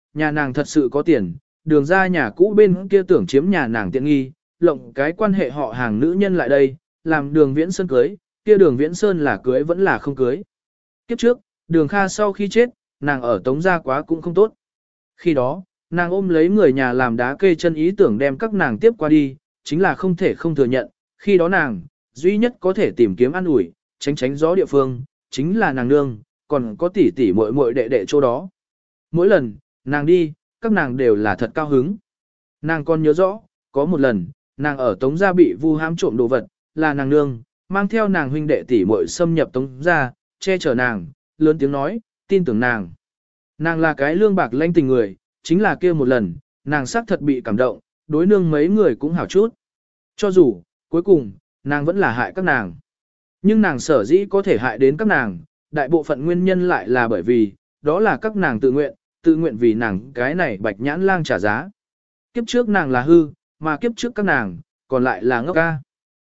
nhà nàng thật sự có tiền, đường ra nhà cũ bên kia tưởng chiếm nhà nàng tiện nghi, lộng cái quan hệ họ hàng nữ nhân lại đây, làm đường Viễn Sơn cưới, kia đường Viễn Sơn là cưới vẫn là không cưới. Kiếp trước, đường Kha sau khi chết, nàng ở Tống gia quá cũng không tốt. Khi đó, nàng ôm lấy người nhà làm đá kê chân ý tưởng đem các nàng tiếp qua đi, chính là không thể không thừa nhận, khi đó nàng, duy nhất có thể tìm kiếm an ủi, tránh tránh gió địa phương, chính là nàng nương, còn có tỷ tỷ muội muội đệ đệ chỗ đó. Mỗi lần, nàng đi, các nàng đều là thật cao hứng. Nàng còn nhớ rõ, có một lần, nàng ở Tống gia bị vu hãm trộm đồ vật, là nàng nương, mang theo nàng huynh đệ tỷ muội xâm nhập Tống gia, che chở nàng, lớn tiếng nói, tin tưởng nàng. Nàng là cái lương bạc lanh tình người, chính là kia một lần, nàng xác thật bị cảm động, đối nương mấy người cũng hảo chút. Cho dù, cuối cùng, nàng vẫn là hại các nàng. Nhưng nàng sở dĩ có thể hại đến các nàng, đại bộ phận nguyên nhân lại là bởi vì, đó là các nàng tự nguyện vì nàng cái này bạch nhãn lang trả giá. Kiếp trước nàng là hư, mà kiếp trước các nàng, còn lại là ngốc ca.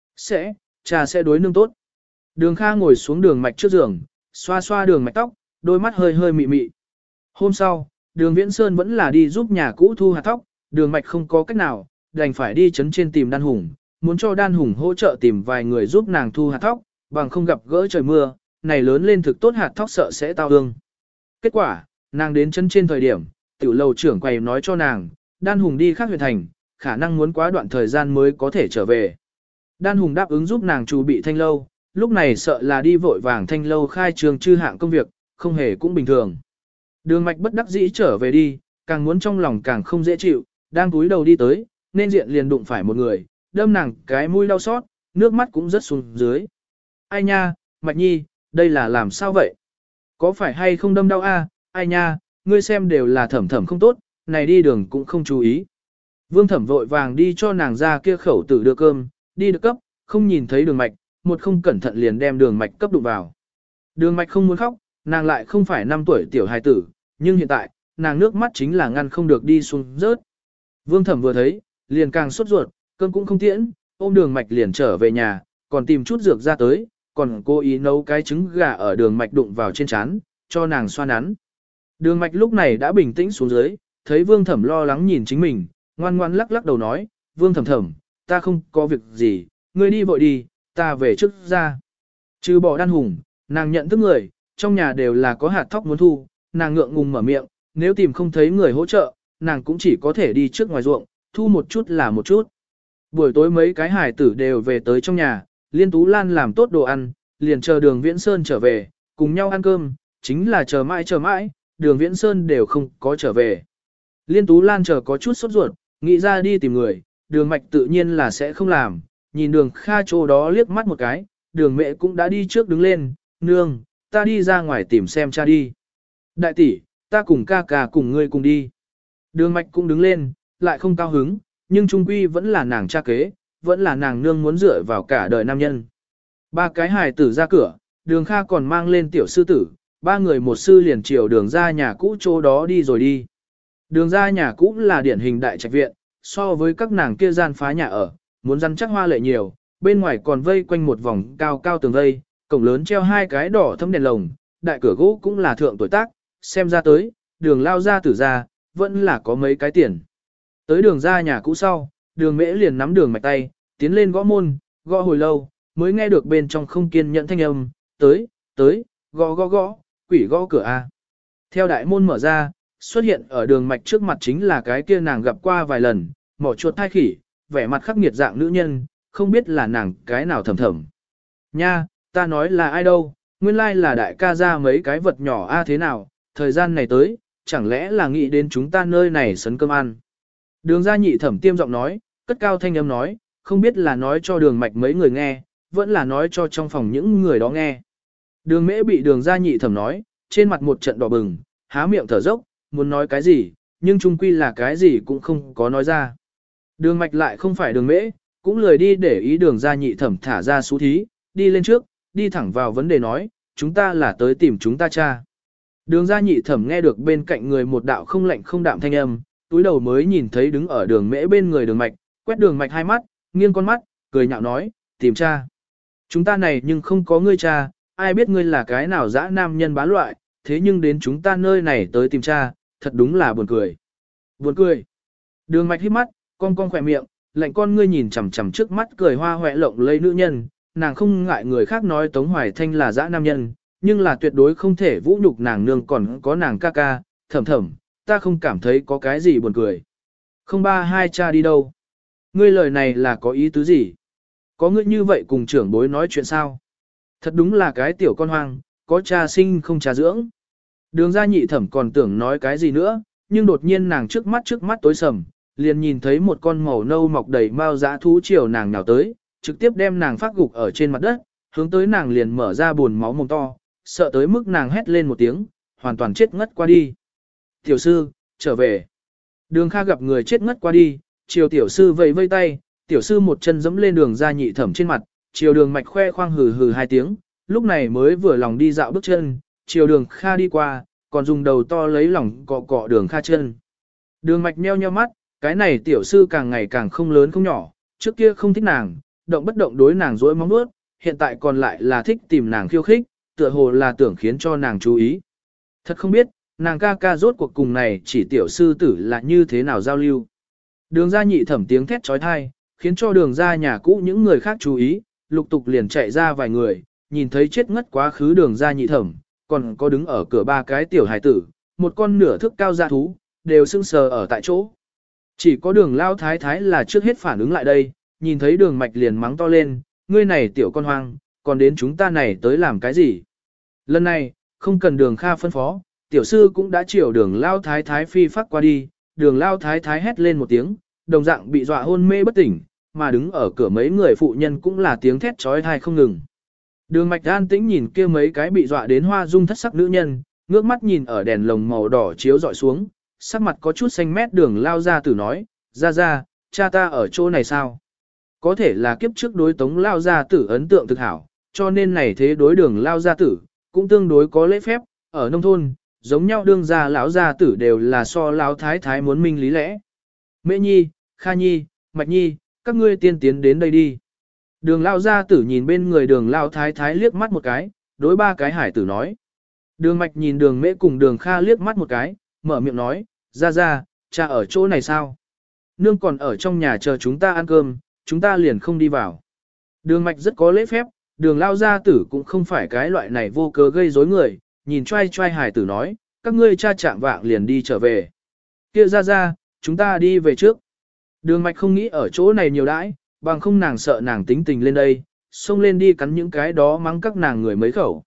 Cha sẽ đối nương tốt. Đường Kha ngồi xuống đường mạch trước giường, xoa xoa đường mạch tóc, đôi mắt hơi hơi mị mị. Hôm sau, đường Viễn Sơn vẫn là đi giúp nhà cũ thu hạt tóc, đường mạch không có cách nào, đành phải đi chấn trên tìm Đan Hùng, muốn cho Đan Hùng hỗ trợ tìm vài người giúp nàng thu hạt tóc, bằng không gặp gỡ trời mưa, này lớn lên thực tốt hạt tóc sợ sẽ tao ương. Kết quả, nàng đến chấn trên thời điểm, tiểu lầu trưởng quầy nói cho nàng, Đan Hùng đi khác huyện thành, khả năng muốn quá đoạn thời gian mới có thể trở về. Đan Hùng đáp ứng giúp nàng chuẩn bị thanh lâu, lúc này sợ là đi vội vàng thanh lâu khai trường chư hạng công việc, không hề cũng bình thường. Đường mạch bất đắc dĩ trở về đi, càng muốn trong lòng càng không dễ chịu, đang cúi đầu đi tới, nên diện liền đụng phải một người, đâm nàng cái mũi đau xót, nước mắt cũng rớt xuống dưới. Ai nha, Mạch Nhi, đây là làm sao vậy? Có phải hay không đâm đau a? Ai nha, ngươi xem đều là thẩm thẩm không tốt, này đi đường cũng không chú ý. Vương Thẩm vội vàng đi cho nàng ra kia khẩu tử đưa cơm, đi được cấp, không nhìn thấy đường mạch, một không cẩn thận liền đem đường mạch cấp đụng vào. Đường mạch không muốn khóc, nàng lại không phải 5 tuổi tiểu hài tử, nhưng hiện tại, nàng nước mắt chính là ngăn không được đi xuống rớt. Vương Thẩm vừa thấy, liền càng sốt ruột, cơm cũng không tiễn, ôm đường mạch liền trở về nhà, còn tìm chút dược ra tới, còn cố ý nấu cái trứng gà ở đường mạch đụng vào trên trán, cho nàng xoa nắn. Đường mạch lúc này đã bình tĩnh xuống dưới, thấy Vương Thẩm lo lắng nhìn chính mình, ngoan ngoan lắc lắc đầu nói, Vương Thẩm Thẩm, ta không có việc gì, ngươi đi vội đi, ta về trước ra. Trừ bỏ Đan Hùng, nàng nhận thức người, trong nhà đều là có hạt thóc muốn thu, nàng ngượng ngùng mở miệng, nếu tìm không thấy người hỗ trợ, nàng cũng chỉ có thể đi trước ngoài ruộng, thu một chút là một chút. Buổi tối mấy cái hải tử đều về tới trong nhà, Liên Tú Lan làm tốt đồ ăn, liền chờ đường Viễn Sơn trở về, cùng nhau ăn cơm, chính là chờ mãi, đường Viễn Sơn đều không có trở về. Liên Tú Lan chờ có chút sốt ruột, nghĩ ra đi tìm người, đường mạch tự nhiên là sẽ không làm, nhìn đường Kha chỗ đó liếc mắt một cái, đường mẹ cũng đã đi trước đứng lên, nương, ta đi ra ngoài tìm xem cha đi. Đại tỷ, ta cùng ca ca cùng ngươi cùng đi. Đường mạch cũng đứng lên, lại không cao hứng, nhưng trung quy vẫn là nàng cha kế, vẫn là nàng nương muốn dựa vào cả đời nam nhân. 3 cái hài tử ra cửa, đường Kha còn mang lên tiểu sư tử, 3 người một sư liền chiều đường ra nhà cũ chỗ đó đi rồi đi. Đường ra nhà cũ là điển hình đại trạch viện, so với các nàng kia gian phá nhà ở, muốn rắn chắc hoa lệ nhiều, bên ngoài còn vây quanh một vòng cao cao tường vây, cổng lớn treo 2 cái đỏ thâm đèn lồng, đại cửa gỗ cũng là thượng tuổi tác, xem ra tới, đường lao ra tử ra, vẫn là có mấy cái tiền. Tới đường ra nhà cũ sau, đường mễ liền nắm đường mạch tay, tiến lên gõ môn, gõ hồi lâu, mới nghe được bên trong không kiên nhẫn thanh âm, tới, gõ, quỷ gõ cửa a. Theo đại môn mở ra, xuất hiện ở đường mạch trước mặt chính là cái kia nàng gặp qua vài lần, mỏ chuột thai khỉ, vẻ mặt khắc nghiệt dạng nữ nhân, không biết là nàng cái nào thầm thầm. Nha, ta nói là ai đâu, nguyên lai là đại ca ra mấy cái vật nhỏ a thế nào, thời gian này tới, chẳng lẽ là nghĩ đến chúng ta nơi này sấn cơm ăn. Đường gia nhị thẩm tiêm giọng nói, cất cao thanh âm nói, không biết là nói cho đường mạch mấy người nghe, vẫn là nói cho trong phòng những người đó nghe. Đường mễ bị đường gia nhị thẩm nói, trên mặt một trận đỏ bừng, há miệng thở dốc, muốn nói cái gì, nhưng chung quy là cái gì cũng không có nói ra. Đường mạch lại không phải đường mễ, cũng lười đi để ý đường gia nhị thẩm thả ra xú thí, đi lên trước, đi thẳng vào vấn đề nói, chúng ta là tới tìm chúng ta cha. Đường gia nhị thẩm nghe được bên cạnh người một đạo không lạnh không đạm thanh âm, túi đầu mới nhìn thấy đứng ở đường mễ bên người đường mạch, quét đường mạch 2 mắt, nghiêng con mắt, cười nhạo nói, tìm cha. Chúng ta này nhưng không có ngươi cha, ai biết ngươi là cái nào dã nam nhân bán loại, thế nhưng đến chúng ta nơi này tới tìm cha, thật đúng là buồn cười. Buồn cười. Đường Mạch hít mắt, cong cong khỏe miệng, lạnh con ngươi nhìn chằm chằm trước mắt cười hoa hoẹ lộng lây nữ nhân, nàng không ngại người khác nói Tống Hoài Thanh là dã nam nhân, nhưng là tuyệt đối không thể vũ nhục nàng nương còn có nàng ca ca, thầm thầm, ta không cảm thấy có cái gì buồn cười. Không ba hai cha đi đâu? Ngươi lời này là có ý tứ gì? Có ngươi như vậy cùng trưởng bối nói chuyện sao? Thật đúng là cái tiểu con hoang, có cha sinh không cha dưỡng. Đường ra nhị thẩm còn tưởng nói cái gì nữa, nhưng đột nhiên nàng trước mắt tối sầm, liền nhìn thấy một con màu nâu mọc đầy mao dã thú chiều nàng nào tới, trực tiếp đem nàng phát gục ở trên mặt đất, hướng tới nàng liền mở ra buồn máu mồm to, sợ tới mức nàng hét lên một tiếng, hoàn toàn chết ngất qua đi. Tiểu sư, trở về. Đường Kha gặp người chết ngất qua đi, chiều tiểu sư vẫy vây tay, tiểu sư một chân dẫm lên đường ra nhị thẩm trên mặt, chiều đường mạch khoe khoang hừ hừ hai tiếng, lúc này mới vừa lòng đi dạo bước chân, chiều đường Kha đi qua, còn dùng đầu to lấy lòng cọ cọ đường Kha chân. Đường mạch meo nheo mắt, cái này tiểu sư càng ngày càng không lớn không nhỏ, trước kia không thích nàng, động bất động đối nàng dối móng nuốt, hiện tại còn lại là thích tìm nàng khiêu khích, tựa hồ là tưởng khiến cho nàng chú ý. Thật không biết, nàng ca ca rốt cuộc cùng này chỉ tiểu sư tử là như thế nào giao lưu. Đường ra nhị thẩm tiếng thét trói thai, khiến cho đường ra nhà cũ những người khác chú ý, lục tục liền chạy ra vài người, nhìn thấy chết ngất quá khứ đường ra nhị thẩm, còn có đứng ở cửa ba cái tiểu hài tử, một con nửa thước cao gia thú, đều sưng sờ ở tại chỗ. Chỉ có đường lao thái thái là trước hết phản ứng lại đây, nhìn thấy đường mạch liền mắng to lên, ngươi này tiểu con hoang, còn đến chúng ta này tới làm cái gì? Lần này, không cần đường Kha phân phó, tiểu sư cũng đã chiều đường lao thái thái phi phát qua đi, đường lao thái thái hét lên một tiếng, đồng dạng bị dọa hôn mê bất tỉnh, mà đứng ở cửa mấy người phụ nhân cũng là tiếng thét trói thai không ngừng. Đường mạch an tĩnh nhìn kia mấy cái bị dọa đến hoa dung thất sắc nữ nhân, ngước mắt nhìn ở đèn lồng màu đỏ chiếu dọi xuống, sắc mặt có chút xanh mét đường lao ra tử nói, ra, cha ta ở chỗ này sao? Có thể là kiếp trước đối tống lao gia tử ấn tượng thực hảo, cho nên này thế đối đường lao gia tử, cũng tương đối có lễ phép, ở nông thôn, giống nhau đương gia lão gia tử đều là so lão thái thái muốn minh lý lẽ. Mễ nhi, Kha nhi, Mạch nhi, các ngươi tiên tiến đến đây đi. Đường lao gia tử nhìn bên người đường lao thái thái liếc mắt một cái, đối ba cái hải tử nói. Đường Mạch nhìn đường Mễ cùng đường Kha liếc mắt một cái, mở miệng nói, ra, cha ở chỗ này sao? Nương còn ở trong nhà chờ chúng ta ăn cơm, chúng ta liền không đi vào. Đường Mạch rất có lễ phép, đường lao gia tử cũng không phải cái loại này vô cớ gây rối người, nhìn trai hài tử nói, các ngươi cha chạm vạng liền đi trở về. Kia ra, chúng ta đi về trước. Đường Mạch không nghĩ ở chỗ này nhiều đãi, bằng không nàng sợ nàng tính tình lên đây, xông lên đi cắn những cái đó mắng các nàng người mấy khẩu.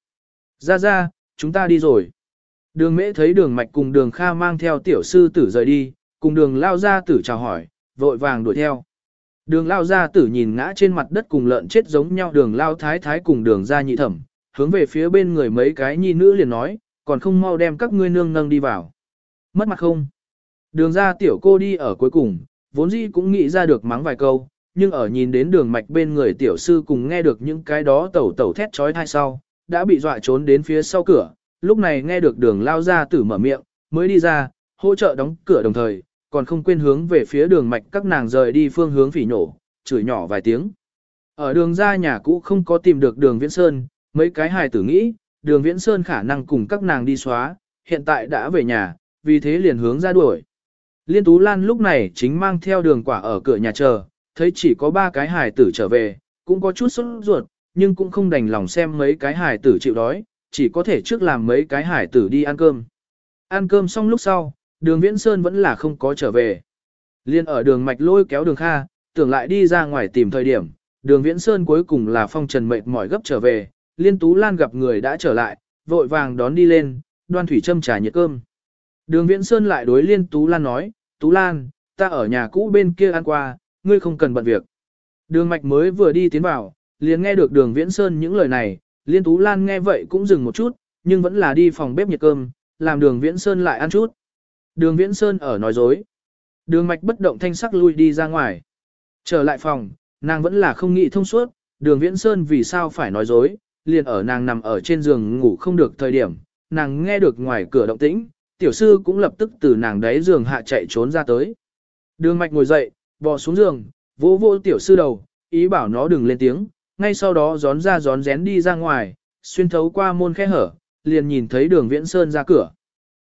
Ra, chúng ta đi rồi. Đường Mễ thấy đường Mạch cùng đường Kha mang theo tiểu sư tử rời đi, cùng đường lao gia tử chào hỏi, vội vàng đuổi theo. Đường lao gia tử nhìn ngã trên mặt đất cùng lợn chết giống nhau đường lao thái thái cùng đường gia nhị thẩm, hướng về phía bên người mấy cái nhi nữ liền nói, còn không mau đem các ngươi nương nâng đi vào. Mất mặt không? Đường gia tiểu cô đi ở cuối cùng, vốn dĩ cũng nghĩ ra được mắng vài câu, nhưng ở nhìn đến đường mạch bên người tiểu sư cùng nghe được những cái đó tẩu thét trói thai sau, đã bị dọa trốn đến phía sau cửa, lúc này nghe được đường lao gia tử mở miệng, mới đi ra, hỗ trợ đóng cửa đồng thời, còn không quên hướng về phía đường mạch các nàng rời đi phương hướng phỉ nổ, chửi nhỏ vài tiếng. Ở đường ra nhà cũ không có tìm được đường Viễn Sơn, mấy cái hài tử nghĩ, đường Viễn Sơn khả năng cùng các nàng đi xóa, hiện tại đã về nhà, vì thế liền hướng ra đuổi. Liên Tú Lan lúc này chính mang theo đường quả ở cửa nhà chờ, thấy chỉ có 3 cái hài tử trở về, cũng có chút sốt ruột, nhưng cũng không đành lòng xem mấy cái hài tử chịu đói, chỉ có thể trước làm mấy cái hài tử đi ăn cơm. Ăn cơm xong lúc sau, đường Viễn Sơn vẫn là không có trở về. Liên ở đường mạch lôi kéo đường Kha, tưởng lại đi ra ngoài tìm thời điểm, đường Viễn Sơn cuối cùng là phong trần mệt mỏi gấp trở về, Liên Tú Lan gặp người đã trở lại, vội vàng đón đi lên, đoan thủy châm trà nhiệt cơm. Đường Viễn Sơn lại đối Liên Tú Lan nói, Tú Lan, ta ở nhà cũ bên kia ăn qua, ngươi không cần bận việc. Đường mạch mới vừa đi tiến vào, liền nghe được đường Viễn Sơn những lời này, Liên Tú Lan nghe vậy cũng dừng một chút, nhưng vẫn là đi phòng bếp nhiệt cơm, làm đường Viễn Sơn lại ăn chút. Đường Viễn Sơn ở nói dối. Đường mạch bất động thanh sắc lui đi ra ngoài. Trở lại phòng, nàng vẫn là không nghĩ thông suốt, đường Viễn Sơn vì sao phải nói dối, liền ở nàng nằm ở trên giường ngủ không được thời điểm, nàng nghe được ngoài cửa động tĩnh, tiểu sư cũng lập tức từ nàng đáy giường hạ chạy trốn ra tới. Đường mạch ngồi dậy, bò xuống giường, vỗ vỗ tiểu sư đầu, ý bảo nó đừng lên tiếng, ngay sau đó gión ra gión rén đi ra ngoài, xuyên thấu qua môn khe hở, liền nhìn thấy đường Viễn Sơn ra cửa.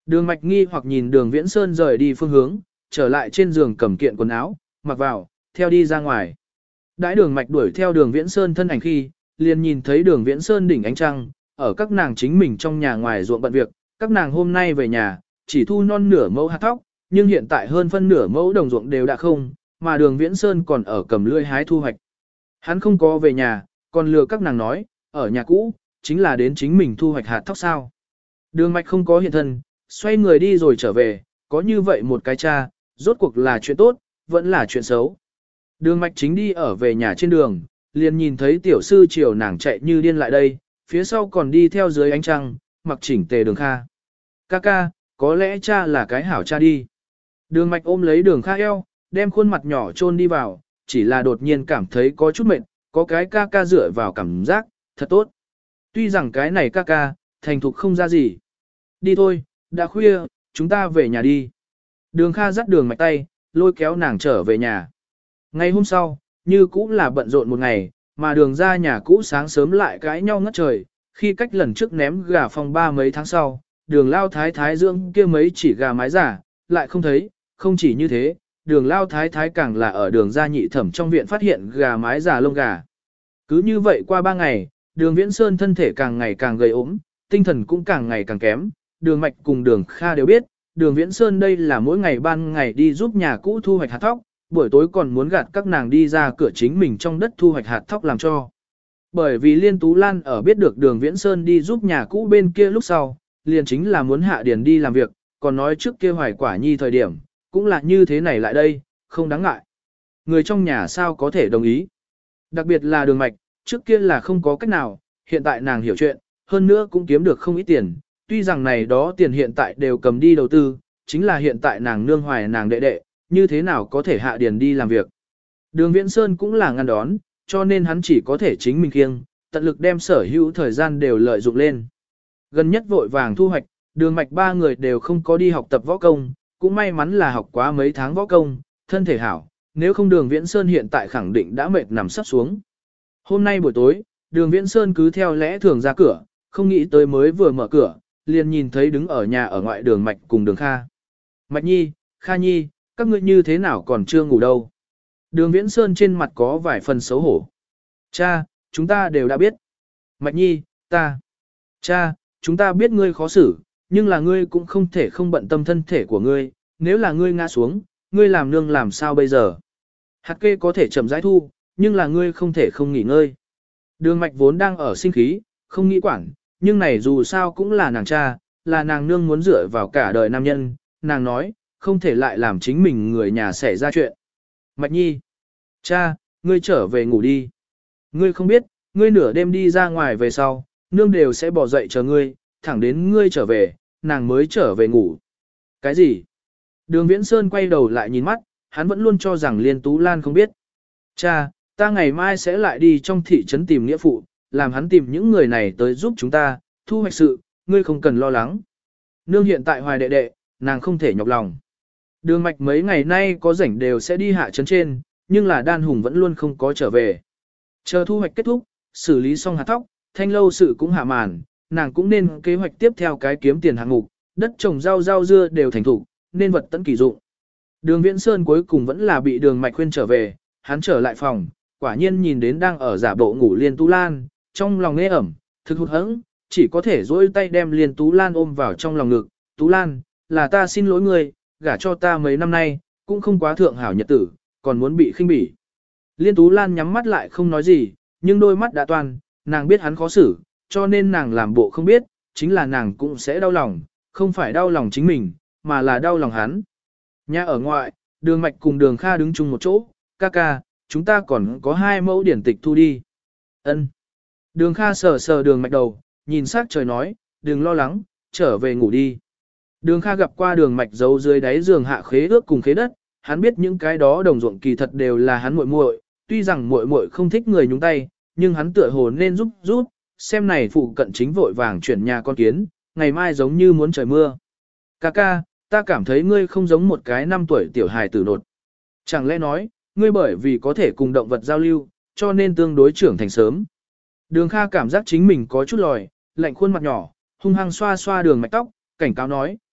Đường Mạch nghi hoặc nhìn Đường Viễn Sơn rời đi phương hướng, trở lại trên giường cầm kiện quần áo, mặc vào, theo đi ra ngoài. Đãi Đường Mạch đuổi theo Đường Viễn Sơn thân ảnh khi, liền nhìn thấy Đường Viễn Sơn đỉnh ánh trăng, ở các nàng chính mình trong nhà ngoài ruộng bận việc, các nàng hôm nay về nhà, chỉ thu non nửa mẫu hạt thóc, nhưng hiện tại hơn phân nửa mẫu đồng ruộng đều đã không, mà Đường Viễn Sơn còn ở cầm lưỡi hái thu hoạch. Hắn không có về nhà, còn lừa các nàng nói, ở nhà cũ, chính là đến chính mình thu hoạch hạt thóc sao. Đường Mạch không có hiện thân, xoay người đi rồi trở về, có như vậy một cái cha, rốt cuộc là chuyện tốt, vẫn là chuyện xấu. Đường Mạch chính đi ở về nhà trên đường, liền nhìn thấy tiểu sư chiều nàng chạy như điên lại đây, phía sau còn đi theo dưới ánh trăng, mặc chỉnh tề Đường Kha. Ca, có lẽ cha là cái hảo cha đi. Đường Mạch ôm lấy Đường Kha eo, đem khuôn mặt nhỏ chôn đi vào, chỉ là đột nhiên cảm thấy có chút mệt, có cái ca dựa vào cảm giác, thật tốt. Tuy rằng cái này ca, thành thục không ra gì. Đi thôi, đã khuya, chúng ta về nhà đi. Đường Kha dắt Đường Mạch tay, lôi kéo nàng trở về nhà. Ngày hôm sau, như cũ là bận rộn một ngày, mà Đường ra nhà cũ sáng sớm lại cãi nhau ngất trời, khi cách lần trước ném gà phong ba mấy tháng sau, Đường lao thái thái dưỡng kia mấy chỉ gà mái giả, lại không thấy, không chỉ như thế, Đường lao thái thái càng là ở Đường gia nhị thẩm trong viện phát hiện gà mái giả lông gà. Cứ như vậy qua 3 ngày, Đường Viễn Sơn thân thể càng ngày càng gầy ốm, tinh thần cũng càng ngày càng kém, Đường Mạch cùng Đường Kha đều biết, Đường Viễn Sơn đây là mỗi ngày ban ngày đi giúp nhà cũ thu hoạch hạt thóc, buổi tối còn muốn gạt các nàng đi ra cửa chính mình trong đất thu hoạch hạt thóc làm cho. Bởi vì Liên Tú Lan ở biết được Đường Viễn Sơn đi giúp nhà cũ bên kia lúc sau, liền chính là muốn hạ điền đi làm việc, còn nói trước kia Hoài Quả Nhi thời điểm, cũng là như thế này lại đây, không đáng ngại. Người trong nhà sao có thể đồng ý. Đặc biệt là Đường Mạch, trước kia là không có cách nào, hiện tại nàng hiểu chuyện, hơn nữa cũng kiếm được không ít tiền, tuy rằng này đó tiền hiện tại đều cầm đi đầu tư, chính là hiện tại nàng nương hoài nàng đệ đệ, như thế nào có thể hạ điền đi làm việc. Đường Viễn Sơn cũng là ngăn đón, cho nên hắn chỉ có thể chính mình kiêng, tận lực đem sở hữu thời gian đều lợi dụng lên. Gần nhất vội vàng thu hoạch, Đường Mạch ba người đều không có đi học tập võ công, cũng may mắn là học quá mấy tháng võ công, thân thể hảo, nếu không Đường Viễn Sơn hiện tại khẳng định đã mệt nằm sắp xuống. Hôm nay buổi tối, Đường Viễn Sơn cứ theo lẽ thường ra cửa, không nghĩ tới mới vừa mở cửa, liền nhìn thấy đứng ở nhà ở ngoại Đường Mạch cùng Đường Kha. Mạch Nhi, Kha Nhi, các ngươi như thế nào còn chưa ngủ đâu? Đường Viễn Sơn trên mặt có vài phần xấu hổ. Cha, chúng ta đều đã biết. Mạch Nhi, Cha, chúng ta biết ngươi khó xử, nhưng là ngươi cũng không thể không bận tâm thân thể của ngươi, nếu là ngươi ngã xuống, ngươi làm nương làm sao bây giờ? Hạt kê có thể chậm rãi thu, nhưng là ngươi không thể không nghỉ ngơi. Đường Mạch vốn đang ở sinh khí, không nghĩ quản, nhưng này dù sao cũng là nàng cha, là nàng nương muốn dựa vào cả đời nam nhân, nàng nói, không thể lại làm chính mình người nhà xảy ra chuyện. Mạch Nhi, cha, ngươi trở về ngủ đi. Ngươi không biết, ngươi nửa đêm đi ra ngoài về sau, nương đều sẽ bỏ dậy chờ ngươi, thẳng đến ngươi trở về, nàng mới trở về ngủ. Cái gì? Đường Viễn Sơn quay đầu lại nhìn mắt, hắn vẫn luôn cho rằng Liên Tú Lan không biết. Cha, ta ngày mai sẽ lại đi trong thị trấn tìm nghĩa phụ, làm hắn tìm những người này tới giúp chúng ta, thu hoạch sự, ngươi không cần lo lắng. Nương hiện tại hoài đệ đệ, nàng không thể nhọc lòng. Đường Mạch mấy ngày nay có rảnh đều sẽ đi hạ trấn trên, nhưng là Đan Hùng vẫn luôn không có trở về. Chờ thu hoạch kết thúc, xử lý xong hạt thóc, Thanh lâu sự cũng hạ màn, nàng cũng nên kế hoạch tiếp theo cái kiếm tiền hạng mục, đất trồng rau dưa đều thành thủ, nên vật tận kỳ dụng. Đường Viễn Sơn cuối cùng vẫn là bị Đường Mạch khuyên trở về, hắn trở lại phòng, quả nhiên nhìn đến đang ở giả bộ ngủ Liên Tú Lan, trong lòng nghe ẩm, thực hụt hẫng, chỉ có thể dỗi tay đem Liên Tú Lan ôm vào trong lòng ngực. Tú Lan, là ta xin lỗi ngươi, gả cho ta mấy năm nay, cũng không quá thượng hảo nhật tử, còn muốn bị khinh bỉ. Liên Tú Lan nhắm mắt lại không nói gì, nhưng đôi mắt đã toan, nàng biết hắn khó xử, cho nên nàng làm bộ không biết, chính là nàng cũng sẽ đau lòng, không phải đau lòng chính mình, mà là đau lòng hắn. Nhà ở ngoại, Đường Mạch cùng Đường Kha đứng chung một chỗ, ca, chúng ta còn có 2 mẫu điển tịch thu đi. Ân. Đường Kha sờ Đường Mạch đầu, nhìn sát trời nói, đừng lo lắng, trở về ngủ đi. Đường Kha gặp qua Đường Mạch giấu dưới đáy giường hạ khế ước cùng khế đất, hắn biết những cái đó đồng ruộng kỳ thật đều là hắn muội muội, tuy rằng muội muội không thích người nhúng tay, nhưng hắn tựa hồ nên giúp, xem này phụ cận chính vội vàng chuyển nhà con kiến, ngày mai giống như muốn trời mưa. Ca, ta cảm thấy ngươi không giống một cái 5 tuổi tiểu hài tử nột. Chẳng lẽ nói, ngươi bởi vì có thể cùng động vật giao lưu, cho nên tương đối trưởng thành sớm. Đường Kha cảm giác chính mình có chút lòi, lạnh khuôn mặt nhỏ, hung hăng xoa Đường Mạch tóc, cảnh cáo nói,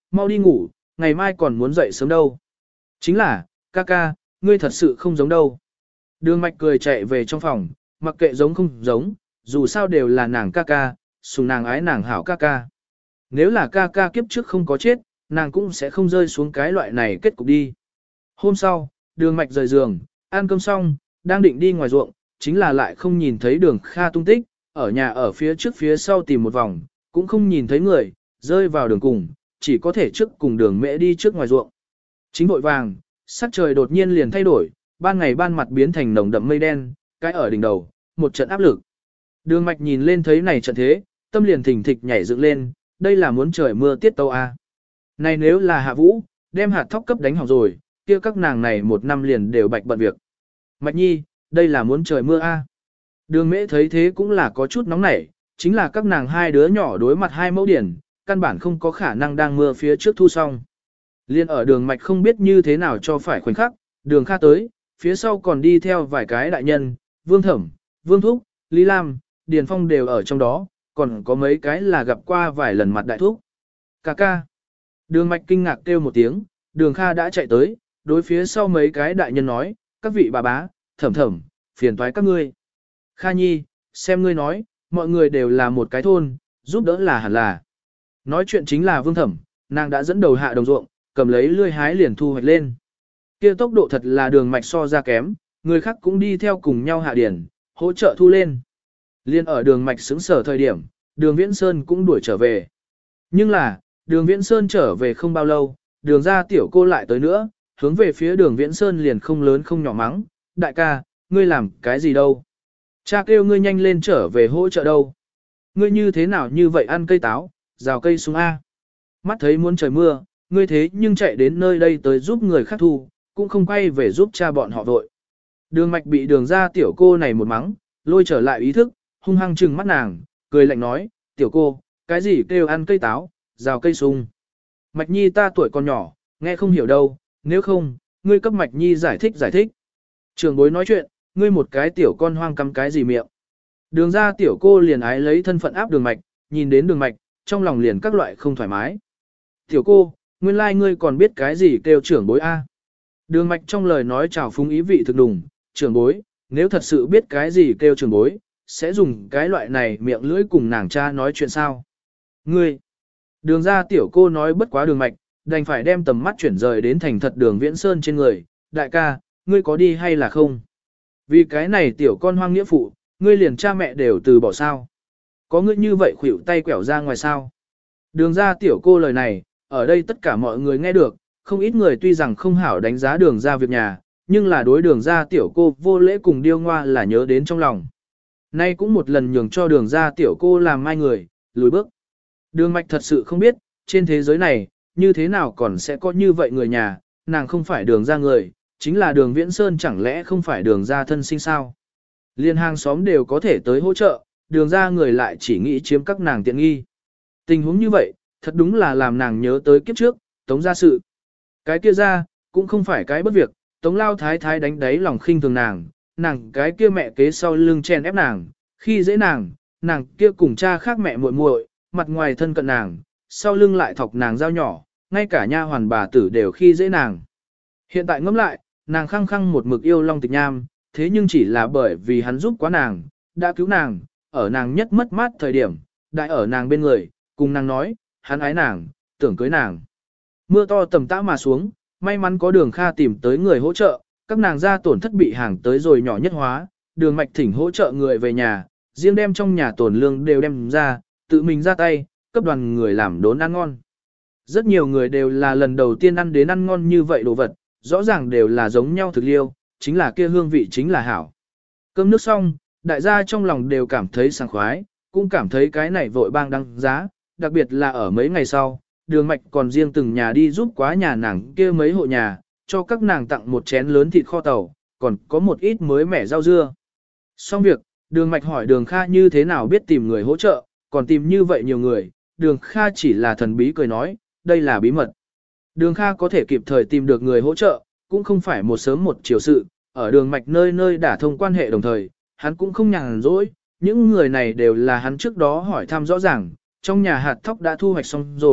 mau đi ngủ, ngày mai còn muốn dậy sớm đâu. Chính là, ca ca, ngươi thật sự không giống đâu. Đường mạch cười chạy về trong phòng, mặc kệ giống không giống, dù sao đều là nàng ca ca, sùng nàng ái nàng hảo ca ca. Nếu là ca ca kiếp trước không có chết, nàng cũng sẽ không rơi xuống cái loại này kết cục đi. Hôm sau, đường mạch rời giường, ăn cơm xong, đang định đi ngoài ruộng, chính là lại không nhìn thấy đường Kha tung tích, ở nhà ở phía trước phía sau tìm một vòng, cũng không nhìn thấy người, rơi vào đường cùng, chỉ có thể trước cùng đường mẹ đi trước ngoài ruộng. Chính vội vàng, sắc trời đột nhiên liền thay đổi, ban ngày ban mặt biến thành nồng đậm mây đen, cái ở đỉnh đầu, một trận áp lực. Đường mạch nhìn lên thấy này trận thế, tâm liền thình thịch nhảy dựng lên, đây là muốn trời mưa tiết tâu a. Này nếu là hạ vũ, đem hạt thóc cấp đánh hỏng rồi, kia các nàng này một năm liền đều bạch bận việc. Mạch nhi, đây là muốn trời mưa a. Đường mễ thấy thế cũng là có chút nóng nảy, chính là các nàng hai đứa nhỏ đối mặt hai mẫu điển, căn bản không có khả năng đang mưa phía trước thu xong. Liên ở đường mạch không biết như thế nào cho phải khoảnh khắc, đường Kha tới, phía sau còn đi theo vài cái đại nhân, Vương Thẩm, Vương Thúc, Lý Lam, Điền Phong đều ở trong đó, còn có mấy cái là gặp qua vài lần mặt đại thúc. Cà ca. Đường mạch kinh ngạc kêu một tiếng, đường Kha đã chạy tới, đối phía sau mấy cái đại nhân nói, các vị bà bá, Thẩm Thẩm, phiền toái các ngươi. Kha nhi, xem ngươi nói, mọi người đều là một cái thôn, giúp đỡ là hẳn là. Nói chuyện chính là Vương Thẩm, nàng đã dẫn đầu hạ đồng ruộng, cầm lấy lươi hái liền thu hoạch lên. Kia tốc độ thật là đường mạch so ra kém, người khác cũng đi theo cùng nhau hạ điển, hỗ trợ thu lên. Liên ở đường mạch xứng sở thời điểm, đường Viễn Sơn cũng đuổi trở về. Nhưng là, đường Viễn Sơn trở về không bao lâu, đường ra tiểu cô lại tới nữa, hướng về phía đường Viễn Sơn liền không lớn không nhỏ mắng, đại ca, ngươi làm cái gì đâu? Cha kêu ngươi nhanh lên trở về hỗ trợ đâu? Ngươi như thế nào như vậy ăn cây táo, rào cây sung A? Mắt thấy muốn trời mưa, ngươi thế nhưng chạy đến nơi đây tới giúp người khác thu, cũng không quay về giúp cha bọn họ vội. Đường mạch bị đường ra tiểu cô này một mắng, lôi trở lại ý thức, hung hăng trừng mắt nàng, cười lạnh nói, tiểu cô, cái gì kêu ăn cây táo, rào cây sung. Mạch nhi ta tuổi còn nhỏ, nghe không hiểu đâu, nếu không, ngươi cấp mạch nhi giải thích giải thích. Trường bối nói chuyện, ngươi một cái tiểu con hoang cắm cái gì miệng. Đường ra tiểu cô liền ái lấy thân phận áp đường mạch, nhìn đến đường mạch, trong lòng liền các loại không thoải mái. Tiểu cô, nguyên lai ngươi còn biết cái gì kêu trưởng bối A. Đường mạch trong lời nói trào phúng ý vị thực đùng, trưởng bối, nếu thật sự biết cái gì kêu trưởng bối, sẽ dùng cái loại này miệng lưỡi cùng nàng cha nói chuyện sao. Ngươi, đường ra tiểu cô nói bất quá đường mạch, đành phải đem tầm mắt chuyển rời đến thành thật đường Viễn Sơn trên người, đại ca, ngươi có đi hay là không? Vì cái này tiểu con hoang nghĩa phụ, ngươi liền cha mẹ đều từ bỏ sao? Có ngươi như vậy khuỷu tay quẻo ra ngoài sao? Đường ra tiểu cô lời này, ở đây tất cả mọi người nghe được, không ít người tuy rằng không hảo đánh giá đường ra việc nhà, nhưng là đối đường ra tiểu cô vô lễ cùng điêu ngoa là nhớ đến trong lòng. Nay cũng một lần nhường cho đường ra tiểu cô làm mai người, lùi bước. Đường mạch thật sự không biết, trên thế giới này, như thế nào còn sẽ có như vậy người nhà, nàng không phải đường ra người, chính là đường Viễn Sơn chẳng lẽ không phải đường ra thân sinh sao. Liên hàng xóm đều có thể tới hỗ trợ, đường ra người lại chỉ nghĩ chiếm các nàng tiện nghi. Tình huống như vậy, thật đúng là làm nàng nhớ tới kiếp trước, tống ra sự. Cái kia ra, cũng không phải cái bất việc, tống lao thái thái đánh đáy lòng khinh thường nàng cái kia mẹ kế sau lưng chen ép nàng, khi dễ nàng kia cùng cha khác mẹ muội muội, mặt ngoài thân cận nàng, sau lưng lại thọc nàng dao nhỏ, ngay cả nha hoàn bà tử đều khi dễ nàng. Hiện tại ngẫm lại, nàng khăng khăng một mực yêu Long Tịch Nham, thế nhưng chỉ là bởi vì hắn giúp quá nàng, đã cứu nàng, ở nàng nhất mất mát thời điểm, đại ở nàng bên người, cùng nàng nói, hắn ái nàng, tưởng cưới nàng. Mưa to tầm tã mà xuống, may mắn có đường Kha tìm tới người hỗ trợ, các nàng ra tổn thất bị hàng tới rồi nhỏ nhất hóa, đường mạch thỉnh hỗ trợ người về nhà, riêng đem trong nhà tổn lương đều đem ra, tự mình ra tay, cấp đoàn người làm đốn ăn ngon. Rất nhiều người đều là lần đầu tiên ăn đến ăn ngon như vậy đồ vật, rõ ràng đều là giống nhau thực liêu, chính là kia hương vị chính là hảo. Cơm nước xong, đại gia trong lòng đều cảm thấy sảng khoái, cũng cảm thấy cái này vội bang đăng giá, đặc biệt là ở mấy ngày sau, đường mạch còn riêng từng nhà đi giúp quá nhà nàng kia mấy hộ nhà, cho các nàng tặng một chén lớn thịt kho tàu, còn có một ít mới mẻ rau dưa. Xong việc, đường mạch hỏi đường Kha như thế nào biết tìm người hỗ trợ, còn tìm như vậy nhiều người, đường Kha chỉ là thần bí cười nói, đây là bí mật. Đường Kha có thể kịp thời tìm được người hỗ trợ, cũng không phải một sớm một chiều sự, ở đường mạch nơi nơi đả thông quan hệ đồng thời, hắn cũng không nhàn rỗi, những người này đều là hắn trước đó hỏi thăm rõ ràng, trong nhà hạt thóc đã thu hoạch xong rồi,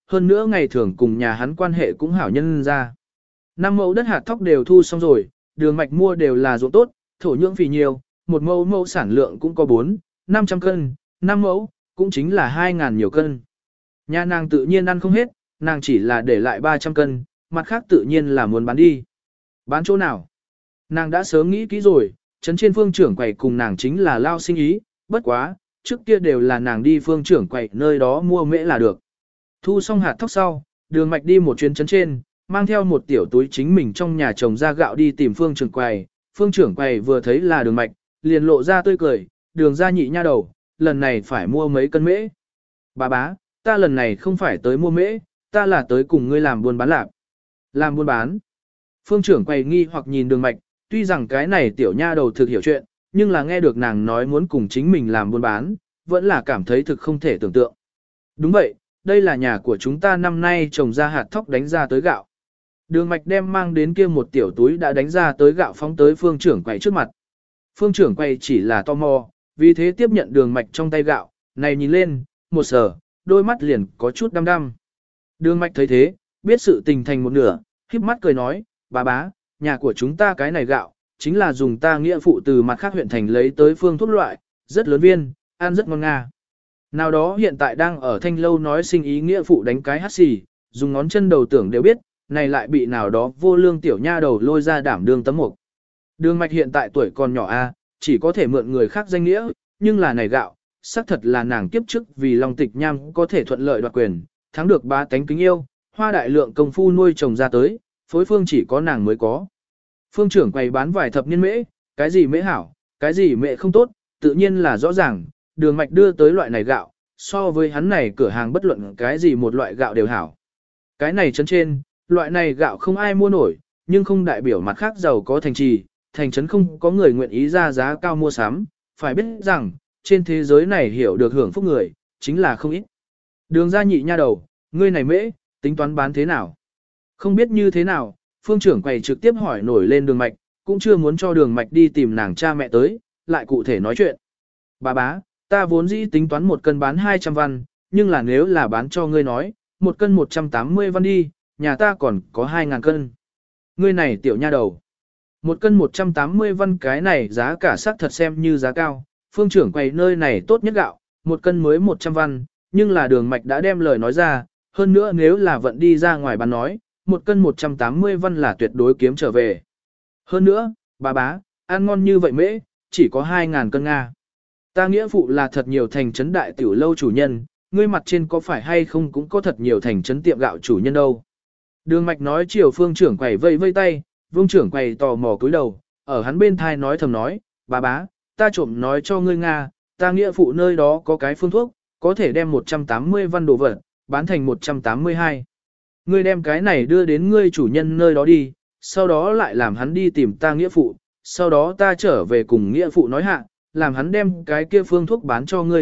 hơn nữa ngày thường cùng nhà hắn quan hệ cũng hảo nhân ra. 5 mẫu đất hạt thóc đều thu xong rồi, đường mạch mua đều là ruộng tốt, thổ nhưỡng phì nhiều, một mẫu sản lượng cũng có 400-500 cân, 5 mẫu, cũng chính là 2.000 nhiều cân. Nhà nàng tự nhiên ăn không hết, nàng chỉ là để lại 300 cân, mặt khác tự nhiên là muốn bán đi. Bán chỗ nào? Nàng đã sớm nghĩ kỹ rồi, trấn trên phương trưởng quầy cùng nàng chính là lao sinh ý, bất quá, trước kia đều là nàng đi phương trưởng quầy nơi đó mua mễ là được. Thu xong hạt thóc sau, đường mạch đi một chuyến trấn trên, mang theo một tiểu túi chính mình trong nhà trồng ra gạo đi tìm phương trưởng quầy. Phương trưởng quầy vừa thấy là đường mạch, liền lộ ra tươi cười, đường ra nhị nha đầu, lần này phải mua mấy cân mễ. Bà bá, ta lần này không phải tới mua mễ, ta là tới cùng ngươi làm buôn bán lạc. Làm buôn bán. Phương trưởng quầy nghi hoặc nhìn đường mạch, tuy rằng cái này tiểu nha đầu thực hiểu chuyện, nhưng là nghe được nàng nói muốn cùng chính mình làm buôn bán, vẫn là cảm thấy thực không thể tưởng tượng. Đúng vậy, đây là nhà của chúng ta năm nay trồng ra hạt thóc đánh ra tới gạo. Đường mạch đem mang đến kia một tiểu túi đã đánh ra tới gạo phóng tới phương trưởng quầy trước mặt. Phương trưởng quầy chỉ là tò mò, vì thế tiếp nhận đường mạch trong tay gạo, này nhìn lên, một sờ, đôi mắt liền có chút đăm đăm. Đường mạch thấy thế, biết sự tình thành một nửa, híp mắt cười nói, bà bá, nhà của chúng ta cái này gạo, chính là dùng ta nghĩa phụ từ mặt khác huyện thành lấy tới phương thuốc loại, rất lớn viên, ăn rất ngon nga. Nào đó hiện tại đang ở thanh lâu nói sinh ý nghĩa phụ đánh cái hát xì, dùng ngón chân đầu tưởng đều biết, này lại bị nào đó vô lương tiểu nha đầu lôi ra đảm đương tấm mục. Đường mạch hiện tại tuổi còn nhỏ a, chỉ có thể mượn người khác danh nghĩa, nhưng là này gạo, xác thật là nàng kiếp trước vì Long Tịch Nham có thể thuận lợi đoạt quyền, thắng được bá tánh kính yêu, hoa đại lượng công phu nuôi trồng ra tới, phối phương chỉ có nàng mới có. Phương trưởng quầy bán vài thập niên mễ, cái gì mễ hảo, cái gì mễ không tốt, tự nhiên là rõ ràng, đường mạch đưa tới loại này gạo, so với hắn này cửa hàng bất luận cái gì một loại gạo đều hảo. Cái này trấn trên, loại này gạo không ai mua nổi, nhưng không đại biểu mặt khác giàu có thành trì, thành trấn không có người nguyện ý ra giá cao mua sắm, phải biết rằng, trên thế giới này hiểu được hưởng phúc người, chính là không ít. Đường ra nhị nha đầu, ngươi này mễ, tính toán bán thế nào? Không biết như thế nào, phương trưởng quầy trực tiếp hỏi nổi lên đường mạch, cũng chưa muốn cho đường mạch đi tìm nàng cha mẹ tới, lại cụ thể nói chuyện. Bà bá, ta vốn dĩ tính toán một cân bán 200 văn, nhưng là nếu là bán cho ngươi nói, một cân 180 văn đi, nhà ta còn có 2.000 cân. Ngươi này tiểu nha đầu. Một cân 180 văn cái này giá cả xác thật xem như giá cao, phương trưởng quầy nơi này tốt nhất gạo, một cân mới 100 văn, nhưng là đường mạch đã đem lời nói ra, hơn nữa nếu là vận đi ra ngoài bán nói, một cân 180 văn là tuyệt đối kiếm trở về. Hơn nữa, bà bá, ăn ngon như vậy mễ, chỉ có 2.000 cân Nga. Ta nghĩa phụ là thật nhiều thành trấn đại tiểu lâu chủ nhân, ngươi mặt trên có phải hay không cũng có thật nhiều thành trấn tiệm gạo chủ nhân đâu. Đường mạch nói chiều phương trưởng quầy vây vây tay, vương trưởng quầy tò mò cúi đầu, ở hắn bên thai nói thầm nói, bà bá, ta trộm nói cho ngươi Nga, ta nghĩa phụ nơi đó có cái phương thuốc, có thể đem 180 văn đồ vật, bán thành 182. Ngươi đem cái này đưa đến ngươi chủ nhân nơi đó đi, sau đó lại làm hắn đi tìm ta nghĩa phụ, sau đó ta trở về cùng nghĩa phụ nói hạ, làm hắn đem cái kia phương thuốc bán cho ngươi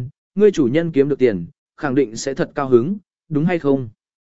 chủ nhân kiếm được tiền, khẳng định sẽ thật cao hứng, đúng hay không?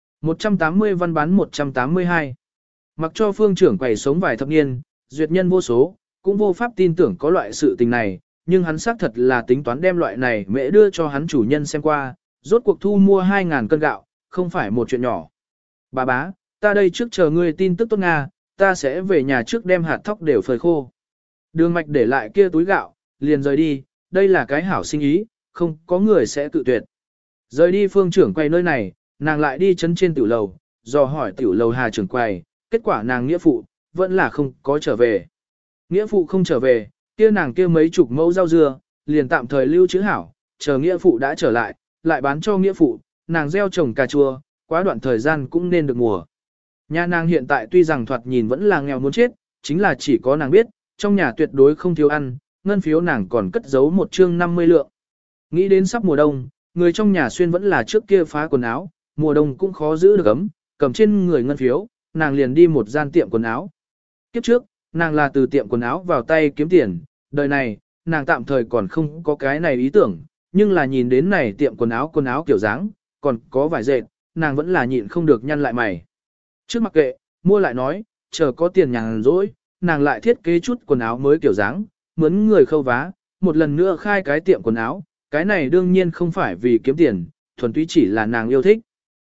180 văn bán 182. Mặc cho phương trưởng quầy sống vài thập niên, duyệt nhân vô số, cũng vô pháp tin tưởng có loại sự tình này, nhưng hắn xác thật là tính toán đem loại này mẹ đưa cho hắn chủ nhân xem qua, rốt cuộc thu mua 2.000 cân gạo, không phải một chuyện nhỏ. Bà bá, ta đây trước chờ ngươi tin tức tốt Nga, ta sẽ về nhà trước đem hạt thóc đều phơi khô. Đường mạch để lại kia túi gạo, liền rời đi, đây là cái hảo sinh ý, không có người sẽ tự tuyệt. Rời đi phương trưởng quầy nơi này, nàng lại đi chấn trên tiểu lầu, dò hỏi tiểu lầu Hà trưởng quầy, kết quả nàng nghĩa phụ, vẫn là không có trở về. Nghĩa phụ không trở về, kia nàng kia mấy chục mẫu rau dưa, liền tạm thời lưu trữ hảo, chờ nghĩa phụ đã trở lại, lại bán cho nghĩa phụ, nàng gieo trồng cà chua, quá đoạn thời gian cũng nên được mùa. Nhà nàng hiện tại tuy rằng thoạt nhìn vẫn là nghèo muốn chết, chính là chỉ có nàng biết, trong nhà tuyệt đối không thiếu ăn, ngân phiếu nàng còn cất giấu một chương 50 lượng. Nghĩ đến sắp mùa đông, người trong nhà xuyên vẫn là trước kia phá quần áo, mùa đông cũng khó giữ được ấm, cầm trên người ngân phiếu, nàng liền đi một gian tiệm quần áo. Kiếp trước, nàng là từ tiệm quần áo vào tay kiếm tiền, đời này, nàng tạm thời còn không có cái này ý tưởng, nhưng là nhìn đến này tiệm quần áo kiểu dáng, còn có vải dệt, nàng vẫn là nhịn không được nhăn lại mày. Trước mặc kệ, mua lại nói, chờ có tiền nhàn rỗi, nàng lại thiết kế chút quần áo mới kiểu dáng, mướn người khâu vá, một lần nữa khai cái tiệm quần áo, cái này đương nhiên không phải vì kiếm tiền, thuần túy chỉ là nàng yêu thích.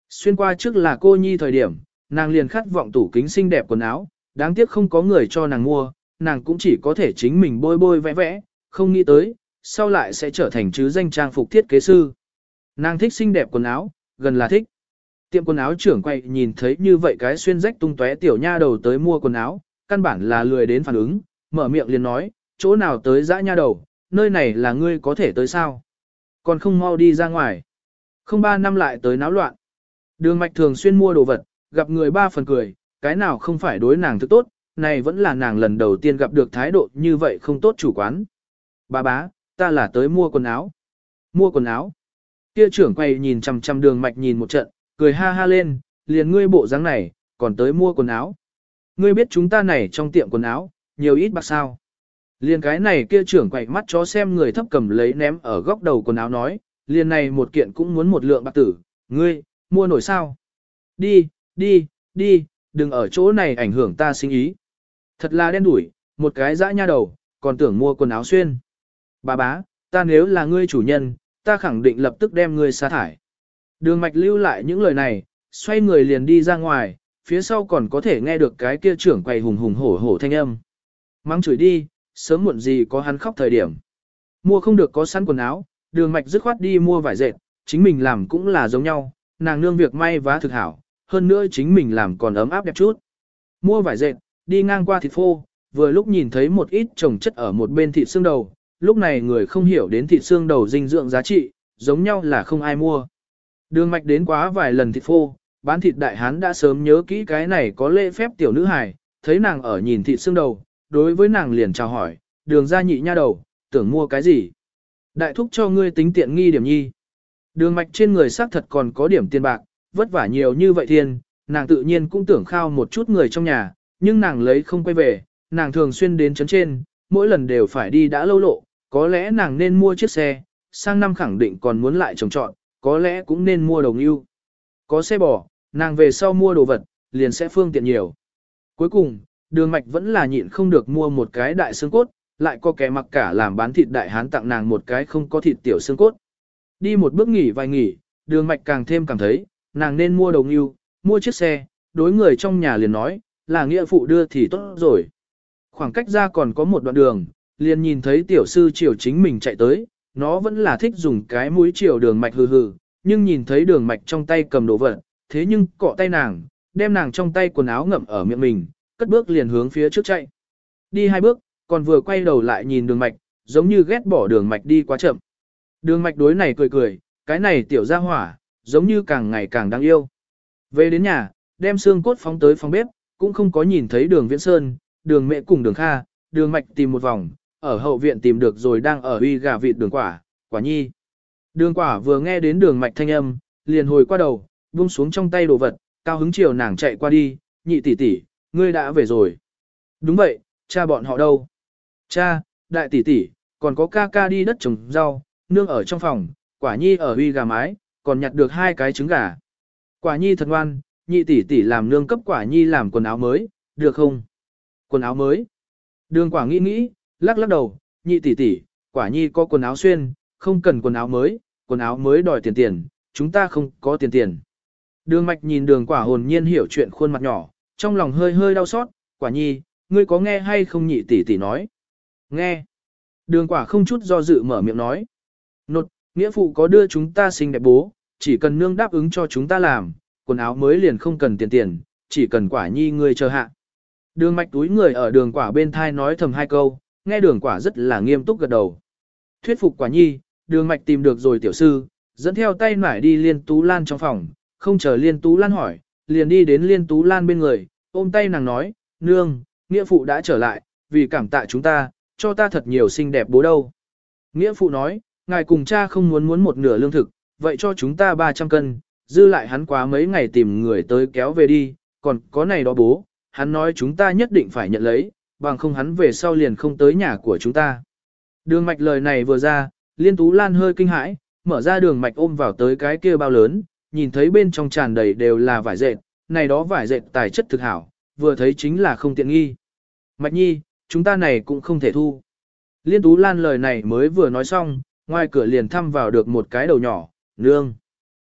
Xuyên qua trước là cô nhi thời điểm, nàng liền khát vọng tủ kính xinh đẹp quần áo, đáng tiếc không có người cho nàng mua, nàng cũng chỉ có thể chính mình bôi bôi vẽ vẽ, không nghĩ tới, sau lại sẽ trở thành chứ danh trang phục thiết kế sư. Nàng thích xinh đẹp quần áo, gần là thích. Tiệm quần áo trưởng quay nhìn thấy như vậy cái xuyên rách tung tóe tiểu nha đầu tới mua quần áo, căn bản là lười đến phản ứng, mở miệng liền nói, chỗ nào tới dã nha đầu, nơi này là ngươi có thể tới sao? Còn không mau đi ra ngoài. Không 3 năm lại tới náo loạn. Đường Mạch thường xuyên mua đồ vật, gặp người ba phần cười, cái nào không phải đối nàng thức tốt, này vẫn là nàng lần đầu tiên gặp được thái độ như vậy không tốt chủ quán. Bà bá, ta là tới mua quần áo. Mua quần áo. Kia trưởng quay nhìn chằm chằm Đường Mạch nhìn một trận, cười ha ha lên, liền ngươi bộ dáng này, còn tới mua quần áo. Ngươi biết chúng ta này trong tiệm quần áo, nhiều ít bạc sao. Liền cái này kia trưởng quậy mắt chó xem người thấp cầm lấy ném ở góc đầu quần áo nói, liền này một kiện cũng muốn một lượng bạc tử, ngươi, mua nổi sao? Đi, đi, đi, đừng ở chỗ này ảnh hưởng ta sinh ý. Thật là đen đủi, một cái dã nha đầu, còn tưởng mua quần áo xuyên. Bà bá, ta nếu là ngươi chủ nhân, ta khẳng định lập tức đem ngươi sa thải. Đường Mạch lưu lại những lời này, xoay người liền đi ra ngoài, phía sau còn có thể nghe được cái kia trưởng quầy hùng hùng hổ hổ thanh âm. Mắng chửi đi, sớm muộn gì có hắn khóc thời điểm. Mua không được có sẵn quần áo, Đường Mạch dứt khoát đi mua vải dệt, chính mình làm cũng là giống nhau, nàng nương việc may vá thực hảo, hơn nữa chính mình làm còn ấm áp đẹp chút. Mua vải dệt, đi ngang qua thịt phô, vừa lúc nhìn thấy một ít trồng chất ở một bên thịt xương đầu, lúc này người không hiểu đến thịt xương đầu dinh dưỡng giá trị, giống nhau là không ai mua. Đường Mạch đến quá vài lần thịt phô, bán thịt đại hán đã sớm nhớ kỹ cái này có lễ phép tiểu nữ hài, thấy nàng ở nhìn thịt xương đầu, đối với nàng liền chào hỏi, Đường gia nhị nha đầu, tưởng mua cái gì? Đại thúc cho ngươi tính tiện nghi điểm nhi. Đường Mạch trên người xác thật còn có điểm tiền bạc, vất vả nhiều như vậy thiên, nàng tự nhiên cũng tưởng khao một chút người trong nhà, nhưng nàng lấy không quay về, nàng thường xuyên đến trấn trên, mỗi lần đều phải đi đã lâu lộ, có lẽ nàng nên mua chiếc xe, sang năm khẳng định còn muốn lại trồng trọt, có lẽ cũng nên mua đồng ưu. Có xe bò, nàng về sau mua đồ vật, liền sẽ phương tiện nhiều. Cuối cùng, Đường Mạch vẫn là nhịn không được mua một cái đại xương cốt, lại có kẻ mặc cả làm bán thịt đại hán tặng nàng một cái không có thịt tiểu xương cốt. Đi một bước nghỉ vài nghỉ, Đường Mạch càng thêm cảm thấy, nàng nên mua đồng ưu, mua chiếc xe, đối người trong nhà liền nói, là nghĩa phụ đưa thì tốt rồi. Khoảng cách ra còn có một đoạn đường, liền nhìn thấy tiểu sư chiều chính mình chạy tới, nó vẫn là thích dùng cái mũi chiều Đường Mạch hừ hừ, nhưng nhìn thấy Đường Mạch trong tay cầm đồ vật, thế nhưng cọ tay nàng, đem nàng trong tay quần áo ngậm ở miệng mình, cất bước liền hướng phía trước chạy. Đi 2 bước, còn vừa quay đầu lại nhìn Đường Mạch, giống như ghét bỏ Đường Mạch đi quá chậm. Đường Mạch đối này cười cười, cái này tiểu gia hỏa, giống như càng ngày càng đáng yêu. Về đến nhà, đem xương cốt phóng tới phòng bếp, cũng không có nhìn thấy Đường Viễn Sơn, Đường Mẹ cùng Đường Kha, Đường Mạch tìm một vòng, ở hậu viện tìm được rồi đang ở uy gà vịt Đường Quả, Quả Nhi. Đường Quả vừa nghe đến Đường Mạch thanh âm, liền hồi qua đầu, buông xuống trong tay đồ vật, cao hứng chiều nàng chạy qua đi, nhị tỷ tỷ, ngươi đã về rồi. Đúng vậy, cha bọn họ đâu? Cha, đại tỷ tỷ, còn có ca ca đi đất trồng rau, nương ở trong phòng, Quả Nhi ở uy gà mái, còn nhặt được 2 cái trứng gà. Quả Nhi thật ngoan, nhị tỷ tỷ làm nương cấp Quả Nhi làm quần áo mới, được không? Quần áo mới? Đường Quả nghĩ nghĩ, lắc lắc đầu, nhị tỷ tỷ, Quả Nhi có quần áo xuyên, không cần quần áo mới đòi tiền, chúng ta không có tiền. Đường Mạch nhìn Đường Quả hồn nhiên hiểu chuyện khuôn mặt nhỏ, trong lòng hơi hơi đau xót, Quả Nhi, ngươi có nghe hay không nhị tỷ tỷ nói? Nghe. Đường Quả không chút do dự mở miệng nói. Nột, nghĩa phụ có đưa chúng ta xinh đẹp bố, chỉ cần nương đáp ứng cho chúng ta làm, quần áo mới liền không cần tiền, chỉ cần Quả Nhi ngươi chờ hạ. Đường Mạch túi người ở Đường Quả bên thai nói thầm 2 câu, nghe Đường Quả rất là nghiêm túc gật đầu. Thuyết phục Quả Nhi, Đường Mạch tìm được rồi tiểu sư, dẫn theo tay nải đi Liên Tú Lan trong phòng, không chờ Liên Tú Lan hỏi, liền đi đến Liên Tú Lan bên người, ôm tay nàng nói, nương, nghĩa phụ đã trở lại, vì cảm tạ chúng ta, cho ta thật nhiều xinh đẹp bố đâu. Nghĩa phụ nói, ngài cùng cha không muốn một nửa lương thực, vậy cho chúng ta 300 cân, dư lại hắn quá mấy ngày tìm người tới kéo về đi, còn có này đó bố, hắn nói chúng ta nhất định phải nhận lấy, bằng không hắn về sau liền không tới nhà của chúng ta. Đường Mạch lời này vừa ra, Liên Tú Lan hơi kinh hãi, mở ra Đường Mạch ôm vào tới cái kia bao lớn, nhìn thấy bên trong tràn đầy đều là vải dệt, này đó vải dệt tài chất thực hảo, vừa thấy chính là không tiện nghi. Mạch Nhi, chúng ta này cũng không thể thu. Liên Tú Lan lời này mới vừa nói xong, ngoài cửa liền thăm vào được một cái đầu nhỏ, nương.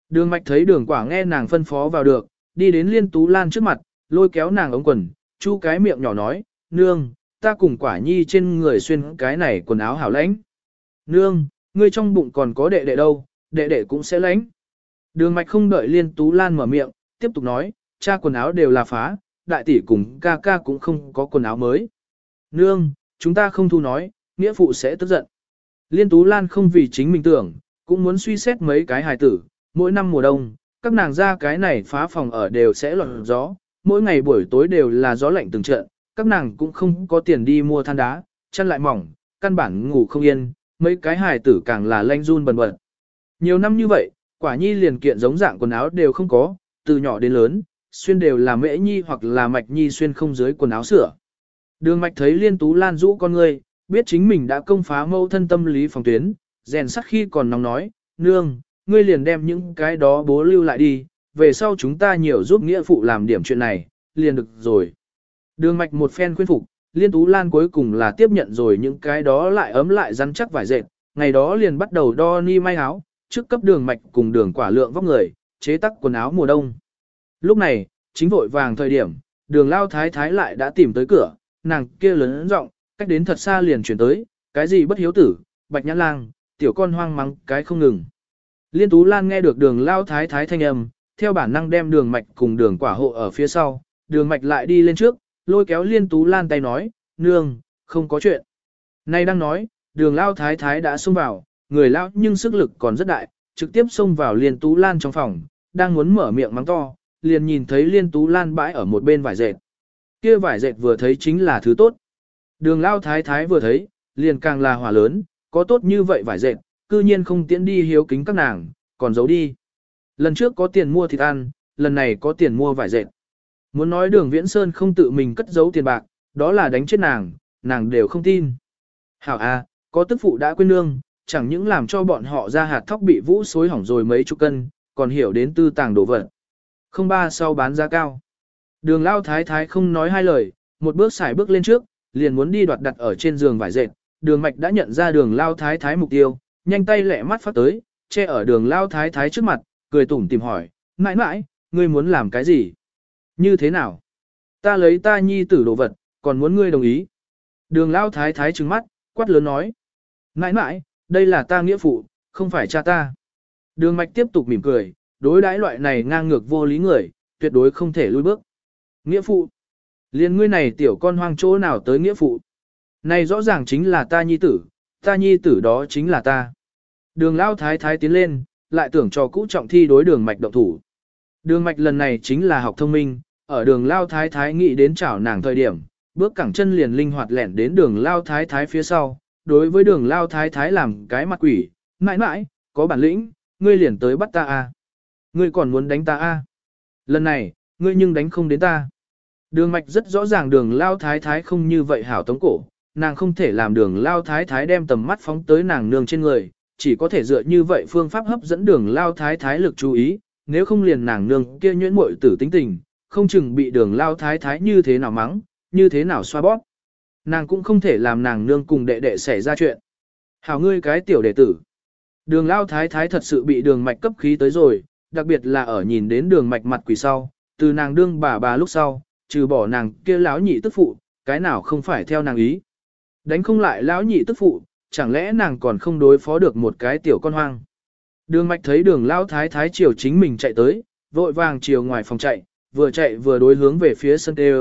Đường mạch thấy đường quả nghe nàng phân phó vào được, đi đến Liên Tú Lan trước mặt, lôi kéo nàng ống quần, chu cái miệng nhỏ nói, nương, ta cùng quả nhi trên người xuyên cái này quần áo hảo lãnh. Nương, ngươi trong bụng còn có đệ đệ đâu, đệ đệ cũng sẽ lãnh. Đường mạch không đợi Liên Tú Lan mở miệng, tiếp tục nói, cha quần áo đều là phá, đại tỷ cùng ca ca cũng không có quần áo mới. Nương, chúng ta không thu nói, nghĩa phụ sẽ tức giận. Liên Tú Lan không vì chính mình tưởng, cũng muốn suy xét mấy cái hài tử, mỗi năm mùa đông, các nàng ra cái này phá phòng ở đều sẽ lọt gió, mỗi ngày buổi tối đều là gió lạnh từng trận, các nàng cũng không có tiền đi mua than đá, chăn lại mỏng, căn bản ngủ không yên, mấy cái hài tử càng là lanh run bần bật. Nhiều năm như vậy, quả nhi liền kiện giống dạng quần áo đều không có, từ nhỏ đến lớn, xuyên đều là mễ nhi hoặc là mạch nhi xuyên không dưới quần áo sửa. Đường mạch thấy Liên Tú Lan rũ con ngươi, biết chính mình đã công phá mâu thân tâm lý phòng tuyến, rèn sắt khi còn nóng nói, nương, ngươi liền đem những cái đó bố lưu lại đi, về sau chúng ta nhiều giúp nghĩa phụ làm điểm chuyện này, liền được rồi. Đường mạch một phen khuyên phục, Liên Tú Lan cuối cùng là tiếp nhận rồi những cái đó lại ấm lại rắn chắc vải dệt, ngày đó liền bắt đầu đo ni may áo, trước cấp đường mạch cùng đường quả lượng vóc người, chế tác quần áo mùa đông. Lúc này, chính vội vàng thời điểm, đường lao thái thái lại đã tìm tới cửa, nàng kia lớn giọng, cách đến thật xa liền chuyển tới, cái gì bất hiếu tử, bạch nhãn lang, tiểu con hoang mắng cái không ngừng. Liên Tú Lan nghe được đường lao thái thái thanh âm, theo bản năng đem đường mạch cùng đường quả hộ ở phía sau, đường mạch lại đi lên trước, lôi kéo Liên Tú Lan tay nói, nương, không có chuyện. Nay đang nói, đường lao thái thái đã xông vào, người lao nhưng sức lực còn rất đại, trực tiếp xông vào Liên Tú Lan trong phòng, đang muốn mở miệng mắng to, liền nhìn thấy Liên Tú Lan bãi ở một bên vải dệt. Kia vải dệt vừa thấy chính là thứ tốt. Đường lao thái thái vừa thấy, liền càng là hỏa lớn, có tốt như vậy vải dệt, cư nhiên không tiễn đi hiếu kính các nàng, còn giấu đi. Lần trước có tiền mua thịt ăn, lần này có tiền mua vải dệt. Muốn nói đường Viễn Sơn không tự mình cất giấu tiền bạc, đó là đánh chết nàng đều không tin. Hảo a, có tức phụ đã quên nương, chẳng những làm cho bọn họ ra hạt thóc bị vũ xối hỏng rồi mấy chục cân, còn hiểu đến tư tàng đồ vật. Không ba sau bán giá cao. Đường lao thái thái không nói hai lời, một bước xài bước lên trước, liền muốn đi đoạt đặt ở trên giường vải dệt. Đường mạch đã nhận ra đường lao thái thái mục tiêu, nhanh tay lẹ mắt phát tới, che ở đường lao thái thái trước mặt, cười tủm tìm hỏi, mãi mãi, ngươi muốn làm cái gì? Như thế nào? Ta lấy ta nhi tử đồ vật, còn muốn ngươi đồng ý. Đường lao thái thái trừng mắt, quát lớn nói. Mãi mãi, đây là ta nghĩa phụ, không phải cha ta. Đường mạch tiếp tục mỉm cười, đối đãi loại này ngang ngược vô lý người, tuyệt đối không thể lùi bước. Nghĩa phụ. Liên ngươi này tiểu con hoang chỗ nào tới nghĩa phụ. Này rõ ràng chính là ta nhi tử đó chính là ta. Đường lao thái thái tiến lên, lại tưởng cho cũ trọng thi đối đường mạch động thủ. Đường mạch lần này chính là học thông minh, ở đường lao thái thái nghĩ đến chảo nàng thời điểm, bước cẳng chân liền linh hoạt lẻn đến đường lao thái thái phía sau, đối với đường lao thái thái làm cái mặt quỷ, mãi mãi, có bản lĩnh, ngươi liền tới bắt ta a, ngươi còn muốn đánh ta a, lần này, ngươi nhưng đánh không đến ta. Đường mạch rất rõ ràng đường lao thái thái không như vậy hảo tống cổ, nàng không thể làm đường lao thái thái đem tầm mắt phóng tới nàng nương trên người, chỉ có thể dựa như vậy phương pháp hấp dẫn đường lao thái thái lực chú ý, nếu không liền nàng nương kia nhuyễn muội tử tính tình, không chừng bị đường lao thái thái như thế nào mắng, như thế nào xoa bóp. Nàng cũng không thể làm nàng nương cùng đệ đệ xảy ra chuyện. Hảo ngươi cái tiểu đệ tử. Đường lao thái thái thật sự bị đường mạch cấp khí tới rồi, đặc biệt là ở nhìn đến đường mạch mặt quỷ sau, từ nàng đương bà lúc sau, trừ bỏ nàng kia lão nhị tức phụ, cái nào không phải theo nàng ý. Đánh không lại lão nhị tức phụ, chẳng lẽ nàng còn không đối phó được một cái tiểu con hoang. Đường mạch thấy đường lao thái thái chiều chính mình chạy tới, vội vàng chiều ngoài phòng chạy vừa đối hướng về phía sân tê,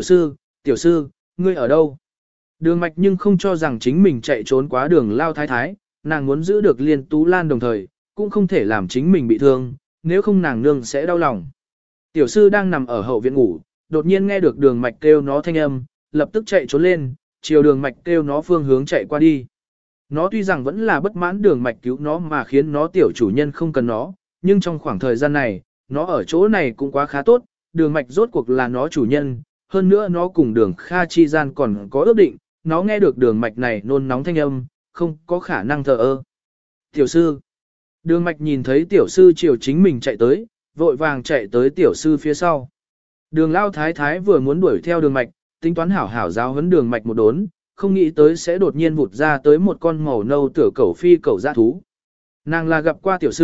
tiểu sư, ngươi ở đâu? Đường mạch nhưng không cho rằng chính mình chạy trốn quá đường lao thái thái, nàng muốn giữ được Liên Tú Lan đồng thời, cũng không thể làm chính mình bị thương, nếu không nàng nương sẽ đau lòng. Tiểu sư đang nằm ở hậu viện ngủ, đột nhiên nghe được đường mạch kêu nó thanh âm, lập tức chạy trốn lên, chiều đường mạch kêu nó phương hướng chạy qua đi. Nó tuy rằng vẫn là bất mãn đường mạch cứu nó mà khiến nó tiểu chủ nhân không cần nó, nhưng trong khoảng thời gian này, nó ở chỗ này cũng quá khá tốt, đường mạch rốt cuộc là nó chủ nhân, hơn nữa nó cùng đường Kha chi gian còn có ước định, nó nghe được đường mạch này nôn nóng thanh âm, không có khả năng thờ ơ. Tiểu sư. Đường mạch nhìn thấy tiểu sư chiều chính mình chạy tới, vội vàng chạy tới tiểu sư phía sau. Đường lao thái thái vừa muốn đuổi theo đường mạch, tính toán hảo hảo giáo huấn đường mạch một đốn, không nghĩ tới sẽ đột nhiên vụt ra tới một con màu nâu tựa cẩu phi cẩu dã thú. Nàng là gặp qua tiểu sư,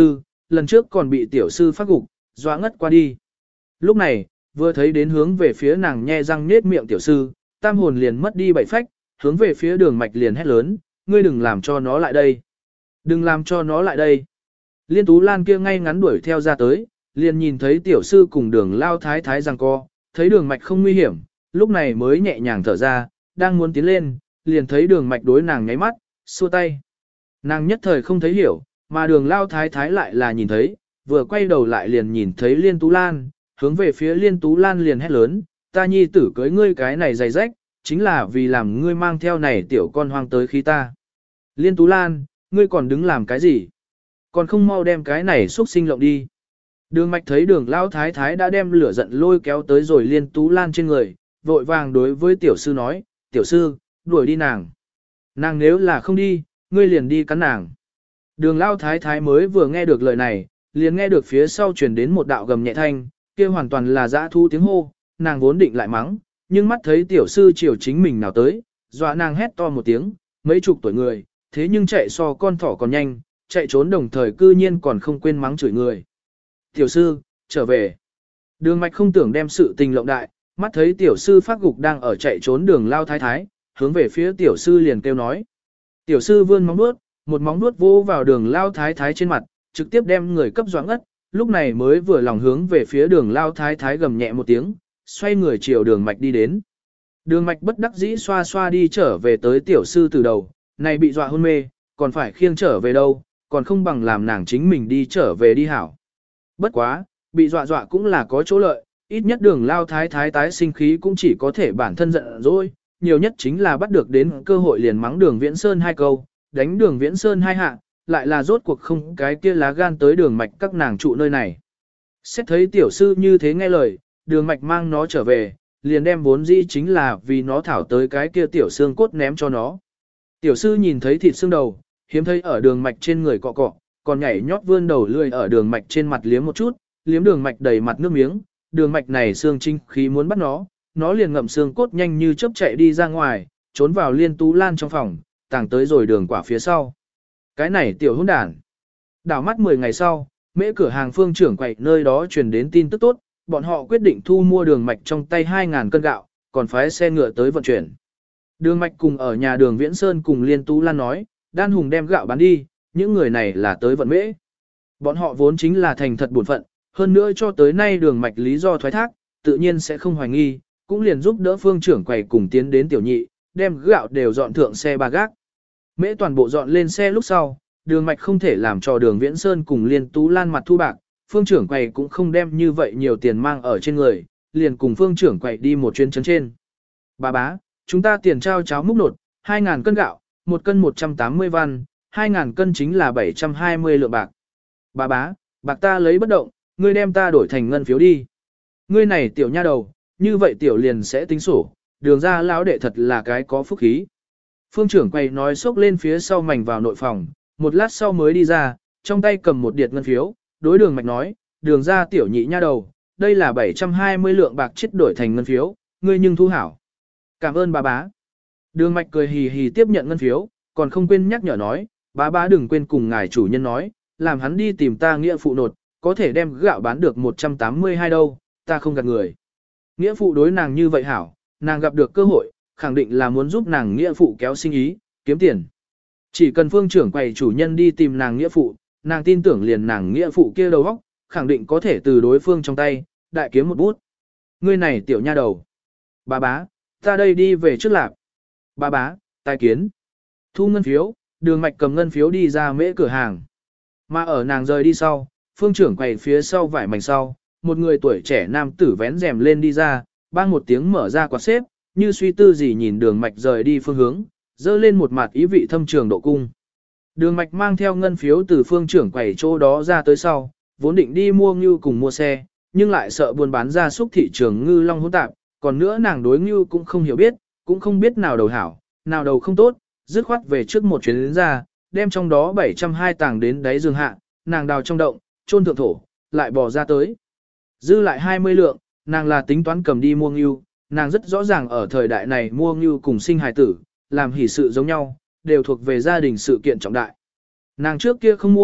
lần trước còn bị tiểu sư phát gục, dọa ngất qua đi. Lúc này, vừa thấy đến hướng về phía nàng nhe răng nết miệng tiểu sư, tam hồn liền mất đi bảy phách, hướng về phía đường mạch liền hét lớn, ngươi đừng làm cho nó lại đây. Đừng làm cho nó lại đây. Liên Tú Lan kia ngay ngắn đuổi theo ra tới, liền nhìn thấy tiểu sư cùng đường lao thái thái giằng co, thấy đường mạch không nguy hiểm, lúc này mới nhẹ nhàng thở ra, đang muốn tiến lên, liền thấy đường mạch đối nàng nháy mắt, xua tay. Nàng nhất thời không thấy hiểu, mà đường lao thái thái lại là nhìn thấy, vừa quay đầu lại liền nhìn thấy Liên Tú Lan, hướng về phía Liên Tú Lan liền hét lớn, ta nhi tử cưới ngươi cái này dày rách, chính là vì làm ngươi mang theo này tiểu con hoang tới khi ta. Liên Tú Lan, ngươi còn đứng làm cái gì? Còn không mau đem cái này xúc sinh lộng đi. Đường mạch thấy đường lao thái thái đã đem lửa giận lôi kéo tới rồi Liên Tú Lan trên người, vội vàng đối với tiểu sư nói, tiểu sư, đuổi đi nàng. Nàng nếu là không đi, ngươi liền đi cắn nàng. Đường lao thái thái mới vừa nghe được lời này, liền nghe được phía sau truyền đến một đạo gầm nhẹ thanh, kia hoàn toàn là dã thu tiếng hô, nàng vốn định lại mắng, nhưng mắt thấy tiểu sư chiều chính mình nào tới, dọa nàng hét to một tiếng, mấy chục tuổi người, thế nhưng chạy so con thỏ còn nhanh, chạy trốn đồng thời cư nhiên còn không quên mắng chửi người. Tiểu sư, trở về. Đường mạch không tưởng đem sự tình lộng đại, mắt thấy tiểu sư phát gục đang ở chạy trốn đường lao thái thái, hướng về phía tiểu sư liền kêu nói. Tiểu sư vươn móng vuốt, một móng vuốt vô vào đường lao thái thái trên mặt, trực tiếp đem người cấp doãn ngất, lúc này mới vừa lòng hướng về phía đường lao thái thái gầm nhẹ một tiếng, xoay người chiều đường mạch đi đến. Đường mạch bất đắc dĩ xoa xoa đi trở về tới tiểu sư từ đầu, này bị dọa hôn mê, còn phải khiêng trở về đâu, còn không bằng làm nàng chính mình đi trở về đi hảo. Bất quá, bị dọa cũng là có chỗ lợi, ít nhất đường lao thái thái tái sinh khí cũng chỉ có thể bản thân giận dỗi, nhiều nhất chính là bắt được đến cơ hội liền mắng đường Viễn Sơn hai câu, đánh đường Viễn Sơn hai hạ, lại là rốt cuộc không cái kia lá gan tới đường mạch các nàng trụ nơi này. Xét thấy tiểu sư như thế nghe lời, đường mạch mang nó trở về, liền đem vốn dĩ chính là vì nó thảo tới cái kia tiểu xương cốt ném cho nó. Tiểu sư nhìn thấy thịt xương đầu, hiếm thấy ở đường mạch trên người cọ cọ, còn nhảy nhót vươn đầu lươi ở đường mạch trên mặt liếm một chút, liếm đường mạch đầy mặt nước miếng, đường mạch này xương trinh khí muốn bắt nó liền ngậm xương cốt nhanh như chớp chạy đi ra ngoài, trốn vào Liên Tú Lan trong phòng, tàng tới rồi đường quả phía sau. Cái này tiểu hỗn đản. Đảo mắt 10 ngày sau, mễ cửa hàng Phương trưởng quậy nơi đó truyền đến tin tức tốt, bọn họ quyết định thu mua đường mạch trong tay 2.000 cân gạo, còn phái xe ngựa tới vận chuyển. Đường mạch cùng ở nhà đường Viễn Sơn cùng Liên Tú Lan nói, Đan Hùng đem gạo bán đi, những người này là tới vận mễ. Bọn họ vốn chính là thành thật bổn phận, hơn nữa cho tới nay đường mạch lý do thoái thác, tự nhiên sẽ không hoài nghi, cũng liền giúp đỡ Phương trưởng quầy cùng tiến đến tiểu nhị, đem gạo đều dọn thượng xe ba gác. Mễ toàn bộ dọn lên xe lúc sau, đường mạch không thể làm cho đường Viễn Sơn cùng Liên Tú Lan mặt thu bạc, Phương trưởng quầy cũng không đem như vậy nhiều tiền mang ở trên người, liền cùng Phương trưởng quầy đi một chuyến chấn trên. Bà bá, chúng ta tiền trao cháo múc nột, 2.000 cân gạo, 1 cân 180 văn, 2.000 cân chính là 720 lượng bạc. Bà bá, bạc ta lấy bất động, ngươi đem ta đổi thành ngân phiếu đi. Ngươi này tiểu nha đầu, như vậy tiểu liền sẽ tính sổ, đường ra lão đệ thật là cái có phúc khí. Phương trưởng quầy nói xốc lên phía sau mảnh vào nội phòng, một lát sau mới đi ra, trong tay cầm một điệt ngân phiếu, đối đường mạch nói, đường ra tiểu nhị nha đầu, đây là 720 lượng bạc chết đổi thành ngân phiếu, ngươi nhưng thu hảo. Cảm ơn bà bá. Đường mạch cười hì hì tiếp nhận ngân phiếu, còn không quên nhắc nhở nói, bà bá đừng quên cùng ngài chủ nhân nói, làm hắn đi tìm ta nghĩa phụ nột, có thể đem gạo bán được 182 đâu, ta không gạt người. Nghĩa phụ đối nàng như vậy hảo, nàng gặp được cơ hội, khẳng định là muốn giúp nàng nghĩa phụ kéo sinh ý, kiếm tiền. Chỉ cần Phương trưởng quầy chủ nhân đi tìm nàng nghĩa phụ, nàng tin tưởng liền nàng nghĩa phụ kia đầu óc, khẳng định có thể từ đối phương trong tay, đại kiếm một bút. Ngươi này tiểu nha đầu. Bà bá, ta đây đi về trước lạp. Bà bá, tài kiến. Thu ngân phiếu, đường mạch cầm ngân phiếu đi ra mễ cửa hàng. Mà ở nàng rời đi sau, Phương trưởng quầy phía sau vải mảnh sau, một người tuổi trẻ nam tử vén rèm lên đi ra, bang một tiếng mở ra quạt xếp, như suy tư gì nhìn đường mạch rời đi phương hướng, dơ lên một mặt ý vị thâm trường độ cung. Đường mạch mang theo ngân phiếu từ Phương trưởng quầy chỗ đó ra tới sau, vốn định đi mua ngưu cùng mua xe, nhưng lại sợ buôn bán ra súc thị trường ngư long hỗn tạp, còn nữa nàng đối ngưu cũng không hiểu biết, cũng không biết nào đầu hảo, nào đầu không tốt, dứt khoát về trước một chuyến đến ra, đem trong đó 720 tàng đến đáy giường hạ, nàng đào trong động, chôn thượng thổ, lại bỏ ra tới. Dư lại 20 lượng, nàng là tính toán cầm đi mua ngưu, nàng rất rõ ràng ở thời đại này mua ngưu cùng sinh hài tử, làm hỷ sự giống nhau, đều thuộc về gia đình sự kiện trọng đại. Nàng trước kia không mua,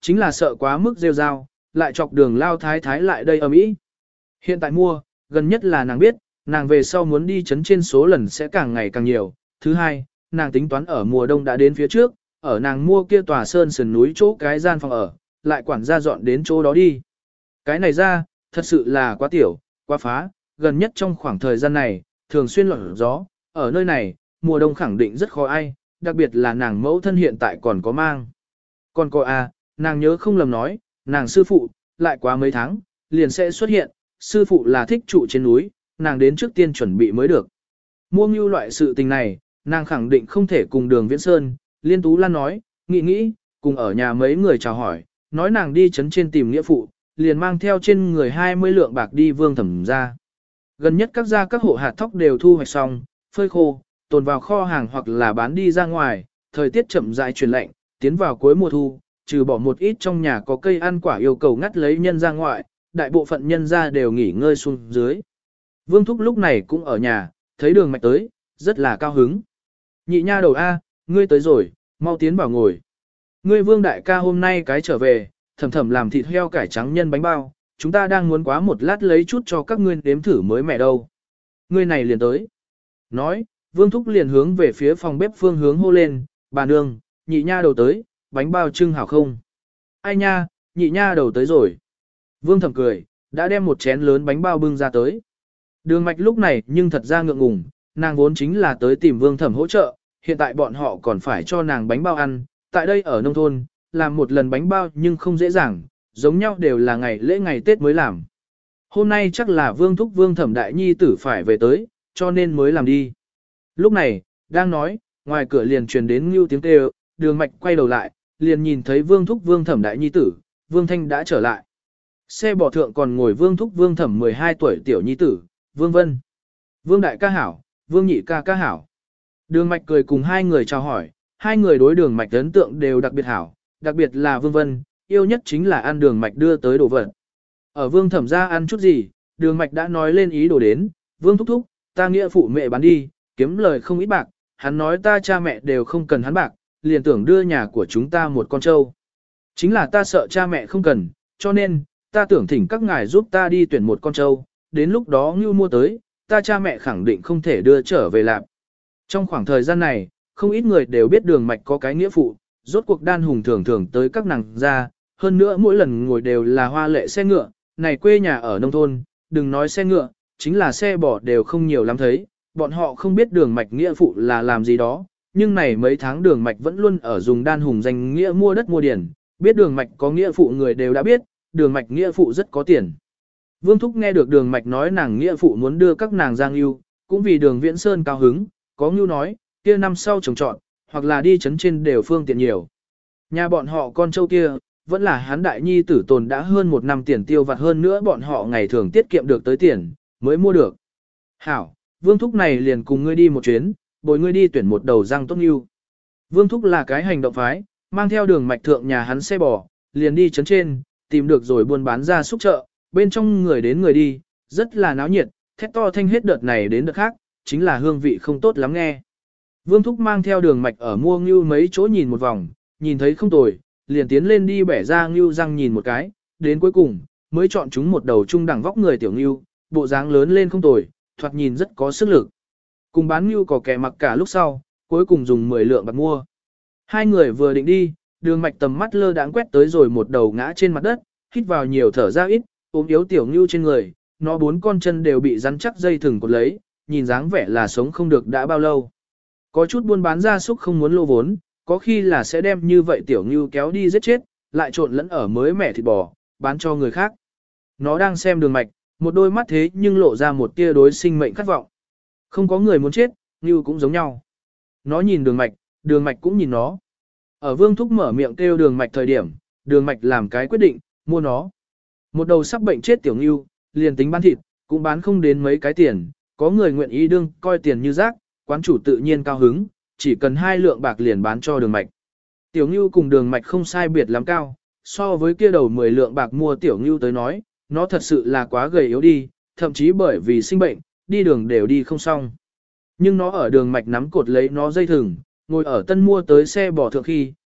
chính là sợ quá mức rêu rao, lại chọc đường lao thái thái lại đây ở mỹ. Hiện tại mua, gần nhất là nàng biết, nàng về sau muốn đi chấn trên số lần sẽ càng ngày càng nhiều. Thứ hai, nàng tính toán ở mùa đông đã đến phía trước, ở nàng mua kia tòa sơn sườn núi chỗ cái gian phòng ở, lại quản gia dọn đến chỗ đó đi. Cái này ra, thật sự là quá tiểu, quá phá, gần nhất trong khoảng thời gian này, thường xuyên lọt gió, ở nơi này, mùa đông khẳng định rất khó ai, đặc biệt là nàng mẫu thân hiện tại còn có mang. Còn có nàng nhớ không lầm nói, nàng sư phụ, lại quá mấy tháng, liền sẽ xuất hiện, sư phụ là thích trụ trên núi, nàng đến trước tiên chuẩn bị mới được. Mua ngưu loại sự tình này, nàng khẳng định không thể cùng đường Viễn Sơn, Liên Tú Lan nói, nghĩ, cùng ở nhà mấy người chào hỏi, nói nàng đi chấn trên tìm nghĩa phụ, liền mang theo trên người 20 lượng bạc đi Vương Thẩm ra. Gần nhất các gia các hộ hạt thóc đều thu hoạch xong, phơi khô, tồn vào kho hàng hoặc là bán đi ra ngoài, thời tiết chậm rãi chuyển lạnh, tiến vào cuối mùa thu, trừ bỏ một ít trong nhà có cây ăn quả yêu cầu ngắt lấy nhân ra ngoại, đại bộ phận nhân ra đều nghỉ ngơi xuống dưới. Vương Thúc lúc này cũng ở nhà, thấy Đường Mạch tới, rất là cao hứng. Nhị nha đầu ngươi tới rồi, mau tiến vào ngồi. Ngươi Vương đại ca hôm nay cái trở về, Thẩm Thẩm làm thịt heo cải trắng nhân bánh bao, chúng ta đang muốn quá một lát lấy chút cho các ngươi nếm thử mới mẻ đâu. Ngươi này liền tới. Nói, Vương Thúc liền hướng về phía phòng bếp phương hướng hô lên, bà nương, nhị nha đầu tới, bánh bao trưng hảo không? Ai nha, nhị nha đầu tới rồi. Vương Thẩm cười, đã đem một chén lớn bánh bao bưng ra tới. Đường Mạch lúc này nhưng thật ra ngượng ngùng, nàng vốn chính là tới tìm Vương Thẩm hỗ trợ, hiện tại bọn họ còn phải cho nàng bánh bao ăn, tại đây ở nông thôn, làm một lần bánh bao nhưng không dễ dàng, giống nhau đều là ngày lễ ngày Tết mới làm. Hôm nay chắc là Vương Thúc Vương Thẩm đại nhi tử phải về tới, cho nên mới làm đi. Lúc này, đang nói, ngoài cửa liền truyền đến ngưu tiếng kêu, Đường Mạch quay đầu lại, liền nhìn thấy Vương Thúc Vương Thẩm đại nhi tử, Vương Thanh đã trở lại. Xe bò thượng còn ngồi Vương Thúc Vương Thẩm 12 tuổi tiểu nhi tử, Vương Vân. Vương đại ca hảo, Vương nhị ca ca hảo. Đường Mạch cười cùng hai người chào hỏi, hai người đối Đường Mạch ấn tượng đều đặc biệt hảo, đặc biệt là Vương Vân, yêu nhất chính là ăn Đường Mạch đưa tới đồ vật. Ở Vương Thẩm ra ăn chút gì, Đường Mạch đã nói lên ý đồ đến, Vương thúc thúc, ta nghĩa phụ mẹ bán đi, kiếm lời không ít bạc, hắn nói ta cha mẹ đều không cần hắn bạc, liền tưởng đưa nhà của chúng ta một con trâu. Chính là ta sợ cha mẹ không cần, cho nên, ta tưởng thỉnh các ngài giúp ta đi tuyển một con trâu, đến lúc đó Ngưu mua tới, ta cha mẹ khẳng định không thể đưa trở về lạp. Trong khoảng thời gian này, không ít người đều biết Đường Mạch có cái nghĩa phụ, rốt cuộc Đan Hùng thường thường tới các nàng ra, hơn nữa mỗi lần ngồi đều là hoa lệ xe ngựa, này quê nhà ở nông thôn, đừng nói xe ngựa, chính là xe bò đều không nhiều lắm thấy, bọn họ không biết Đường Mạch nghĩa phụ là làm gì đó, nhưng này mấy tháng Đường Mạch vẫn luôn ở dùng Đan Hùng danh nghĩa mua đất mua điển, biết Đường Mạch có nghĩa phụ người đều đã biết, Đường Mạch nghĩa phụ rất có tiền. Vương Thúc nghe được Đường Mạch nói nàng nghĩa phụ muốn đưa các nàng ra ngưu, cũng vì Đường Viễn Sơn cao hứng, có ngưu nói, kia năm sau trồng trọt, hoặc là đi chấn trên đều phương tiện nhiều. Nhà bọn họ con trâu kia, vẫn là hắn đại nhi tử tồn đã hơn một năm tiền tiêu vặt hơn nữa bọn họ ngày thường tiết kiệm được tới tiền, mới mua được. Hảo, Vương Thúc này liền cùng ngươi đi một chuyến, bồi ngươi đi tuyển một đầu răng tốt ngưu. Vương Thúc là cái hành động phái, mang theo Đường Mạch thượng nhà hắn xe bò, liền đi chấn trên, tìm được rồi buôn bán ra xúc chợ, bên trong người đến người đi, rất là náo nhiệt, thét to thanh hết đợt này đến đợt khác, chính là hương vị không tốt lắm nghe. Vương Thúc mang theo Đường Mạch ở mua ngưu mấy chỗ nhìn một vòng, nhìn thấy không tồi, liền tiến lên đi bẻ ra ngưu răng nhìn một cái, đến cuối cùng, mới chọn chúng một đầu trung đẳng vóc người tiểu ngưu, bộ dáng lớn lên không tồi, thoạt nhìn rất có sức lực. Cùng bán ngưu có kẻ mặc cả lúc sau, cuối cùng dùng 10 lượng bạc mua. Hai người vừa định đi, Đường Mạch tầm mắt lơ đãng quét tới rồi một đầu ngã trên mặt đất, hít vào nhiều thở ra ít, ốm yếu tiểu ngưu trên người, nó 4 con chân đều bị rắn chắc dây thừng cột lấy, nhìn dáng vẻ là sống không được đã bao lâu. Có chút buôn bán gia súc không muốn lô vốn, có khi là sẽ đem như vậy tiểu ngưu kéo đi giết chết, lại trộn lẫn ở mới mẻ thịt bò, bán cho người khác. Nó đang xem Đường Mạch, một đôi mắt thế nhưng lộ ra một tia đối sinh mệnh khát vọng. Không có người muốn chết, ngưu cũng giống nhau. Nó nhìn Đường Mạch cũng nhìn nó. Ở Vương Thúc mở miệng kêu Đường Mạch thời điểm, Đường Mạch làm cái quyết định, mua nó. Một đầu sắp bệnh chết tiểu ngưu, liền tính bán thịt, cũng bán không đến mấy cái tiền, có người nguyện ý đương coi tiền như rác, quán chủ tự nhiên cao hứng, chỉ cần 2 lượng bạc liền bán cho Đường Mạch. Tiểu ngưu cùng Đường Mạch không sai biệt lắm cao, so với kia đầu 10 lượng bạc mua tiểu ngưu tới nói, nó thật sự là quá gầy yếu đi, thậm chí bởi vì sinh bệnh, đi đường đều đi không xong. Nhưng nó ở Đường Mạch nắm cột lấy nó dây thừng, ngồi ở tân mua tới xe bò thượng khi,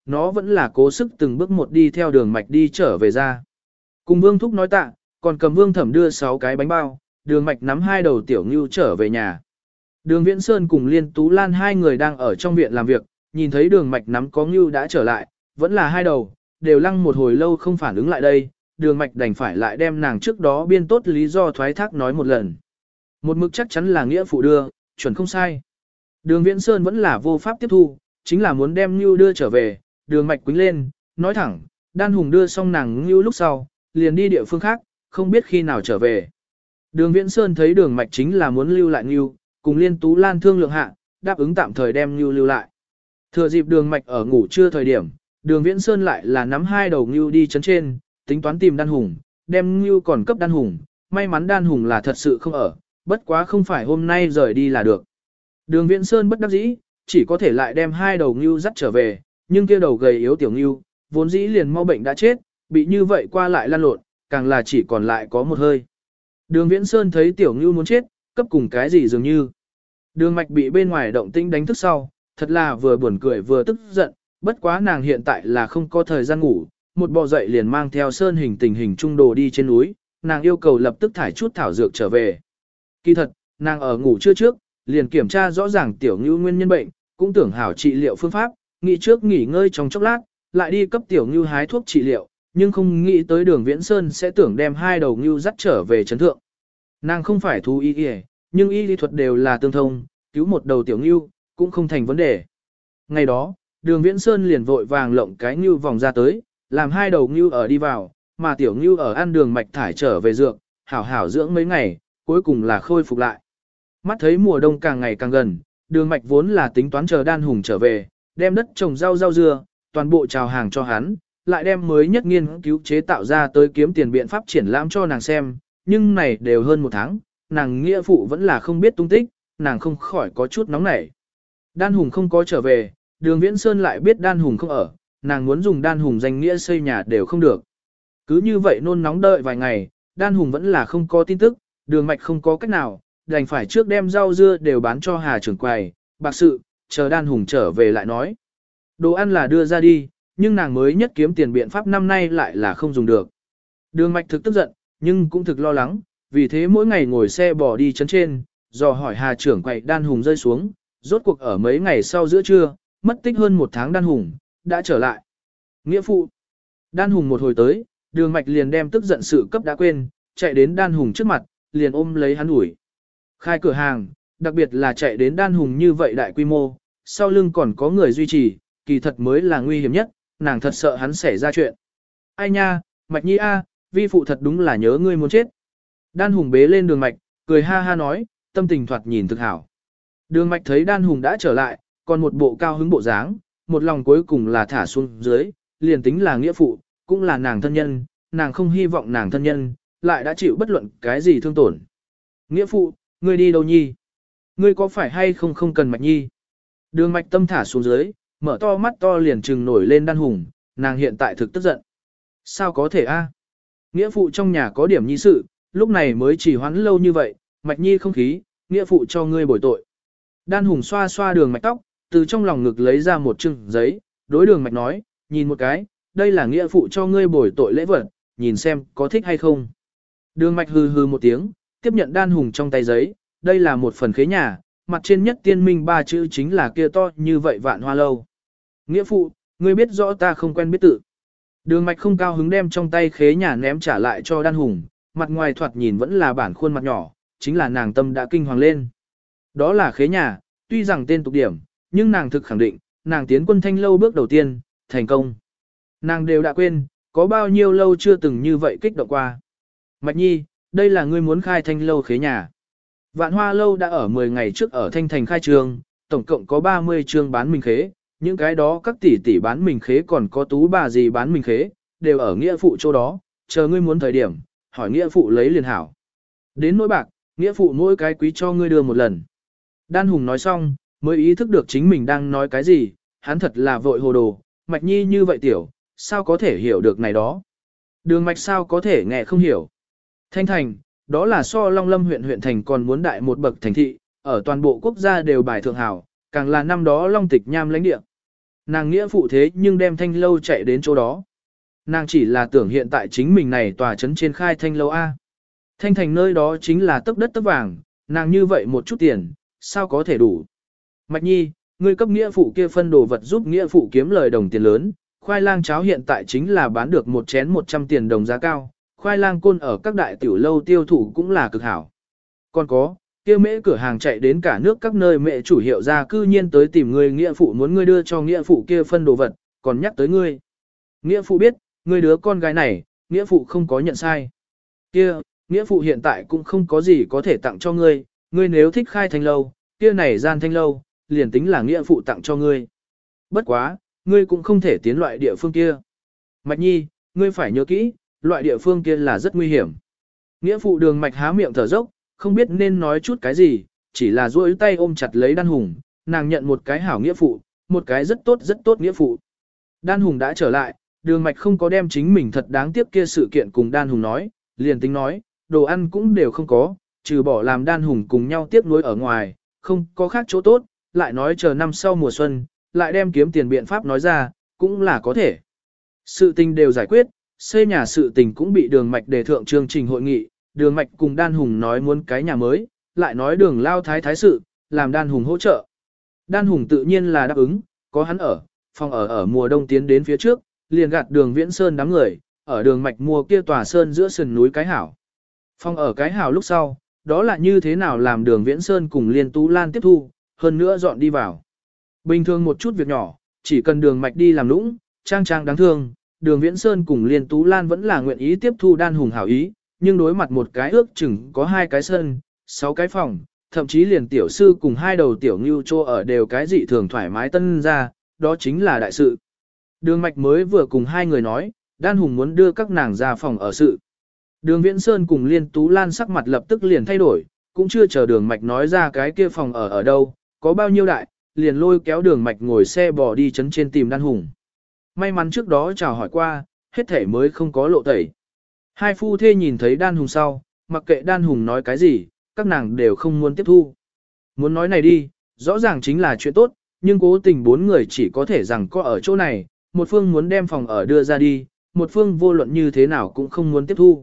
nó vẫn là cố sức từng bước một đi theo đường mạch đi trở về ra. Cùng Vương Thúc nói tạ, còn cầm Vương Thẩm đưa 6 cái bánh bao, đường mạch nắm 2 đầu tiểu ngưu trở về nhà. Đường Viễn Sơn cùng Liên Tú Lan 2 người đang ở trong viện làm việc, nhìn thấy đường mạch nắm có ngưu đã trở lại, vẫn là 2 đầu, đều lăng một hồi lâu không phản ứng lại đây, đường mạch đành phải lại đem nàng trước đó biên tốt lý do thoái thác nói một lần. Một mực chắc chắn là nghĩa phụ đưa, chuẩn không sai. Đường Viễn Sơn vẫn là vô pháp tiếp thu, chính là muốn đem ngưu đưa trở về, đường mạch quính lên, nói thẳng, Đan Hùng đưa xong nàng ngưu lúc sau, liền đi địa phương khác, không biết khi nào trở về. Đường Viễn Sơn thấy đường mạch chính là muốn lưu lại ngưu, cùng Liên Tú Lan thương lượng hạ, đáp ứng tạm thời đem ngưu lưu lại. Thừa dịp đường mạch ở ngủ trưa thời điểm, đường Viễn Sơn lại là nắm 2 đầu ngưu đi chấn trên, tính toán tìm Đan Hùng, đem ngưu còn cấp Đan Hùng, may mắn Đan Hùng là thật sự không ở, bất quá không phải hôm nay rời đi là được. Đường Viễn Sơn bất đắc dĩ, chỉ có thể lại đem 2 đầu ngưu dắt trở về, nhưng kia đầu gầy yếu tiểu ngưu, vốn dĩ liền mau bệnh đã chết, bị như vậy qua lại lăn lộn, càng là chỉ còn lại có một hơi. Đường Viễn Sơn thấy tiểu ngưu muốn chết, cấp cùng cái gì dường như. Đường mạch bị bên ngoài động tĩnh đánh thức sau, thật là vừa buồn cười vừa tức giận, bất quá nàng hiện tại là không có thời gian ngủ, một bò dậy liền mang theo Sơn hình tình hình trung đồ đi trên núi, nàng yêu cầu lập tức thải chút thảo dược trở về. Kỳ thật, nàng ở ngủ trưa trước, liền kiểm tra rõ ràng tiểu ngưu nguyên nhân bệnh, cũng tưởng hảo trị liệu phương pháp, nghĩ trước nghỉ ngơi trong chốc lát, lại đi cấp tiểu ngưu hái thuốc trị liệu, nhưng không nghĩ tới đường Viễn Sơn sẽ tưởng đem 2 đầu ngưu dắt trở về trấn thượng. Nàng không phải thú y y, nhưng y lý thuật đều là tương thông, cứu một đầu tiểu ngưu, cũng không thành vấn đề. Ngày đó, đường Viễn Sơn liền vội vàng lộng cái ngưu vòng ra tới, làm 2 đầu ngưu ở đi vào, mà tiểu ngưu ở ăn đường mạch thải trở về dược, hảo hảo dưỡng mấy ngày, cuối cùng là khôi phục lại. Mắt thấy mùa đông càng ngày càng gần, đường mạch vốn là tính toán chờ Đan Hùng trở về, đem đất trồng rau dưa, toàn bộ chào hàng cho hắn, lại đem mới nhất nghiên cứu chế tạo ra tới kiếm tiền biện pháp triển lãm cho nàng xem, nhưng này đều hơn 1 tháng, nàng nghĩa phụ vẫn là không biết tung tích, nàng không khỏi có chút nóng nảy. Đan Hùng không có trở về, đường Viễn Sơn lại biết Đan Hùng không ở, nàng muốn dùng Đan Hùng danh nghĩa xây nhà đều không được. Cứ như vậy nôn nóng đợi vài ngày, Đan Hùng vẫn là không có tin tức, đường mạch không có cách nào, đành phải trước đem rau dưa đều bán cho Hà trưởng quầy, bạc sự, chờ Đan Hùng trở về lại nói. Đồ ăn là đưa ra đi, nhưng nàng mới nhất kiếm tiền biện pháp năm nay lại là không dùng được. Đường mạch thực tức giận, nhưng cũng thực lo lắng, vì thế mỗi ngày ngồi xe bò đi chấn trên, dò hỏi Hà trưởng quầy Đan Hùng rơi xuống, rốt cuộc ở mấy ngày sau giữa trưa, mất tích hơn 1 tháng Đan Hùng, đã trở lại. Nghĩa phụ, Đan Hùng một hồi tới, đường mạch liền đem tức giận sự cấp đã quên, chạy đến Đan Hùng trước mặt, liền ôm lấy hắn ủi. Khai cửa hàng, đặc biệt là chạy đến Đan Hùng như vậy đại quy mô, sau lưng còn có người duy trì, kỳ thật mới là nguy hiểm nhất, nàng thật sợ hắn xảy ra chuyện. Ai nha, Mạch Nhi a, vi phụ thật đúng là nhớ ngươi muốn chết. Đan Hùng bế lên đường mạch, cười ha ha nói, tâm tình thoạt nhìn thực hảo. Đường mạch thấy Đan Hùng đã trở lại, còn một bộ cao hứng bộ dáng, một lòng cuối cùng là thả xuống dưới, liền tính là nghĩa phụ, cũng là nàng thân nhân, nàng không hy vọng nàng thân nhân, lại đã chịu bất luận cái gì thương tổn. Nghĩa phụ, ngươi đi đâu nhi? Ngươi có phải hay không cần Mạch Nhi? Đường mạch tâm thả xuống dưới, mở to mắt to liền trừng nổi lên Đan Hùng, nàng hiện tại thực tức giận. Sao có thể a? Nghĩa phụ trong nhà có điểm nhi sự, lúc này mới chỉ hoãn lâu như vậy, Mạch Nhi không khí, nghĩa phụ cho ngươi bồi tội. Đan Hùng xoa xoa đường mạch tóc, từ trong lòng ngực lấy ra một chừng giấy, đối đường mạch nói, nhìn một cái, đây là nghĩa phụ cho ngươi bồi tội lễ vật, nhìn xem có thích hay không. Đường mạch hừ hừ một tiếng, tiếp nhận Đan Hùng trong tay giấy, đây là một phần khế nhà, mặt trên nhất tiên minh 3 chữ chính là kia to như vậy Vạn Hoa Lâu. Nghĩa phụ, ngươi biết rõ ta không quen biết tự. Đường mạch không cao hứng đem trong tay khế nhà ném trả lại cho Đan Hùng, mặt ngoài thoạt nhìn vẫn là bản khuôn mặt nhỏ, chính là nàng tâm đã kinh hoàng lên. Đó là khế nhà, tuy rằng tên tục điểm, nhưng nàng thực khẳng định, nàng tiến quân thanh lâu bước đầu tiên, thành công. Nàng đều đã quên, có bao nhiêu lâu chưa từng như vậy kích động qua. Mạch Nhi, đây là ngươi muốn khai thanh lâu khế nhà. Vạn Hoa Lâu đã ở 10 ngày trước ở Thanh Thành khai trường, tổng cộng có 30 trường bán mình khế, những cái đó các tỷ tỷ bán mình khế còn có tú bà gì bán mình khế, đều ở nghĩa phụ chỗ đó, chờ ngươi muốn thời điểm, hỏi nghĩa phụ lấy liền hảo. Đến nỗi bạc, nghĩa phụ mỗi cái quý cho ngươi đưa một lần. Đan Hùng nói xong, mới ý thức được chính mình đang nói cái gì, hắn thật là vội hồ đồ, Mạch Nhi như vậy tiểu, sao có thể hiểu được này đó. Đường Mạch sao có thể nghe không hiểu. Thanh Thành, đó là so Long Lâm huyện thành còn muốn đại một bậc thành thị, ở toàn bộ quốc gia đều bài thượng hảo, càng là năm đó Long Tịch Nham lãnh địa. Nàng nghĩa phụ thế nhưng đem thanh lâu chạy đến chỗ đó. Nàng chỉ là tưởng hiện tại chính mình này tòa trấn trên khai thanh lâu A. Thanh thành nơi đó chính là tấc đất tấc vàng, nàng như vậy một chút tiền, sao có thể đủ. Mạch Nhi, ngươi cấp nghĩa phụ kia phân đồ vật giúp nghĩa phụ kiếm lời đồng tiền lớn, khoai lang cháo hiện tại chính là bán được một chén 100 tiền đồng giá cao, khoai lang côn ở các đại tiểu lâu tiêu thụ cũng là cực hảo. Còn có, kia mễ cửa hàng chạy đến cả nước các nơi mẹ chủ hiệu ra cư nhiên tới tìm ngươi nghĩa phụ muốn ngươi đưa cho nghĩa phụ kia phân đồ vật, còn nhắc tới ngươi. Nghĩa phụ biết, ngươi đứa con gái này, nghĩa phụ không có nhận sai. Kia, nghĩa phụ hiện tại cũng không có gì có thể tặng cho ngươi, ngươi nếu thích khai thanh lâu, kia này gian thanh lâu, liền tính là nghĩa phụ tặng cho ngươi. Bất quá, ngươi cũng không thể tiến loại địa phương kia. Mạch Nhi, ngươi phải nhớ kỹ, loại địa phương kia là rất nguy hiểm. Nghĩa phụ Đường Mạch há miệng thở dốc, không biết nên nói chút cái gì, chỉ là duỗi tay ôm chặt lấy Đan Hùng, nàng nhận một cái hảo nghĩa phụ, một cái rất tốt nghĩa phụ. Đan Hùng đã trở lại, Đường Mạch không có đem chính mình thật đáng tiếc kia sự kiện cùng Đan Hùng nói, liền tính nói, đồ ăn cũng đều không có, trừ bỏ làm Đan Hùng cùng nhau tiếp nối ở ngoài, không có khác chỗ tốt, lại nói chờ năm sau mùa xuân, lại đem kiếm tiền biện pháp nói ra, cũng là có thể. Sự tình đều giải quyết, xây nhà sự tình cũng bị Đường Mạch đề thượng chương trình hội nghị, Đường Mạch cùng Đan Hùng nói muốn cái nhà mới, lại nói Đường Lao thái sự, làm Đan Hùng hỗ trợ. Đan Hùng tự nhiên là đáp ứng, có hắn ở, phòng ở mùa đông tiến đến phía trước, liền gạt Đường Viễn Sơn đám người, ở Đường Mạch mua kia tòa sơn giữa sườn núi cái hảo. Phòng ở cái hảo lúc sau, đó là như thế nào làm Đường Viễn Sơn cùng Liên Tú Lan tiếp thu, hơn nữa dọn đi vào. Bình thường một chút việc nhỏ, chỉ cần Đường Mạch đi làm lũng, trang đáng thương, Đường Viễn Sơn cùng Liên Tú Lan vẫn là nguyện ý tiếp thu Đan Hùng hảo ý, nhưng đối mặt một cái ước chừng có 2 cái sân, 6 cái phòng, thậm chí liền tiểu sư cùng 2 đầu tiểu ngưu chô ở đều cái dị thường thoải mái tân ra, đó chính là đại sự. Đường Mạch mới vừa cùng 2 người nói, Đan Hùng muốn đưa các nàng ra phòng ở sự. Đường Viễn Sơn cùng Liên Tú Lan sắc mặt lập tức liền thay đổi, cũng chưa chờ Đường Mạch nói ra cái kia phòng ở đâu, có bao nhiêu đại, liền lôi kéo Đường Mạch ngồi xe bò đi trấn trên tìm Đan Hùng. May mắn trước đó chào hỏi qua, hết thể mới không có lộ tẩy. 2 phu thê nhìn thấy Đan Hùng sau, mặc kệ Đan Hùng nói cái gì, các nàng đều không muốn tiếp thu. Muốn nói này đi, rõ ràng chính là chuyện tốt, nhưng cố tình 4 người chỉ có thể rằng có ở chỗ này, một phương muốn đem phòng ở đưa ra đi, một phương vô luận như thế nào cũng không muốn tiếp thu.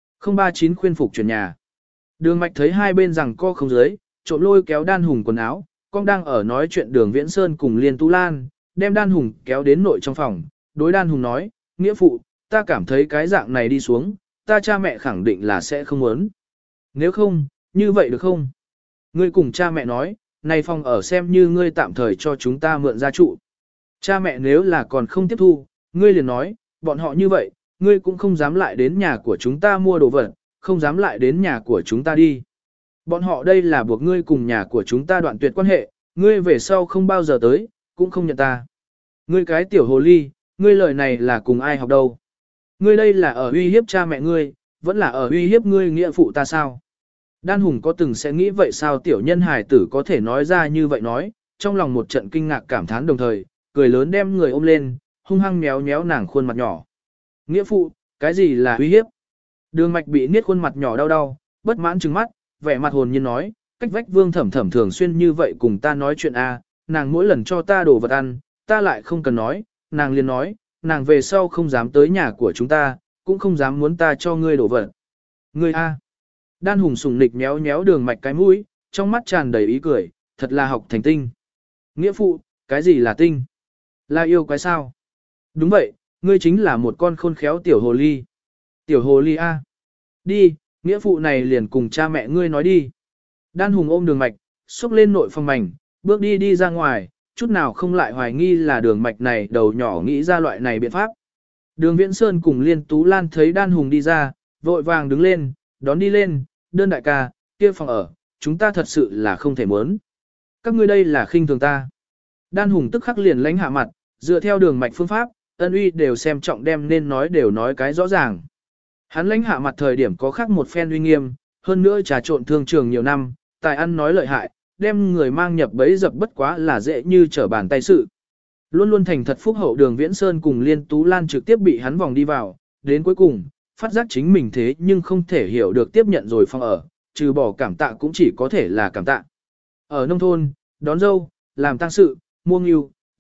039 khuyên phục chuyển nhà. Đường Mạch thấy hai bên rằng co không dưới, trộm lôi kéo Đan Hùng quần áo, con đang ở nói chuyện Đường Viễn Sơn cùng Liên Tú Lan, đem Đan Hùng kéo đến nội trong phòng, đối Đan Hùng nói, nghĩa phụ, ta cảm thấy cái dạng này đi xuống, ta cha mẹ khẳng định là sẽ không muốn. Nếu không, như vậy được không? Ngươi cùng cha mẹ nói, này phòng ở xem như ngươi tạm thời cho chúng ta mượn gia trụ. Cha mẹ nếu là còn không tiếp thu, ngươi liền nói, bọn họ như vậy, ngươi cũng không dám lại đến nhà của chúng ta mua đồ vật, không dám lại đến nhà của chúng ta đi. Bọn họ đây là buộc ngươi cùng nhà của chúng ta đoạn tuyệt quan hệ, ngươi về sau không bao giờ tới, cũng không nhận ta. Ngươi cái tiểu hồ ly, ngươi lời này là cùng ai học đâu? Ngươi đây là ở uy hiếp cha mẹ ngươi, vẫn là ở uy hiếp ngươi nghĩa phụ ta sao? Đan Hùng có từng sẽ nghĩ vậy sao tiểu nhân hài tử có thể nói ra như vậy nói, trong lòng một trận kinh ngạc cảm thán đồng thời, cười lớn đem người ôm lên, hung hăng méo méo nàng khuôn mặt nhỏ. Nghĩa phụ, cái gì là uy hiếp? Đường Mạch bị niết khuôn mặt nhỏ đau đau, bất mãn trừng mắt, vẻ mặt hồn nhiên nói, cách vách Vương Thẩm Thẩm thường xuyên như vậy cùng ta nói chuyện a, nàng mỗi lần cho ta đồ vật ăn, ta lại không cần nói, nàng liền nói, nàng về sau không dám tới nhà của chúng ta, cũng không dám muốn ta cho ngươi đồ vật. Ngươi a. Đan Hùng sùng nịch méo méo Đường Mạch cái mũi, trong mắt tràn đầy ý cười, thật là học thành tinh. Nghĩa phụ, cái gì là tinh? Là yêu quái sao? Đúng vậy, ngươi chính là một con khôn khéo tiểu hồ ly. Tiểu hồ ly a. Đi, nghĩa phụ này liền cùng cha mẹ ngươi nói đi. Đan Hùng ôm Đường Mạch, xúc lên nội phòng mảnh, bước đi ra ngoài, chút nào không lại hoài nghi là Đường Mạch này đầu nhỏ nghĩ ra loại này biện pháp. Đường Viễn Sơn cùng Liên Tú Lan thấy Đan Hùng đi ra, vội vàng đứng lên, đón đi lên, đơn đại ca, kia phòng ở, chúng ta thật sự là không thể muốn. Các ngươi đây là khinh thường ta. Đan Hùng tức khắc liền lánh hạ mặt, dựa theo Đường Mạch phương pháp, ân uy đều xem trọng đem nên nói đều nói cái rõ ràng. Hắn lãnh hạ mặt thời điểm có khác một phen uy nghiêm, hơn nữa trà trộn thương trường nhiều năm, tài ăn nói lợi hại, đem người mang nhập bẫy dập bất quá là dễ như trở bàn tay sự. Luôn luôn thành thật phúc hậu Đường Viễn Sơn cùng Liên Tú Lan trực tiếp bị hắn vòng đi vào, đến cuối cùng, phát giác chính mình thế nhưng không thể hiểu được tiếp nhận rồi phòng ở, trừ bỏ cảm tạ cũng chỉ có thể là cảm tạ. Ở nông thôn, đón dâu, làm tang sự, mua ngưu,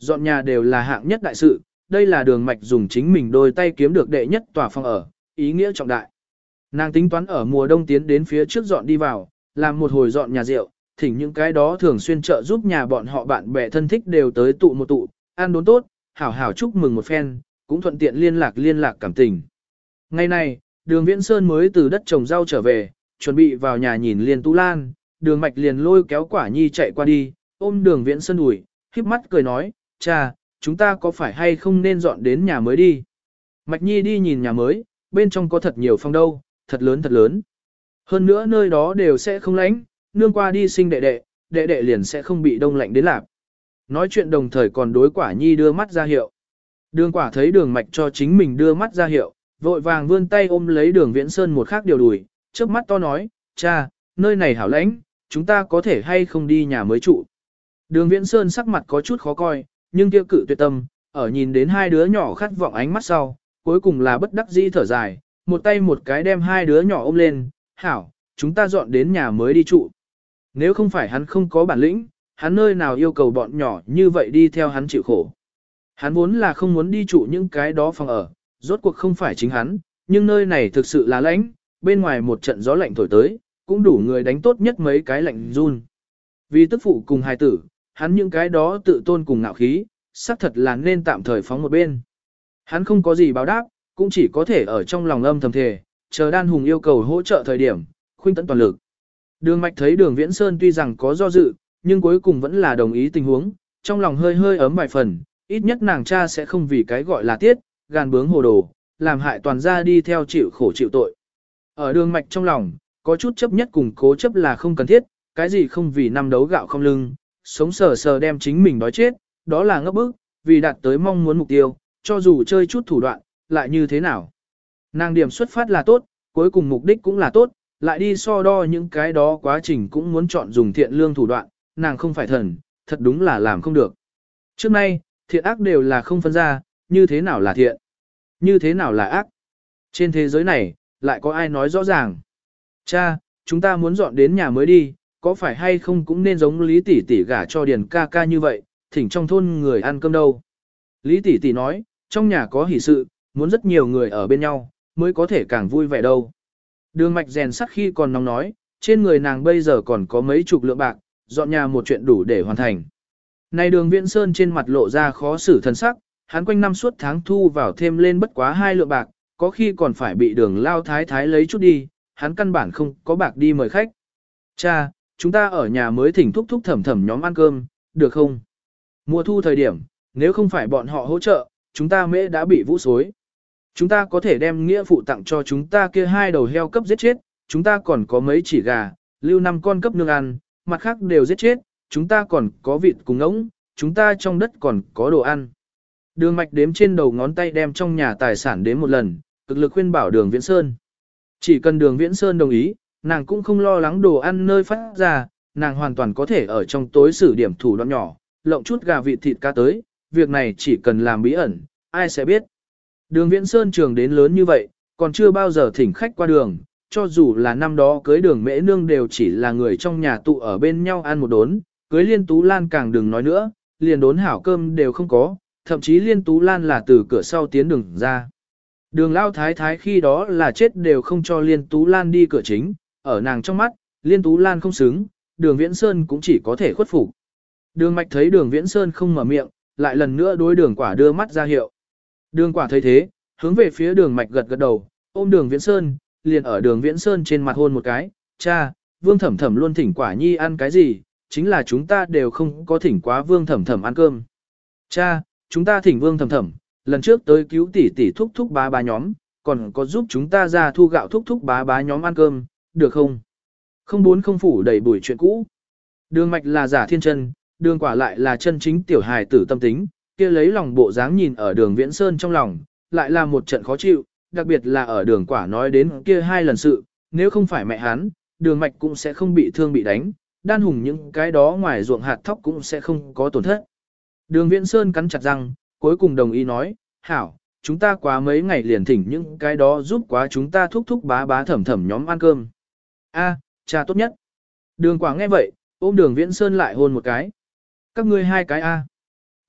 dọn nhà đều là hạng nhất đại sự, đây là Đường Mạch dùng chính mình đôi tay kiếm được đệ nhất tòa phòng ở, ý nghĩa trọng đại. Nàng tính toán ở mùa đông tiến đến phía trước dọn đi vào, làm một hồi dọn nhà rượu, thỉnh những cái đó thường xuyên trợ giúp nhà bọn họ bạn bè thân thích đều tới tụ một tụ, ăn đốn tốt, hảo hảo chúc mừng một phen, cũng thuận tiện liên lạc cảm tình. Ngày này, Đường Viễn Sơn mới từ đất trồng rau trở về, chuẩn bị vào nhà nhìn Liên Tú Lan, Đường Mạch liền lôi kéo Quả Nhi chạy qua đi, ôm Đường Viễn Sơn đùi, híp mắt cười nói, cha, chúng ta có phải hay không nên dọn đến nhà mới đi? Mạch Nhi đi nhìn nhà mới, bên trong có thật nhiều phòng đâu, thật lớn thật lớn. Hơn nữa nơi đó đều sẽ không lạnh, nương qua đi sinh đệ đệ liền sẽ không bị đông lạnh đến lạp. Nói chuyện đồng thời còn đối Quả Nhi đưa mắt ra hiệu. Đường Quả thấy Đường Mạch cho chính mình đưa mắt ra hiệu, vội vàng vươn tay ôm lấy Đường Viễn Sơn một khắc điều đùi, trước mắt to nói, cha, nơi này hảo lãnh, chúng ta có thể hay không đi nhà mới trụ. Đường Viễn Sơn sắc mặt có chút khó coi, nhưng kia cự tuyệt tâm, ở nhìn đến hai đứa nhỏ khát vọng ánh mắt sau, cuối cùng là bất đắc dĩ thở dài, một tay một cái đem hai đứa nhỏ ôm lên, hảo, chúng ta dọn đến nhà mới đi trụ. Nếu không phải hắn không có bản lĩnh, hắn nơi nào yêu cầu bọn nhỏ như vậy đi theo hắn chịu khổ. Hắn vốn là không muốn đi trụ những cái đó phòng ở, rốt cuộc không phải chính hắn, nhưng nơi này thực sự là lạnh, bên ngoài một trận gió lạnh thổi tới, cũng đủ người đánh tốt nhất mấy cái lạnh run. Vì tức phụ cùng hài tử, hắn những cái đó tự tôn cùng ngạo khí, xác thật là nên tạm thời phóng một bên. Hắn không có gì báo đáp, cũng chỉ có thể ở trong lòng âm thầm thề, chờ Đan Hùng yêu cầu hỗ trợ thời điểm, khuynh tận toàn lực. Đường Mạch thấy Đường Viễn Sơn tuy rằng có do dự, nhưng cuối cùng vẫn là đồng ý tình huống, trong lòng hơi hơi ấm vài phần, ít nhất nàng cha sẽ không vì cái gọi là tiết, gàn bướng hồ đồ, làm hại toàn gia đi theo chịu khổ chịu tội. Ở Đường Mạch trong lòng, có chút chấp nhất cùng cố chấp là không cần thiết, cái gì không vì năm đấu gạo không lưng, sống sờ sờ đem chính mình đói chết, đó là ngốc bức, vì đạt tới mong muốn mục tiêu, cho dù chơi chút thủ đoạn, lại như thế nào. Nàng điểm xuất phát là tốt, cuối cùng mục đích cũng là tốt, lại đi so đo những cái đó quá trình cũng muốn chọn dùng thiện lương thủ đoạn, nàng không phải thần, thật đúng là làm không được. Trước nay, thiện ác đều là không phân ra, như thế nào là thiện, như thế nào là ác. Trên thế giới này, lại có ai nói rõ ràng. Cha, chúng ta muốn dọn đến nhà mới đi, có phải hay không cũng nên giống Lý tỷ tỷ gả cho Điền ca ca như vậy, thỉnh trong thôn người ăn cơm đâu. Lý tỷ tỷ nói, trong nhà có hỷ sự, muốn rất nhiều người ở bên nhau, mới có thể càng vui vẻ đâu. Đường Mạch rèn sắt khi còn nóng nói, trên người nàng bây giờ còn có mấy chục lượng bạc, dọn nhà một chuyện đủ để hoàn thành. Này Đường Viễn Sơn trên mặt lộ ra khó xử thân sắc, hắn quanh năm suốt tháng thu vào thêm lên bất quá 2 lượng bạc, có khi còn phải bị Đường lao thái thái lấy chút đi, hắn căn bản không có bạc đi mời khách. Cha, chúng ta ở nhà mới thỉnh thúc thúc thẩm thẩm nhóm ăn cơm, được không? Mùa thu thời điểm, nếu không phải bọn họ hỗ trợ, chúng ta mễ đã bị vũ xối. Chúng ta có thể đem nghĩa phụ tặng cho chúng ta kia 2 đầu heo cấp giết chết, chúng ta còn có mấy chỉ gà, lưu 5 con cấp nương ăn, mặt khác đều giết chết, chúng ta còn có vịt cùng ngỗng, chúng ta trong đất còn có đồ ăn. Đường Mạch đếm trên đầu ngón tay đem trong nhà tài sản đến một lần, cực lực khuyên bảo Đường Viễn Sơn. Chỉ cần Đường Viễn Sơn đồng ý, nàng cũng không lo lắng đồ ăn nơi phát ra, nàng hoàn toàn có thể ở trong tối xử điểm thủ đoạn nhỏ, lộng chút gà vịt thịt cá tới, việc này chỉ cần làm bí ẩn, ai sẽ biết. Đường Viễn Sơn trường đến lớn như vậy, còn chưa bao giờ thỉnh khách qua đường, cho dù là năm đó cưới Đường Mễ Nương đều chỉ là người trong nhà tụ ở bên nhau ăn một đốn, cưới Liên Tú Lan càng đừng nói nữa, liền đốn hảo cơm đều không có, thậm chí Liên Tú Lan là từ cửa sau tiến đường ra. Đường Lao Thái Thái khi đó là chết đều không cho Liên Tú Lan đi cửa chính, ở nàng trong mắt, Liên Tú Lan không xứng, Đường Viễn Sơn cũng chỉ có thể khuất phục. Đường Mạch thấy Đường Viễn Sơn không mở miệng, lại lần nữa đối Đường Quả đưa mắt ra hiệu. Đường Quả thấy thế, hướng về phía Đường Mạch gật gật đầu, ôm Đường Viễn Sơn, liền ở Đường Viễn Sơn trên mặt hôn một cái, cha, Vương Thẩm Thẩm luôn thỉnh Quả Nhi ăn cái gì, chính là chúng ta đều không có thỉnh quá Vương Thẩm Thẩm ăn cơm. Cha, chúng ta thỉnh Vương Thẩm Thẩm, lần trước tới cứu tỷ tỷ thúc thúc bá bá nhóm, còn có giúp chúng ta ra thu gạo thúc thúc bá bá nhóm ăn cơm, được không? Không bốn không phủ đầy bùi chuyện cũ. Đường Mạch là giả thiên chân, Đường Quả lại là chân chính tiểu hài tử tâm tính, kia lấy lòng bộ dáng nhìn ở Đường Viễn Sơn trong lòng, lại là một trận khó chịu, đặc biệt là ở Đường Quả nói đến kia 2 lần sự, nếu không phải mẹ hắn, Đường Mạch cũng sẽ không bị thương bị đánh, Đan Hùng những cái đó ngoài ruộng hạt thóc cũng sẽ không có tổn thất. Đường Viễn Sơn cắn chặt răng, cuối cùng đồng ý nói, hảo, chúng ta quá mấy ngày liền thỉnh những cái đó giúp quá chúng ta thúc thúc bá bá thẩm thẩm nhóm ăn cơm. A, cha tốt nhất. Đường Quả nghe vậy, ôm Đường Viễn Sơn lại hôn một cái. Các ngươi 2 cái A.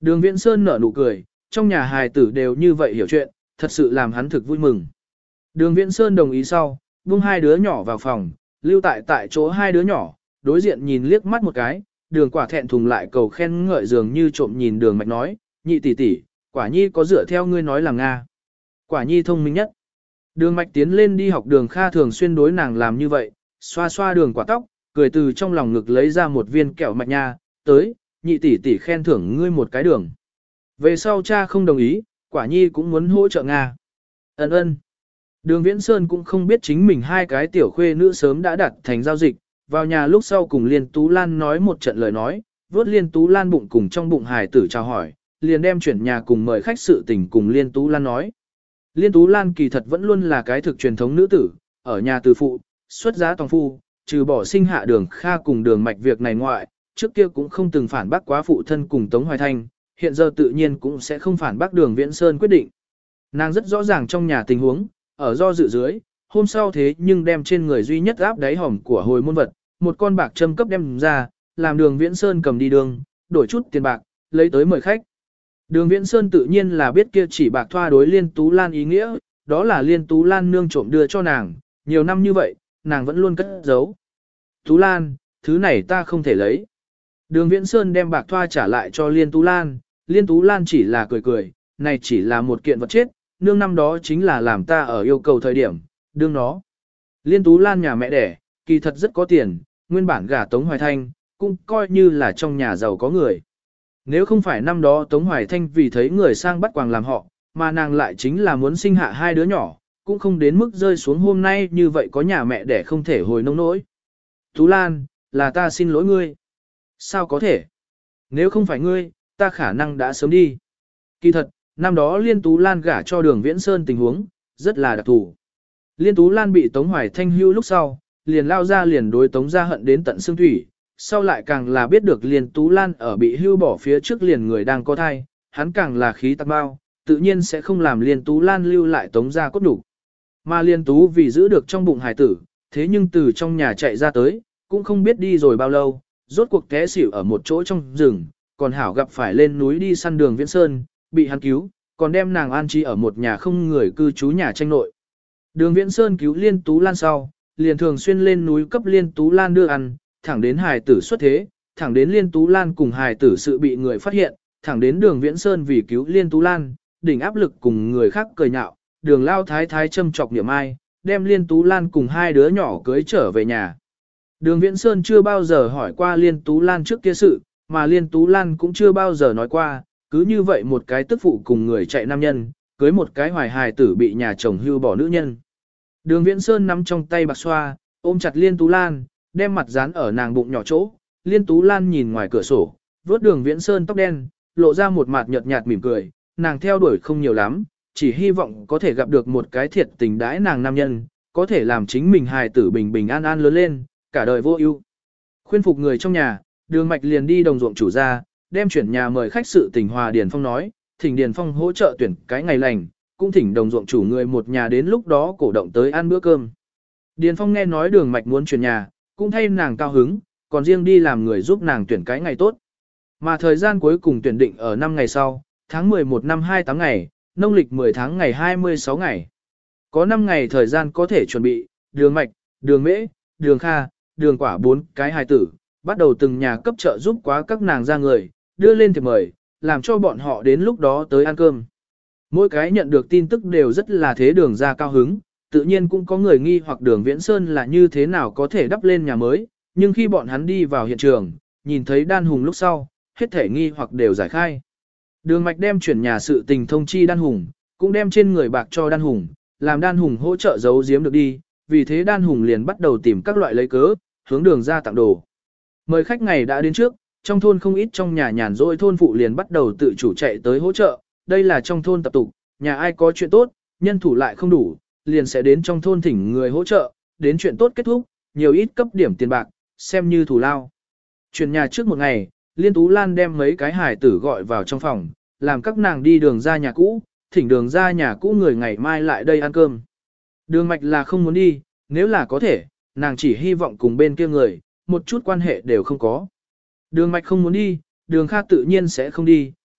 Đường Viễn Sơn nở nụ cười, trong nhà hài tử đều như vậy hiểu chuyện, thật sự làm hắn thực vui mừng. Đường Viễn Sơn đồng ý sau, buông hai đứa nhỏ vào phòng, lưu tại chỗ hai đứa nhỏ, đối diện nhìn liếc mắt một cái, đường quả thẹn thùng lại cầu khen ngợi dường như trộm nhìn đường mạch nói, nhị tỷ tỷ, quả nhi có dựa theo ngươi nói làm Nga. Quả nhi thông minh nhất. Đường mạch tiến lên đi học đường Kha thường xuyên đối nàng làm như vậy, xoa xoa đường quả tóc, cười từ trong lòng ngực lấy ra một viên kẹo mạch nha, tới, nhị tỷ tỷ khen thưởng ngươi một cái đường. Về sau cha không đồng ý, quả nhi cũng muốn hỗ trợ Nga. Ấn ơn. Đường Viễn Sơn cũng không biết chính mình hai cái tiểu khuê nữ sớm đã đặt thành giao dịch, vào nhà lúc sau cùng Liên Tú Lan nói một trận lời nói, vớt Liên Tú Lan bụng cùng trong bụng hài tử chào hỏi, liền đem chuyển nhà cùng mời khách sự tình cùng Liên Tú Lan nói. Liên Tú Lan kỳ thật vẫn luôn là cái thực truyền thống nữ tử, ở nhà từ phụ, xuất giá tòng phu, trừ bỏ sinh hạ đường Kha cùng đường mạch việc này ngoại, trước kia cũng không từng phản bác quá phụ thân cùng Tống Hoài Thanh, hiện giờ tự nhiên cũng sẽ không phản bác đường Viễn Sơn quyết định. Nàng rất rõ ràng trong nhà tình huống, ở do dự dưới, hôm sau thế nhưng đem trên người duy nhất áp đáy hòm của hồi môn vật, một con bạc châm cấp đem ra, làm đường Viễn Sơn cầm đi đường, đổi chút tiền bạc, lấy tới mời khách. Đường Viễn Sơn tự nhiên là biết kia chỉ bạc thoa đối Liên Tú Lan ý nghĩa, đó là Liên Tú Lan nương trộm đưa cho nàng, nhiều năm như vậy, nàng vẫn luôn cất giấu. Tú Lan, thứ này ta không thể lấy. Đường Viễn Sơn đem bạc thoa trả lại cho Liên Tú Lan, Liên Tú Lan chỉ là cười cười, này chỉ là một kiện vật chết, nương năm đó chính là làm ta ở yêu cầu thời điểm, đương nó. Liên Tú Lan nhà mẹ đẻ, kỳ thật rất có tiền, nguyên bản gả Tống Hoài Thanh, cũng coi như là trong nhà giàu có người. Nếu không phải năm đó Tống Hoài Thanh vì thấy người sang bắt quàng làm họ, mà nàng lại chính là muốn sinh hạ hai đứa nhỏ, cũng không đến mức rơi xuống hôm nay như vậy có nhà mẹ đẻ không thể hồi nông nỗi. Tú Lan, là ta xin lỗi ngươi. Sao có thể? Nếu không phải ngươi, ta khả năng đã sớm đi. Kỳ thật, năm đó Liên Tú Lan gả cho đường Viễn Sơn tình huống, rất là đặc thù. Liên Tú Lan bị Tống Hoài Thanh hưu lúc sau, liền lao ra liền đối Tống gia hận đến tận xương thủy, sau lại càng là biết được Liên Tú Lan ở bị hưu bỏ phía trước liền người đang có thai, hắn càng là khí tạc bao, tự nhiên sẽ không làm Liên Tú Lan lưu lại Tống gia cốt đủ. Mà Liên Tú vì giữ được trong bụng hài tử, thế nhưng từ trong nhà chạy ra tới, cũng không biết đi rồi bao lâu, rốt cuộc té xỉu ở một chỗ trong rừng, còn hảo gặp phải lên núi đi săn đường Viễn Sơn, bị hắn cứu, còn đem nàng an trí ở một nhà không người cư trú nhà tranh nội. Đường Viễn Sơn cứu Liên Tú Lan sau, liền thường xuyên lên núi cấp Liên Tú Lan đưa ăn, thẳng đến hài tử xuất thế, thẳng đến Liên Tú Lan cùng hài tử sự bị người phát hiện, thẳng đến đường Viễn Sơn vì cứu Liên Tú Lan, đỉnh áp lực cùng người khác cười nhạo, đường lao thái thái châm chọc niệm ai, đem Liên Tú Lan cùng hai đứa nhỏ cưới trở về nhà. Đường Viễn Sơn chưa bao giờ hỏi qua Liên Tú Lan trước kia sự, mà Liên Tú Lan cũng chưa bao giờ nói qua, cứ như vậy một cái tức phụ cùng người chạy nam nhân, cưới một cái hoài hài tử bị nhà chồng hưu bỏ nữ nhân. Đường Viễn Sơn nắm trong tay bạc xoa, ôm chặt Liên Tú Lan, đem mặt dán ở nàng bụng nhỏ chỗ. Liên Tú Lan nhìn ngoài cửa sổ, vớt Đường Viễn Sơn tóc đen, lộ ra một mặt nhợt nhạt mỉm cười, nàng theo đuổi không nhiều lắm, chỉ hy vọng có thể gặp được một cái thiệt tình đãi nàng nam nhân, có thể làm chính mình hài tử bình bình an an lớn lên, cả đời vô ưu. Khuyên phục người trong nhà, Đường Mạch liền đi đồng ruộng chủ gia, đem chuyển nhà mời khách sự tình Hòa Điền Phong nói, thỉnh Điền Phong hỗ trợ tuyển cái ngày lành, cũng thỉnh đồng ruộng chủ người một nhà đến lúc đó cổ động tới ăn bữa cơm. Điền Phong nghe nói Đường Mạch muốn chuyển nhà, cũng thay nàng cao hứng, còn riêng đi làm người giúp nàng tuyển cái ngày tốt. Mà thời gian cuối cùng tuyển định ở 5 ngày sau, tháng 11 năm 28 ngày, nông lịch 10 tháng ngày 26 ngày. Có 5 ngày thời gian có thể chuẩn bị, Đường Mạch, Đường Mễ, Đường Kha, Đường Quả 4 cái hài tử, bắt đầu từng nhà cấp trợ giúp quá các nàng ra người, đưa lên thiệp mời, làm cho bọn họ đến lúc đó tới ăn cơm. Mỗi cái nhận được tin tức đều rất là thế Đường ra cao hứng, tự nhiên cũng có người nghi hoặc Đường Viễn Sơn là như thế nào có thể đắp lên nhà mới, nhưng khi bọn hắn đi vào hiện trường, nhìn thấy Đan Hùng lúc sau, hết thể nghi hoặc đều giải khai. Đường Mạch đem chuyển nhà sự tình thông chi Đan Hùng, cũng đem trên người bạc cho Đan Hùng, làm Đan Hùng hỗ trợ giấu giếm được đi, vì thế Đan Hùng liền bắt đầu tìm các loại lấy cớ, hướng Đường ra tặng đồ. Mời khách ngày đã đến trước, trong thôn không ít trong nhà nhàn rỗi thôn phụ liền bắt đầu tự chủ chạy tới hỗ trợ, đây là trong thôn tập tục, nhà ai có chuyện tốt, nhân thủ lại không đủ, liền sẽ đến trong thôn thỉnh người hỗ trợ, đến chuyện tốt kết thúc, nhiều ít cấp điểm tiền bạc, xem như thù lao. Chuyển nhà trước một ngày, Liên Tú Lan đem mấy cái hài tử gọi vào trong phòng, làm các nàng đi Đường ra nhà cũ, thỉnh Đường ra nhà cũ người ngày mai lại đây ăn cơm. Đường Mạch là không muốn đi, nếu là có thể, nàng chỉ hy vọng cùng bên kia người, một chút quan hệ đều không có. Đường Mạch không muốn đi, Đường Kha tự nhiên sẽ không đi,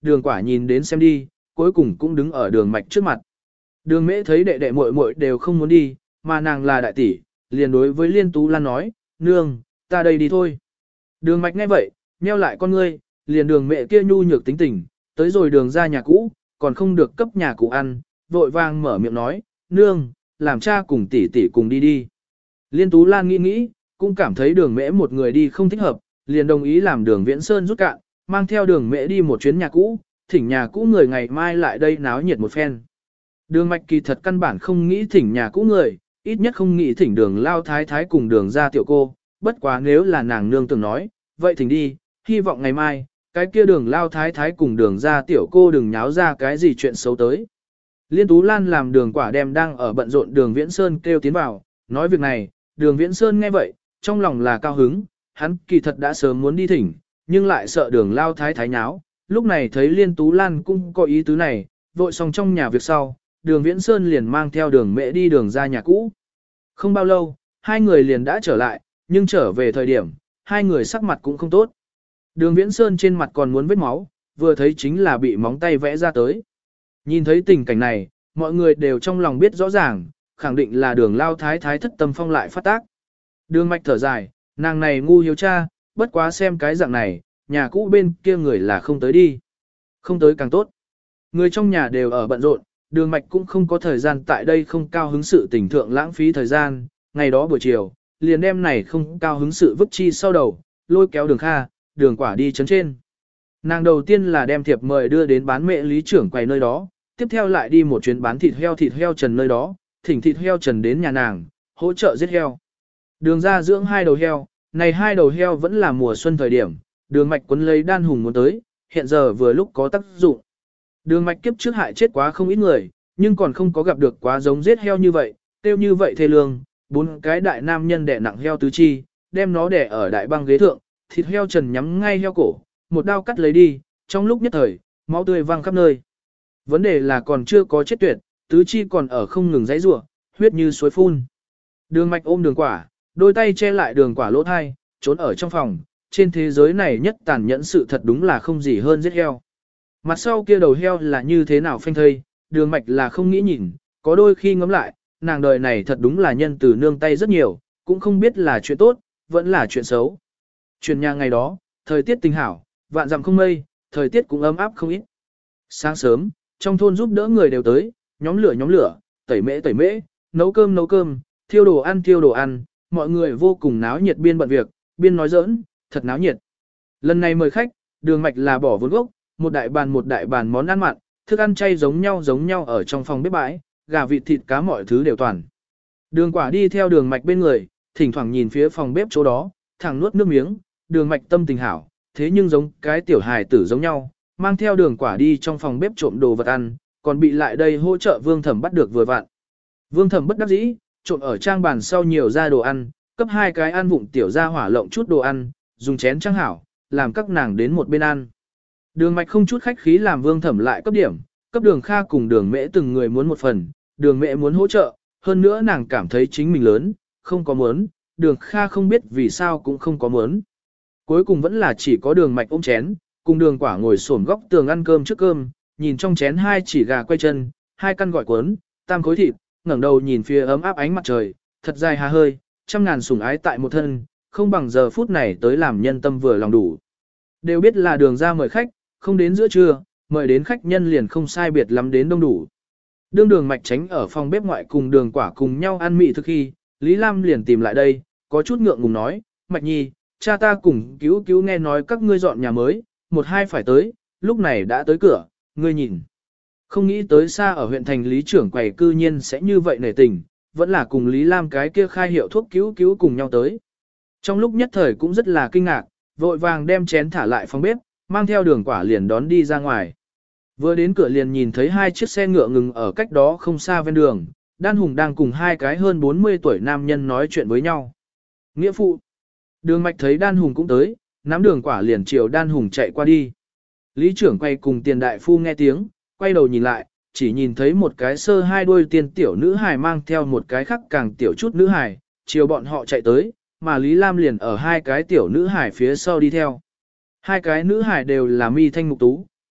đường quả nhìn đến xem đi, cuối cùng cũng đứng ở đường mạch trước mặt. Đường mễ thấy đệ đệ muội muội đều không muốn đi, mà nàng là đại tỷ, liền đối với Liên Tú Lan nói, nương, ta đây đi thôi. Đường mạch nghe vậy, nheo lại con ngươi, liền đường mẹ kia nhu nhược tính tình, tới rồi đường ra nhà cũ, còn không được cấp nhà cũ ăn, vội vàng mở miệng nói, nương, làm cha cùng tỷ tỷ cùng đi đi. Liên Tú Lan nghĩ nghĩ, cũng cảm thấy đường mễ một người đi không thích hợp, liền đồng ý làm đường Viễn Sơn rút cạn, mang theo đường mễ đi một chuyến nhà cũ, thỉnh nhà cũ người ngày mai lại đây náo nhiệt một phen. Đường mạch kỳ thật căn bản không nghĩ thỉnh nhà cũ người, ít nhất không nghĩ thỉnh đường lao thái thái cùng đường ra tiểu cô, bất quá nếu là nàng nương tưởng nói, vậy thỉnh đi, hy vọng ngày mai, cái kia đường lao thái thái cùng đường ra tiểu cô đừng nháo ra cái gì chuyện xấu tới. Liên Tú Lan làm đường quả đem đang ở bận rộn đường Viễn Sơn kêu tiến vào, nói việc này, đường Viễn Sơn nghe vậy, trong lòng là cao hứng, hắn kỳ thật đã sớm muốn đi thỉnh, nhưng lại sợ đường lao thái thái nháo, lúc này thấy Liên Tú Lan cũng có ý tứ này, vội xong trong nhà việc sau, đường Viễn Sơn liền mang theo đường mẹ đi đường ra nhà cũ. Không bao lâu, hai người liền đã trở lại, nhưng trở về thời điểm, hai người sắc mặt cũng không tốt. Đường Viễn Sơn trên mặt còn muốn vết máu, vừa thấy chính là bị móng tay vẽ ra tới. Nhìn thấy tình cảnh này, mọi người đều trong lòng biết rõ ràng, khẳng định là đường lao thái thái thất tâm phong lại phát tác. Đường mạch thở dài, nàng này ngu hiếu cha, bất quá xem cái dạng này, nhà cũ bên kia người là không tới đi. Không tới càng tốt. Người trong nhà đều ở bận rộn, đường mạch cũng không có thời gian tại đây không cao hứng sự tình thượng lãng phí thời gian, ngày đó buổi chiều, liền đem này không cao hứng sự vứt chi sau đầu, lôi kéo đường Kha, đường quả đi chấn trên. Nàng đầu tiên là đem thiệp mời đưa đến bán mẹ lý trưởng quầy nơi đó, tiếp theo lại đi một chuyến bán thịt heo trần nơi đó, thỉnh thịt heo trần đến nhà nàng, hỗ trợ giết heo. Đường ra dưỡng hai đầu heo, này hai đầu heo vẫn là mùa xuân thời điểm, đường mạch quấn lấy đan hùng muốn tới, hiện giờ vừa lúc có tác dụng. Đường mạch kiếp trước hại chết quá không ít người, nhưng còn không có gặp được quá giống giết heo như vậy, tiêu như vậy thê lương, bốn cái đại nam nhân đè nặng heo tứ chi, đem nó đè ở đại băng ghế thượng, thịt heo trần nhắm ngay heo cổ, một đao cắt lấy đi, trong lúc nhất thời, máu tươi văng khắp nơi. Vấn đề là còn chưa có chết tuyệt, tứ chi còn ở không ngừng giãy giụa, huyết như suối phun. Đường mạch ôm đường quả, đôi tay che lại đường quả lỗ thai, trốn ở trong phòng, trên thế giới này nhất tàn nhẫn sự thật đúng là không gì hơn giết heo. Mặt sau kia đầu heo là như thế nào phanh thây, đường mạch là không nghĩ nhìn, có đôi khi ngẫm lại, nàng đời này thật đúng là nhân từ nương tay rất nhiều, cũng không biết là chuyện tốt, vẫn là chuyện xấu. Chuyển nhà ngày đó, thời tiết tình hảo, vạn dặm không mây, thời tiết cũng ấm áp không ít. Sáng sớm, trong thôn giúp đỡ người đều tới, nhóm lửa, tẩy mễ, nấu cơm, thiêu đồ ăn, mọi người vô cùng náo nhiệt biên bận việc, biên nói giỡn, thật náo nhiệt. Lần này mời khách, đường mạch là bỏ vốn gốc, một đại bàn món ăn mặn, thức ăn chay giống nhau ở trong phòng bếp bãi, gà vịt thịt cá mọi thứ đều toàn. Đường quả đi theo đường mạch bên người, thỉnh thoảng nhìn phía phòng bếp chỗ đó, thẳng nuốt nước miếng, đường mạch tâm tình hảo, thế nhưng giống cái tiểu hài tử giống nhau, mang theo đường quả đi trong phòng bếp trộm đồ vật ăn, còn bị lại đây hỗ trợ Vương Thẩm bắt được vừa vặn. Vương Thẩm bất đắc dĩ, trộm ở trang bàn sau nhiều ra đồ ăn, cấp hai cái ăn vụng tiểu ra hỏa lộng chút đồ ăn, dùng chén trang hảo, làm các nàng đến một bên ăn. Đường mạch không chút khách khí làm Vương Thẩm lại cấp điểm, cấp đường Kha cùng đường mễ từng người muốn một phần, đường mễ muốn hỗ trợ, hơn nữa nàng cảm thấy chính mình lớn, không có muốn, đường Kha không biết vì sao cũng không có muốn. Cuối cùng vẫn là chỉ có đường mạch ôm chén, cùng đường quả ngồi xổm góc tường ăn cơm trước cơm, nhìn trong chén hai chỉ gà quay chân, hai căn gỏi cuốn, tam khối thịt, ngẩng đầu nhìn phía ấm áp ánh mặt trời, thật dài hà hơi, trăm ngàn sủng ái tại một thân, không bằng giờ phút này tới làm nhân tâm vừa lòng đủ. Đều biết là đường ra mời khách, không đến giữa trưa, mời đến khách nhân liền không sai biệt lắm đến đông đủ. Đường mạch tránh ở phòng bếp ngoại cùng đường quả cùng nhau ăn mị thực khi, Lý Lam liền tìm lại đây, có chút ngượng ngùng nói, Mạch Nhi, cha ta cùng cứu nghe nói các ngươi dọn nhà mới, một hai phải tới, lúc này đã tới cửa, ngươi nhìn. Không nghĩ tới xa ở huyện thành Lý trưởng quầy cư nhiên sẽ như vậy nể tình, vẫn là cùng Lý Lam cái kia khai hiệu thuốc cứu cùng nhau tới. Trong lúc nhất thời cũng rất là kinh ngạc, vội vàng đem chén thả lại phòng bếp, mang theo đường quả liền đón đi ra ngoài. Vừa đến cửa liền nhìn thấy hai chiếc xe ngựa ngừng ở cách đó không xa ven đường, Đan Hùng đang cùng hai cái hơn 40 tuổi nam nhân nói chuyện với nhau. Nghĩa phụ. Đường mạch thấy Đan Hùng cũng tới, nắm đường quả liền chiều Đan Hùng chạy qua đi. Lý trưởng quay cùng tiền đại phu nghe tiếng, quay đầu nhìn lại, chỉ nhìn thấy một cái sơ hai đuôi tiên tiểu nữ hài mang theo một cái khác càng tiểu chút nữ hài, chiều bọn họ chạy tới, mà Lý Lam liền ở hai cái tiểu nữ hài phía sau đi theo. Hai cái nữ hài đều là mi thanh mục tú,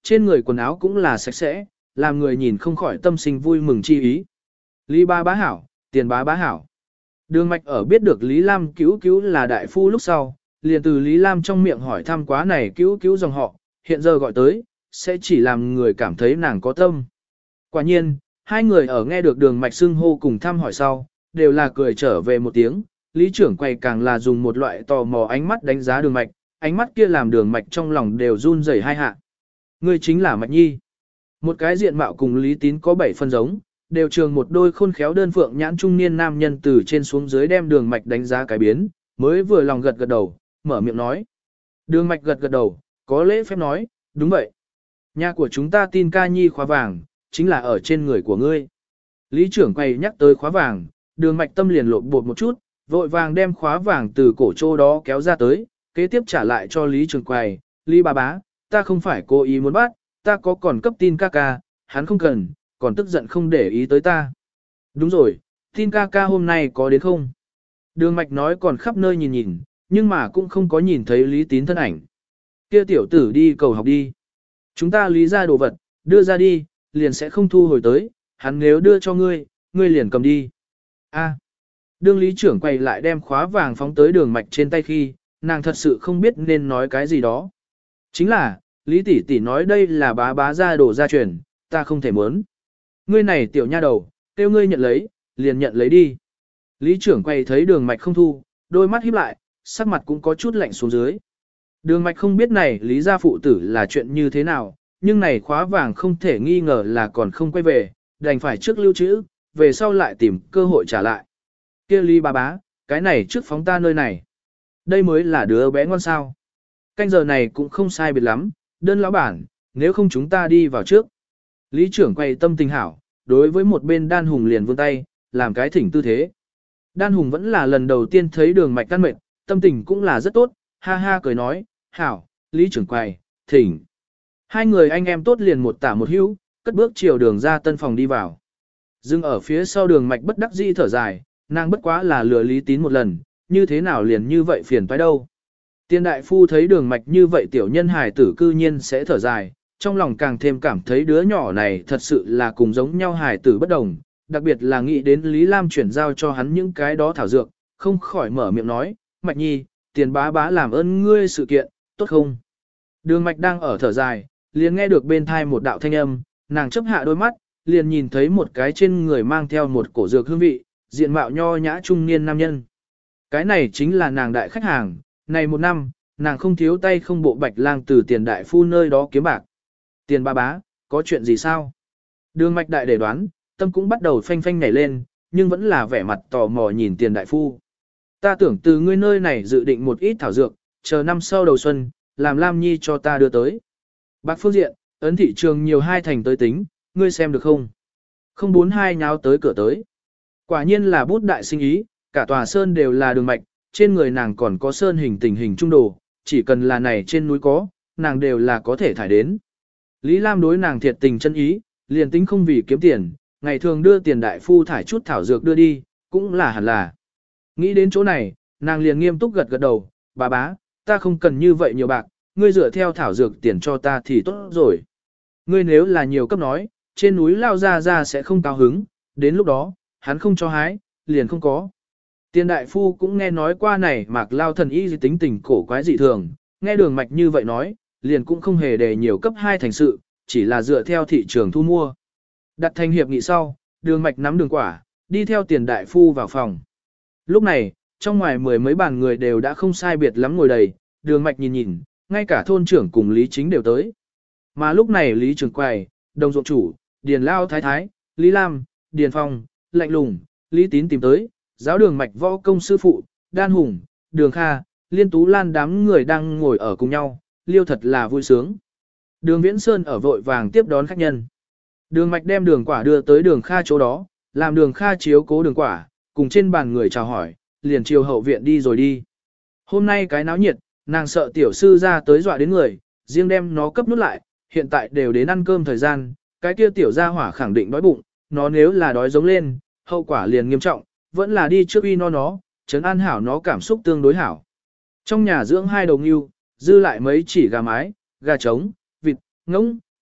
trên người quần áo cũng là sạch sẽ, làm người nhìn không khỏi tâm sinh vui mừng chi ý. Lý ba bá hảo, tiền bá bá hảo. Đường Mạch ở biết được Lý Lam cứu cứu là đại phu lúc sau, liền từ Lý Lam trong miệng hỏi thăm quá này cứu cứu dòng họ, hiện giờ gọi tới, sẽ chỉ làm người cảm thấy nàng có tâm. Quả nhiên, hai người ở nghe được Đường Mạch xưng hô cùng thăm hỏi sau, đều là cười trở về một tiếng, Lý trưởng quầy càng là dùng một loại tò mò ánh mắt đánh giá Đường Mạch, ánh mắt kia làm Đường Mạch trong lòng đều run rẩy hai hạ. Ngươi chính là Mạch Nhi. Một cái diện mạo cùng Lý Tín có 7 phân giống, đều trường một đôi khôn khéo đơn phượng nhãn trung niên nam nhân từ trên xuống dưới đem Đường Mạch đánh giá cái biến, mới vừa lòng gật gật đầu, mở miệng nói. Đường Mạch gật gật đầu, có lễ phép nói, đúng vậy. Nhà của chúng ta tin ca nhi khóa vàng, chính là ở trên người của ngươi. Lý trưởng quầy nhắc tới khóa vàng, Đường Mạch tâm liền lộn bột một chút, vội vàng đem khóa vàng từ cổ trô đó kéo ra tới, kế tiếp trả lại cho Lý trưởng quầy. Lý bà bá, ta không phải cố ý muốn bắt, ta có còn cấp tin ca ca, hắn không cần, còn tức giận không để ý tới ta. Đúng rồi, tin ca ca hôm nay có đến không? Đường Mạch nói còn khắp nơi nhìn nhìn, nhưng mà cũng không có nhìn thấy Lý Tín thân ảnh. Kia tiểu tử đi cầu học đi. Chúng ta lý ra đồ vật, đưa ra đi, liền sẽ không thu hồi tới, hắn nếu đưa cho ngươi, ngươi liền cầm đi. A. Đương lý trưởng quay lại đem khóa vàng phóng tới Đường Mạch trên tay khi, nàng thật sự không biết nên nói cái gì đó. Chính là, Lý tỷ tỷ nói đây là bá bá ra đồ gia truyền, ta không thể muốn. Ngươi này tiểu nha đầu, kêu ngươi nhận lấy, liền nhận lấy đi. Lý trưởng quay thấy Đường Mạch không thu, đôi mắt híp lại, sắc mặt cũng có chút lạnh xuống dưới. Đường Mạch không biết này Lý gia phụ tử là chuyện như thế nào, nhưng này khóa vàng không thể nghi ngờ là còn không quay về, đành phải trước lưu trữ, về sau lại tìm cơ hội trả lại. Kia Lý bà bá, cái này trước phóng ta nơi này. Đây mới là đứa bé ngoan sao. Canh giờ này cũng không sai biệt lắm, đơn lão bản, nếu không chúng ta đi vào trước. Lý trưởng quay tâm tình hảo, đối với một bên Đan Hùng liền vươn tay, làm cái thỉnh tư thế. Đan Hùng vẫn là lần đầu tiên thấy Đường Mạch căn mệt, tâm tình cũng là rất tốt, ha ha cười nói, hảo, Lý trưởng quay, thỉnh. Hai người anh em tốt liền một tả một hữu, cất bước chiều đường ra tân phòng đi vào. Dưng ở phía sau Đường Mạch bất đắc dĩ thở dài, nàng bất quá là lừa Lý Tín một lần, như thế nào liền như vậy phiền toái đâu. Tiên đại phu thấy Đường Mạch như vậy tiểu nhân hài tử cư nhiên sẽ thở dài, trong lòng càng thêm cảm thấy đứa nhỏ này thật sự là cùng giống nhau hài tử bất đồng, đặc biệt là nghĩ đến Lý Lam chuyển giao cho hắn những cái đó thảo dược, không khỏi mở miệng nói, Mạch Nhi, tiền bá bá làm ơn ngươi sự kiện, tốt không? Đường Mạch đang ở thở dài, liền nghe được bên thai một đạo thanh âm, nàng chớp hạ đôi mắt, liền nhìn thấy một cái trên người mang theo một cổ dược hương vị, diện mạo nho nhã trung niên nam nhân. Cái này chính là nàng đại khách hàng, này một năm, nàng không thiếu tay không bộ bạch lang từ tiền đại phu nơi đó kiếm bạc. Tiền ba bá, có chuyện gì sao? Đường Mạch đại để đoán, tâm cũng bắt đầu phanh phanh nhảy lên, nhưng vẫn là vẻ mặt tò mò nhìn tiền đại phu. Ta tưởng từ ngươi nơi này dự định một ít thảo dược, chờ năm sau đầu xuân, làm Lam Nhi cho ta đưa tới. Bạc phương diện, ấn thị trường nhiều hai thành tới tính, ngươi xem được không? 042 nháo tới cửa tới. Quả nhiên là bút đại sinh ý, cả tòa sơn đều là Đường Mạch, trên người nàng còn có sơn hình tình hình trung đồ, chỉ cần là này trên núi có, nàng đều là có thể thải đến. Lý Lam đối nàng thiệt tình chân ý, liền tính không vì kiếm tiền, ngày thường đưa tiền đại phu thải chút thảo dược đưa đi, cũng là hẳn là. Nghĩ đến chỗ này, nàng liền nghiêm túc gật gật đầu, bà bá, ta không cần như vậy nhiều bạc, ngươi dựa theo thảo dược tiền cho ta thì tốt rồi. Ngươi nếu là nhiều cấp nói, trên núi lao ra sẽ không cao hứng, đến lúc đó, hắn không cho hái, liền không có. Tiền đại phu cũng nghe nói qua này mạc lao thần y tính tình cổ quái dị thường, nghe Đường Mạch như vậy nói, liền cũng không hề để nhiều cấp 2 thành sự, chỉ là dựa theo thị trường thu mua. Đặt thành hiệp nghị sau, Đường Mạch nắm đường quả, đi theo tiền đại phu vào phòng. Lúc này, trong ngoài mười mấy bàn người đều đã không sai biệt lắm ngồi đầy, Đường Mạch nhìn nhìn, ngay cả thôn trưởng cùng Lý Chính đều tới. Mà lúc này Lý Trường Quầy, đồng ruộng chủ, Điền Lao Thái Thái, Lý Lam, Điền Phong, Lạnh Lùng, Lý Tín tìm tới, giáo Đường Mạch võ công sư phụ, Đan Hùng, Đường Kha, Liên Tú Lan đám người đang ngồi ở cùng nhau, liêu thật là vui sướng. Đường Viễn Sơn ở vội vàng tiếp đón khách nhân. Đường Mạch đem đường quả đưa tới Đường Kha chỗ đó, làm Đường Kha chiếu cố đường quả, cùng trên bàn người chào hỏi, liền chiều hậu viện đi rồi đi. Hôm nay cái náo nhiệt, nàng sợ tiểu sư ra tới dọa đến người, riêng đem nó cấp nút lại, hiện tại đều đến ăn cơm thời gian, cái kia tiểu gia hỏa khẳng định đói bụng, nó nếu là đói giống lên, hậu quả liền nghiêm trọng, vẫn là đi trước uy nó, trấn an hảo nó cảm xúc tương đối hảo. Trong nhà dưỡng 2 đầu ngưu, dư lại mấy chỉ gà mái, gà trống, vịt, ngỗng,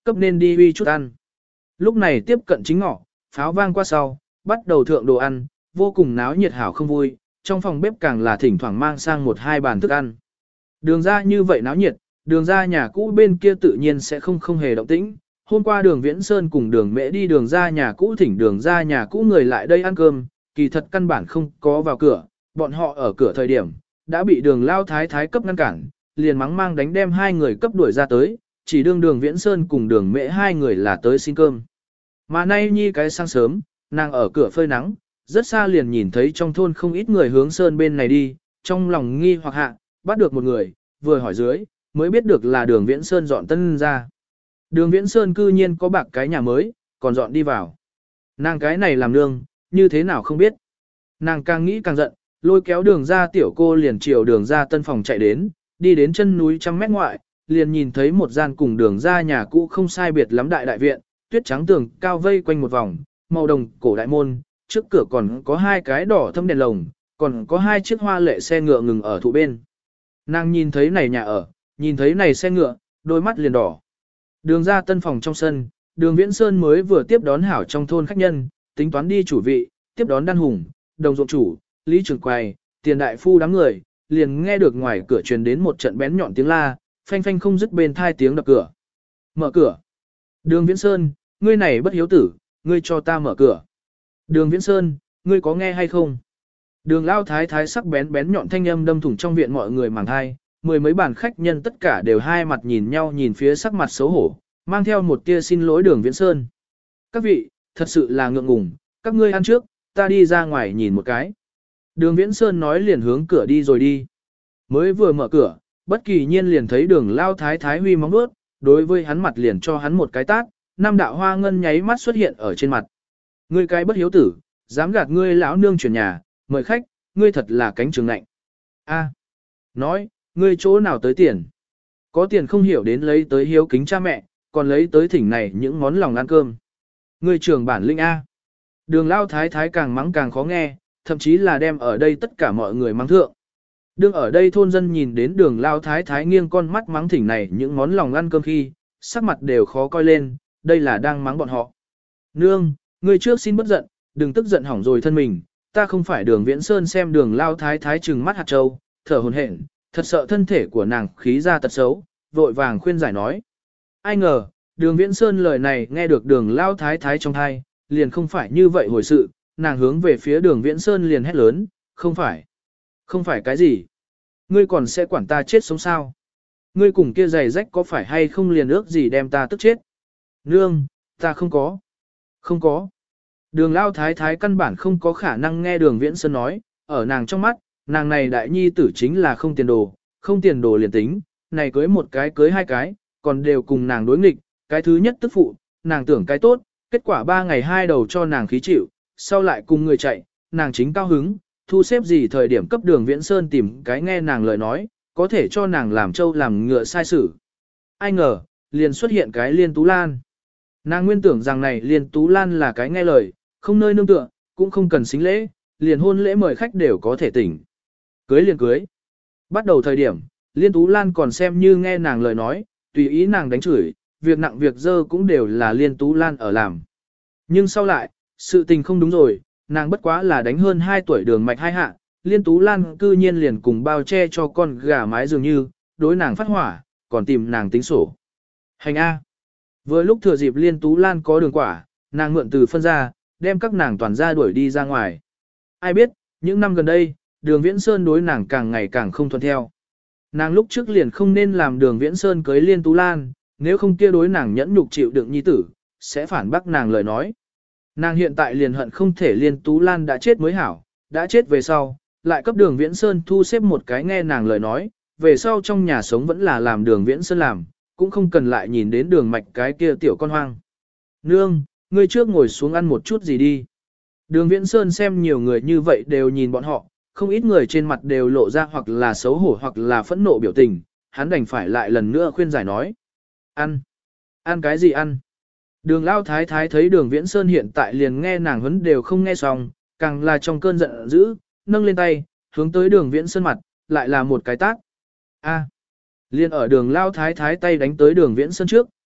cấp nên đi huy chút ăn. Lúc này tiếp cận chính ngọ, pháo vang qua sau, bắt đầu thượng đồ ăn, vô cùng náo nhiệt hảo không vui, trong phòng bếp càng là thỉnh thoảng mang sang một hai bàn thức ăn. Đường ra như vậy náo nhiệt, đường ra nhà cũ bên kia tự nhiên sẽ không hề động tĩnh. Hôm qua đường Viễn Sơn cùng đường Mễ đi đường ra nhà cũ thỉnh đường ra nhà cũ người lại đây ăn cơm, kỳ thật căn bản không có vào cửa, bọn họ ở cửa thời điểm, đã bị đường lao thái thái cấp ngăn cản, liền mắng mang đánh đem hai người cấp đuổi ra tới, chỉ đương đường Viễn Sơn cùng đường Mễ hai người là tới xin cơm. Mà nay nhi cái sáng sớm, nàng ở cửa phơi nắng, rất xa liền nhìn thấy trong thôn không ít người hướng Sơn bên này đi, trong lòng nghi hoặc hạ, bắt được một người, vừa hỏi dưới, mới biết được là đường Viễn Sơn dọn tân ra. Đường Viễn Sơn cư nhiên có bạc cái nhà mới, còn dọn đi vào. Nàng cái này làm nương, như thế nào không biết. Nàng càng nghĩ càng giận, lôi kéo đường ra tiểu cô liền chiều đường ra tân phòng chạy đến, đi đến chân núi trăm mét ngoại, liền nhìn thấy một gian cùng đường ra nhà cũ không sai biệt lắm đại viện, tuyết trắng tường cao vây quanh một vòng, màu đồng cổ đại môn, trước cửa còn có hai cái đỏ thâm đèn lồng, còn có hai chiếc hoa lệ xe ngựa ngừng ở thụ bên. Nàng nhìn thấy này nhà ở, nhìn thấy này xe ngựa, đôi mắt liền đỏ. Đường ra tân phòng trong sân, đường Viễn Sơn mới vừa tiếp đón hảo trong thôn khách nhân, tính toán đi chủ vị, tiếp đón đan hùng, đồng ruộng chủ, lý trường quầy, tiền đại phu đám người, liền nghe được ngoài cửa truyền đến một trận bén nhọn tiếng la, phanh phanh không dứt bên thai tiếng đập cửa. Mở cửa. Đường Viễn Sơn, ngươi này bất hiếu tử, ngươi cho ta mở cửa. Đường Viễn Sơn, ngươi có nghe hay không? Đường lao thái thái sắc bén bén nhọn thanh âm đâm thủng trong viện mọi người màng thai, mười mấy bàn khách nhân tất cả đều hai mặt nhìn nhau nhìn phía sắc mặt xấu hổ, mang theo một tia xin lỗi đường Viễn Sơn. Các vị, thật sự là ngượng ngùng, các ngươi ăn trước, ta đi ra ngoài nhìn một cái. Đường Viễn Sơn nói liền hướng cửa đi rồi đi. Mới vừa mở cửa, bất kỳ nhiên liền thấy đường lao thái thái huy móng vuốt, đối với hắn mặt liền cho hắn một cái tát, năm đạo hoa ngân nháy mắt xuất hiện ở trên mặt. Ngươi cái bất hiếu tử, dám gạt ngươi lão nương chuyển nhà, mời khách, ngươi thật là cánh trường lạnh. A, nói, ngươi chỗ nào tới tiền? Có tiền không hiểu đến lấy tới hiếu kính cha mẹ, còn lấy tới thỉnh này những món lòng ăn cơm. Ngươi trường bản linh A. Đường lao thái thái càng mắng càng khó nghe, thậm chí là đem ở đây tất cả mọi người mắng thượng. Đương ở đây thôn dân nhìn đến đường lao thái thái nghiêng con mắt mắng thỉnh này những món lòng ăn cơm khi, sắc mặt đều khó coi lên, đây là đang mắng bọn họ. Nương, ngươi trước xin bất giận, đừng tức giận hỏng rồi thân mình, ta không phải đường Viễn Sơn xem đường lao thái thái trừng mắt hạt châu, thở hồn hển, thật sợ thân thể của nàng khí ra tật xấu, vội vàng khuyên giải nói. Ai ngờ, đường Viễn Sơn lời này nghe được đường lao thái thái trong thai, liền không phải như vậy hồi sự, nàng hướng về phía đường Viễn Sơn liền hét lớn, không phải. Không phải cái gì? Ngươi còn sẽ quản ta chết sống sao? Ngươi cùng kia giày rách có phải hay không liền ước gì đem ta tức chết? Nương, ta không có. Không có. Đường lao thái thái căn bản không có khả năng nghe đường Viễn Sơn nói, ở nàng trong mắt, nàng này đại nhi tử chính là không tiền đồ liền tính, này cưới một cái cưới hai cái, còn đều cùng nàng đối nghịch, cái thứ nhất tức phụ, nàng tưởng cái tốt, kết quả 3 ngày 2 đầu cho nàng khí chịu, sau lại cùng người chạy, nàng chính cao hứng, thu xếp gì thời điểm cấp đường Viễn Sơn tìm cái nghe nàng lời nói, có thể cho nàng làm trâu làm ngựa sai sử. Ai ngờ, liền xuất hiện cái Liên Tú Lan. Nàng nguyên tưởng rằng này Liên Tú Lan là cái nghe lời, không nơi nương tựa, cũng không cần xính lễ, liền hôn lễ mời khách đều có thể tỉnh. Cưới liền cưới. Bắt đầu thời điểm, Liên Tú Lan còn xem như nghe nàng lời nói, tùy ý nàng đánh chửi, việc nặng việc dơ cũng đều là Liên Tú Lan ở làm. Nhưng sau lại, sự tình không đúng rồi, nàng bất quá là đánh hơn 2 tuổi đường mạch hai hạ, Liên Tú Lan cư nhiên liền cùng bao che cho con gà mái dường như, đối nàng phát hỏa, còn tìm nàng tính sổ. Hành A. Vừa lúc thừa dịp Liên Tú Lan có đường quả, nàng mượn từ phân ra, đem các nàng toàn ra đuổi đi ra ngoài. Ai biết, những năm gần đây, đường Viễn Sơn đối nàng càng ngày càng không thuận theo. Nàng lúc trước liền không nên làm đường Viễn Sơn cưới Liên Tú Lan, nếu không kia đối nàng nhẫn nhục chịu đựng nhi tử, sẽ phản bác nàng lời nói. Nàng hiện tại liền hận không thể Liên Tú Lan đã chết mới hảo, đã chết về sau, lại cấp đường Viễn Sơn thu xếp một cái nghe nàng lời nói, về sau trong nhà sống vẫn là làm đường Viễn Sơn làm, cũng không cần lại nhìn đến đường mạch cái kia tiểu con hoang. Nương, ngươi trước ngồi xuống ăn một chút gì đi. Đường Viễn Sơn xem nhiều người như vậy đều nhìn bọn họ, không ít người trên mặt đều lộ ra hoặc là xấu hổ hoặc là phẫn nộ biểu tình, hắn đành phải lại lần nữa khuyên giải nói. Ăn. Ăn cái gì ăn? Đường Lao Thái Thái thấy đường Viễn Sơn hiện tại liền nghe nàng huấn đều không nghe xong, càng là trong cơn giận dữ, nâng lên tay, hướng tới đường Viễn Sơn mặt, lại là một cái tát. A. Liên ở đường Lao Thái Thái tay đánh tới đường Viễn Sơn trước,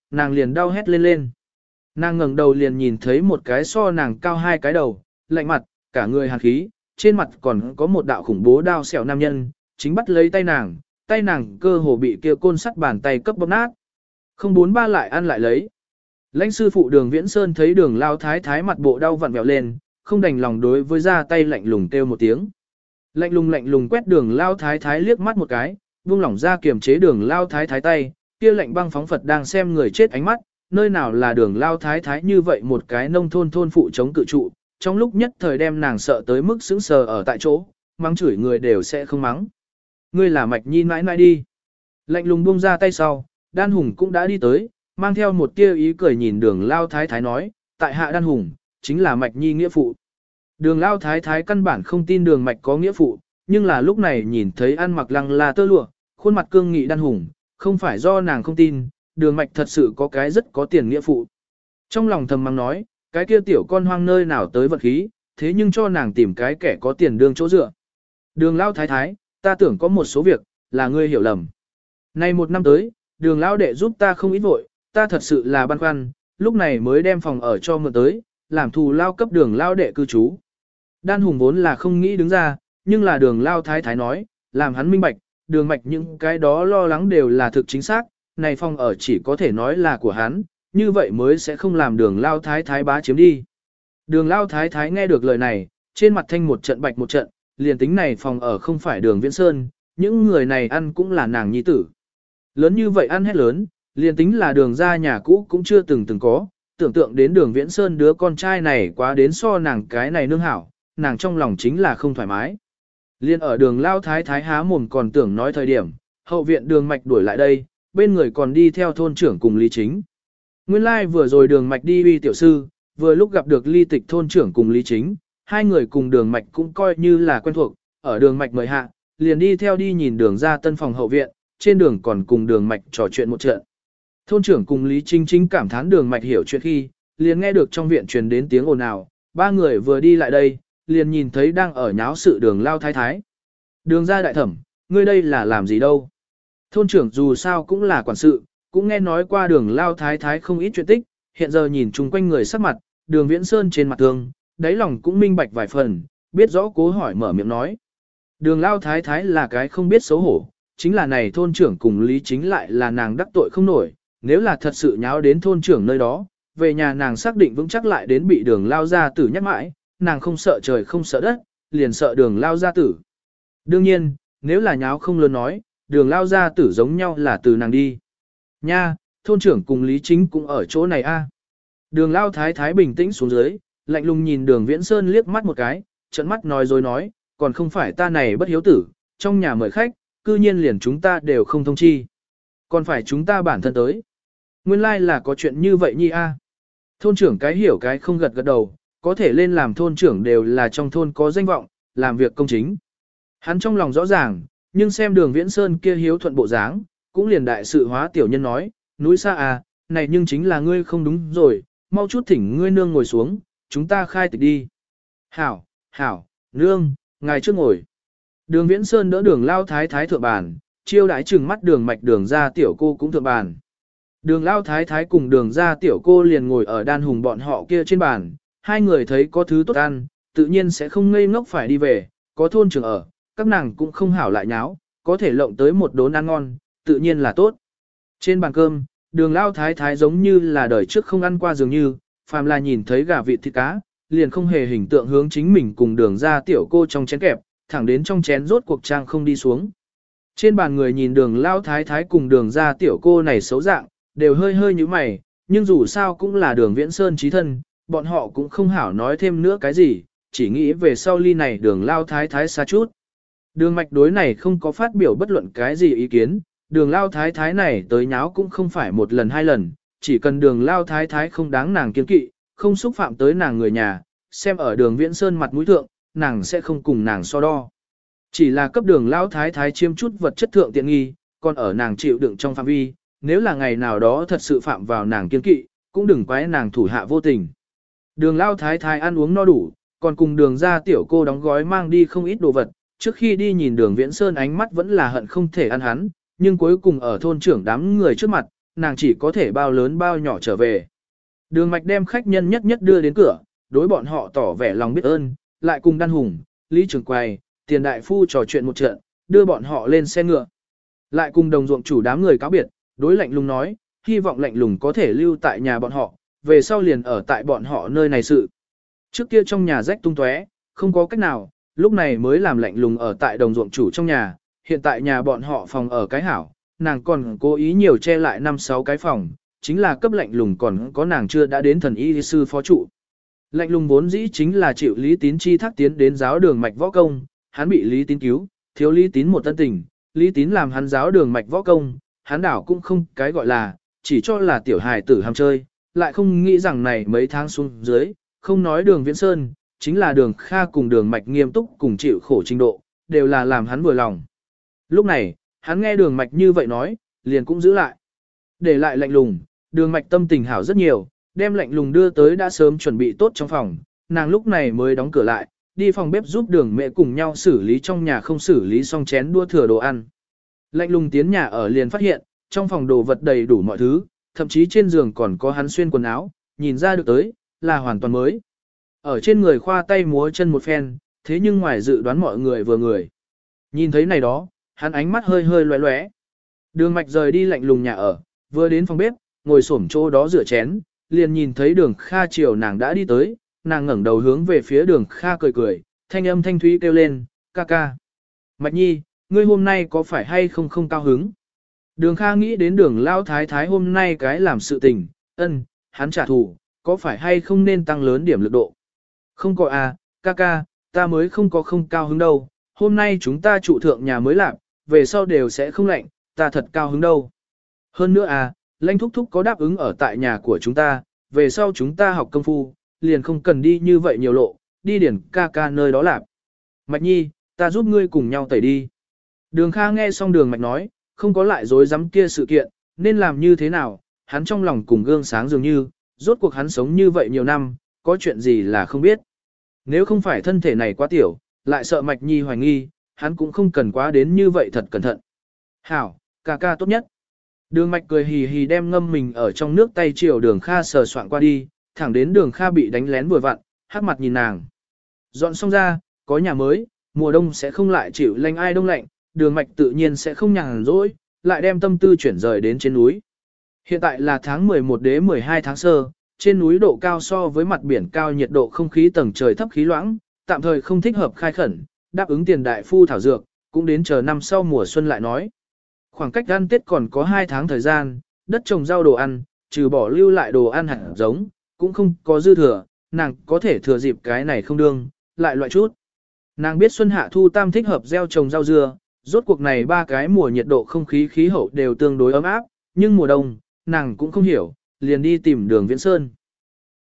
nàng liền đau hét lên lên. Nàng ngẩng đầu liền nhìn thấy một cái so nàng cao 2 cái đầu, lạnh mặt, cả người hàn khí, trên mặt còn có một đạo khủng bố đao xẻo nam nhân, chính bắt lấy tay nàng cơ hồ bị kia côn sắt bàn tay cấp bóp nát. 043 lại ăn lại lấy. Lãnh sư phụ Đường Viễn Sơn thấy Đường Lao Thái Thái mặt bộ đau vặn vẹo lên, không đành lòng đối với ra tay lạnh lùng kêu một tiếng. Lạnh lùng quét Đường Lao Thái Thái liếc mắt một cái, buông lỏng ra kiềm chế Đường Lao Thái Thái tay, kia lạnh băng phóng Phật đang xem người chết ánh mắt, nơi nào là Đường Lao Thái Thái như vậy một cái nông thôn thôn phụ chống cự trụ, trong lúc nhất thời đem nàng sợ tới mức sững sờ ở tại chỗ, mắng chửi người đều sẽ không mắng. Ngươi là Mạch Nhi mãi mãi đi. Lạnh lùng buông ra tay sau, Đan Hùng cũng đã đi tới, mang theo một tia ý cười nhìn Đường Lao Thái Thái nói, tại hạ Đan Hùng, chính là Mạch Nhi nghĩa phụ. Đường Lao Thái Thái căn bản không tin Đường Mạch có nghĩa phụ, nhưng là lúc này nhìn thấy ăn mặc lăng là tơ lụa, khuôn mặt cương nghị Đan Hùng, không phải do nàng không tin, Đường Mạch thật sự có cái rất có tiền nghĩa phụ. Trong lòng thầm mắng nói, cái kia tiểu con hoang nơi nào tới vật khí, thế nhưng cho nàng tìm cái kẻ có tiền đương chỗ dựa. Đường Lao Thái Thái, ta tưởng có một số việc, là ngươi hiểu lầm. Nay một năm tới, Đường Lao đệ giúp ta không ít vội, ta thật sự là băn khoăn, lúc này mới đem phòng ở cho mượn tới, làm thù lao cấp Đường Lao đệ cư trú. Đan Hùng vốn là không nghĩ đứng ra, nhưng là Đường Lao Thái Thái nói, làm hắn minh bạch, Đường Mạch những cái đó lo lắng đều là thực chính xác, này phòng ở chỉ có thể nói là của hắn, như vậy mới sẽ không làm Đường Lao Thái Thái bá chiếm đi. Đường Lao Thái Thái nghe được lời này, trên mặt thanh một trận bạch một trận, liền tính này phòng ở không phải Đường Viễn Sơn, những người này ăn cũng là nàng nhi tử. Lớn như vậy ăn hết lớn, liền tính là Đường ra nhà cũ cũng chưa từng có, tưởng tượng đến Đường Viễn Sơn đứa con trai này quá đến so nàng cái này nương hảo, nàng trong lòng chính là không thoải mái. Liên ở Đường Lao Thái Thái há mồm còn tưởng nói thời điểm, hậu viện Đường Mạch đuổi lại đây, bên người còn đi theo thôn trưởng cùng Lý Chính. Nguyên lai like vừa rồi Đường Mạch đi uy tiểu sư, vừa lúc gặp được Ly Tịch thôn trưởng cùng Lý Chính, hai người cùng Đường Mạch cũng coi như là quen thuộc, ở Đường Mạch mời hạ, liền đi theo đi nhìn Đường ra tân phòng hậu viện, trên đường còn cùng Đường Mạch trò chuyện một trận. Thôn trưởng cùng Lý Chính chính cảm thán Đường Mạch hiểu chuyện khi, liền nghe được trong viện truyền đến tiếng ồn ào, ba người vừa đi lại đây, liền nhìn thấy đang ở nháo sự Đường Lao Thái Thái. Đường ra đại thẩm, ngươi đây là làm gì đâu? Thôn trưởng dù sao cũng là quản sự, cũng nghe nói qua Đường Lao Thái Thái không ít chuyện tích, hiện giờ nhìn chung quanh người sắc mặt, Đường Viễn Sơn trên mặt thương, đáy lòng cũng minh bạch vài phần, biết rõ cố hỏi mở miệng nói. Đường Lao Thái Thái là cái không biết xấu hổ, chính là này thôn trưởng cùng Lý Chính lại là nàng đắc tội không nổi, nếu là thật sự nháo đến thôn trưởng nơi đó, về nhà nàng xác định vững chắc lại đến bị Đường Lao gia tử nhắc mãi, nàng không sợ trời không sợ đất, liền sợ Đường Lao gia tử. Đương nhiên, nếu là nháo không lớn nói, Đường Lao gia tử giống nhau là từ nàng đi. Nha, thôn trưởng cùng Lý Chính cũng ở chỗ này a. Đường Lao Thái Thái bình tĩnh xuống dưới, lạnh lùng nhìn Đường Viễn Sơn liếc mắt một cái, trợn mắt nói dối nói, còn không phải ta này bất hiếu tử, trong nhà mời khách, cư nhiên liền chúng ta đều không thông chi. Còn phải chúng ta bản thân tới. Nguyên lai là có chuyện như vậy nhi a. Thôn trưởng cái hiểu cái không gật gật đầu, có thể lên làm thôn trưởng đều là trong thôn có danh vọng, làm việc công chính. Hắn trong lòng rõ ràng, nhưng xem Đường Viễn Sơn kia hiếu thuận bộ dáng, cũng liền đại sự hóa tiểu nhân nói, núi xa à, này nhưng chính là ngươi không đúng rồi, mau chút thỉnh ngươi nương ngồi xuống, chúng ta khai tịch đi. Hảo, nương, ngài trước ngồi. Đường Viễn Sơn đỡ Đường Lao Thái Thái thượng bàn, chiêu đãi trừng mắt Đường Mạch Đường ra tiểu cô cũng thượng bàn. Đường Lao Thái Thái cùng Đường ra tiểu cô liền ngồi ở Đan Hùng bọn họ kia trên bàn, hai người thấy có thứ tốt ăn, tự nhiên sẽ không ngây ngốc phải đi về, có thôn trưởng ở, các nàng cũng không hảo lại nháo, có thể lộng tới một đốn ăn ngon, tự nhiên là tốt. Trên bàn cơm, Đường Lao Thái Thái giống như là đời trước không ăn qua dường như, phàm là nhìn thấy gà vịt thịt cá, liền không hề hình tượng hướng chính mình cùng Đường ra tiểu cô trong chén kẹp, thẳng đến trong chén rốt cuộc trang không đi xuống. Trên bàn người nhìn Đường Lao Thái Thái cùng Đường ra tiểu cô này xấu dạng, đều hơi hơi như mày, nhưng dù sao cũng là Đường Viễn Sơn chí thân, bọn họ cũng không hảo nói thêm nữa cái gì, chỉ nghĩ về sau ly này Đường Lao Thái Thái xa chút. Đường Mạch đối này không có phát biểu bất luận cái gì ý kiến, Đường Lao Thái Thái này tới nháo cũng không phải một lần hai lần, chỉ cần Đường Lao Thái Thái không đáng nàng kiêng kỵ, không xúc phạm tới nàng người nhà, xem ở Đường Viễn Sơn mặt mũi thượng, nàng sẽ không cùng nàng so đo. Chỉ là cấp Đường Lao Thái Thái chiêm chút vật chất thượng tiện nghi, còn ở nàng chịu đựng trong phạm vi, nếu là ngày nào đó thật sự phạm vào nàng kiêng kỵ, cũng đừng quái nàng thủ hạ vô tình. Đường Lao Thái Thái ăn uống no đủ, còn cùng Đường ra tiểu cô đóng gói mang đi không ít đồ vật, trước khi đi nhìn Đường Viễn Sơn ánh mắt vẫn là hận không thể ăn hắn, nhưng cuối cùng ở thôn trưởng đám người trước mặt, nàng chỉ có thể bao lớn bao nhỏ trở về. Đường Mạch đem khách nhân nhất nhất đưa đến cửa, đối bọn họ tỏ vẻ lòng biết ơn, lại cùng Đan Hùng, Lý Trường Quầy, Tiền Đại Phu trò chuyện một trận, đưa bọn họ lên xe ngựa. Lại cùng đồng ruộng chủ đám người cáo biệt, đối Lạnh Lùng nói, hy vọng Lạnh Lùng có thể lưu tại nhà bọn họ, về sau liền ở tại bọn họ nơi này sự. Trước kia trong nhà rách tung tóe, không có cách nào, lúc này mới làm Lạnh Lùng ở tại đồng ruộng chủ trong nhà, hiện tại nhà bọn họ phòng ở cái hảo, nàng còn cố ý nhiều che lại 5-6 cái phòng, chính là cấp Lạnh Lùng còn có nàng chưa đã đến thần y sư phó trụ. Lạnh Lùng vốn dĩ chính là chịu Lý Tín chi thác tiến đến giáo đường mạch võ công, hắn bị Lý Tín cứu, thiếu Lý Tín một tân tình, Lý Tín làm hắn giáo đường mạch võ công, hắn đảo cũng không cái gọi là, chỉ cho là tiểu hài tử ham chơi, lại không nghĩ rằng này mấy tháng xuống dưới, không nói đường Viễn Sơn, chính là đường Kha cùng đường mạch nghiêm túc cùng chịu khổ trình độ, đều là làm hắn vừa lòng. Lúc này, hắn nghe đường mạch như vậy nói, liền cũng giữ lại. Để lại Lạnh Lùng, đường mạch tâm tình hảo rất nhiều, đem Lạnh Lùng đưa tới đã sớm chuẩn bị tốt trong phòng, nàng lúc này mới đóng cửa lại, đi phòng bếp giúp đường mẹ cùng nhau xử lý trong nhà không xử lý xong chén đua thừa đồ ăn. Lạnh Lùng tiến nhà ở liền phát hiện, trong phòng đồ vật đầy đủ mọi thứ, thậm chí trên giường còn có hắn xuyên quần áo, nhìn ra được tới, là hoàn toàn mới. Ở trên người khoa tay múa chân một phen, thế nhưng ngoài dự đoán mọi người vừa người. Nhìn thấy này đó, hắn ánh mắt hơi hơi lóe lóe. Đường Mạch rời đi Lạnh Lùng nhà ở, vừa đến phòng bếp, ngồi xổm chỗ đó rửa chén, liền nhìn thấy đường Kha chiều nàng đã đi tới, nàng ngẩng đầu hướng về phía đường Kha cười cười, thanh âm thanh thúy kêu lên, ca ca. Mạch nhi, ngươi hôm nay có phải hay không không cao hứng? Đường Kha nghĩ đến đường lao thái thái hôm nay cái làm sự tình, hắn trả thù, có phải hay không nên tăng lớn điểm lực độ? Không có à, ca ca, ta mới không có không cao hứng đâu, hôm nay chúng ta trụ thượng nhà mới làm, về sau đều sẽ không lạnh, ta thật cao hứng đâu. Hơn nữa à, Lãnh thúc thúc có đáp ứng ở tại nhà của chúng ta, về sau chúng ta học công phu, liền không cần đi như vậy nhiều lộ, đi điển ca ca nơi đó làm. Mạch nhi, ta giúp ngươi cùng nhau tẩy đi. Đường Kha nghe xong đường Mạch nói, không có lại dối dám kia sự kiện, nên làm như thế nào, hắn trong lòng cùng gương sáng dường như, rốt cuộc hắn sống như vậy nhiều năm, có chuyện gì là không biết. Nếu không phải thân thể này quá tiểu, lại sợ Mạch nhi hoài nghi, hắn cũng không cần quá đến như vậy thật cẩn thận. Hảo, ca ca tốt nhất. Đường Mạch cười hì hì đem ngâm mình ở trong nước tay chiều đường Kha sờ soạn qua đi, thẳng đến đường Kha bị đánh lén vừa vặn, hắc mặt nhìn nàng. Dọn xong ra, có nhà mới, mùa đông sẽ không lại chịu lạnh ai đông lạnh, đường Mạch tự nhiên sẽ không nhàn rỗi, lại đem tâm tư chuyển rời đến trên núi. Hiện tại là tháng 11 đến 12 tháng sơ, trên núi độ cao so với mặt biển cao, nhiệt độ không khí tầng trời thấp khí loãng, tạm thời không thích hợp khai khẩn, đáp ứng Tiền đại phu thảo dược, cũng đến chờ năm sau mùa xuân lại nói. Khoảng cách ăn Tết còn có 2 tháng thời gian, đất trồng rau đồ ăn, trừ bỏ lưu lại đồ ăn hạt giống, cũng không có dư thừa, nàng có thể thừa dịp cái này không đương, lại loại chút. Nàng biết xuân hạ thu tam thích hợp gieo trồng rau dưa, rốt cuộc này 3 cái mùa nhiệt độ không khí khí hậu đều tương đối ấm áp, nhưng mùa đông, nàng cũng không hiểu, liền đi tìm đường Viễn Sơn.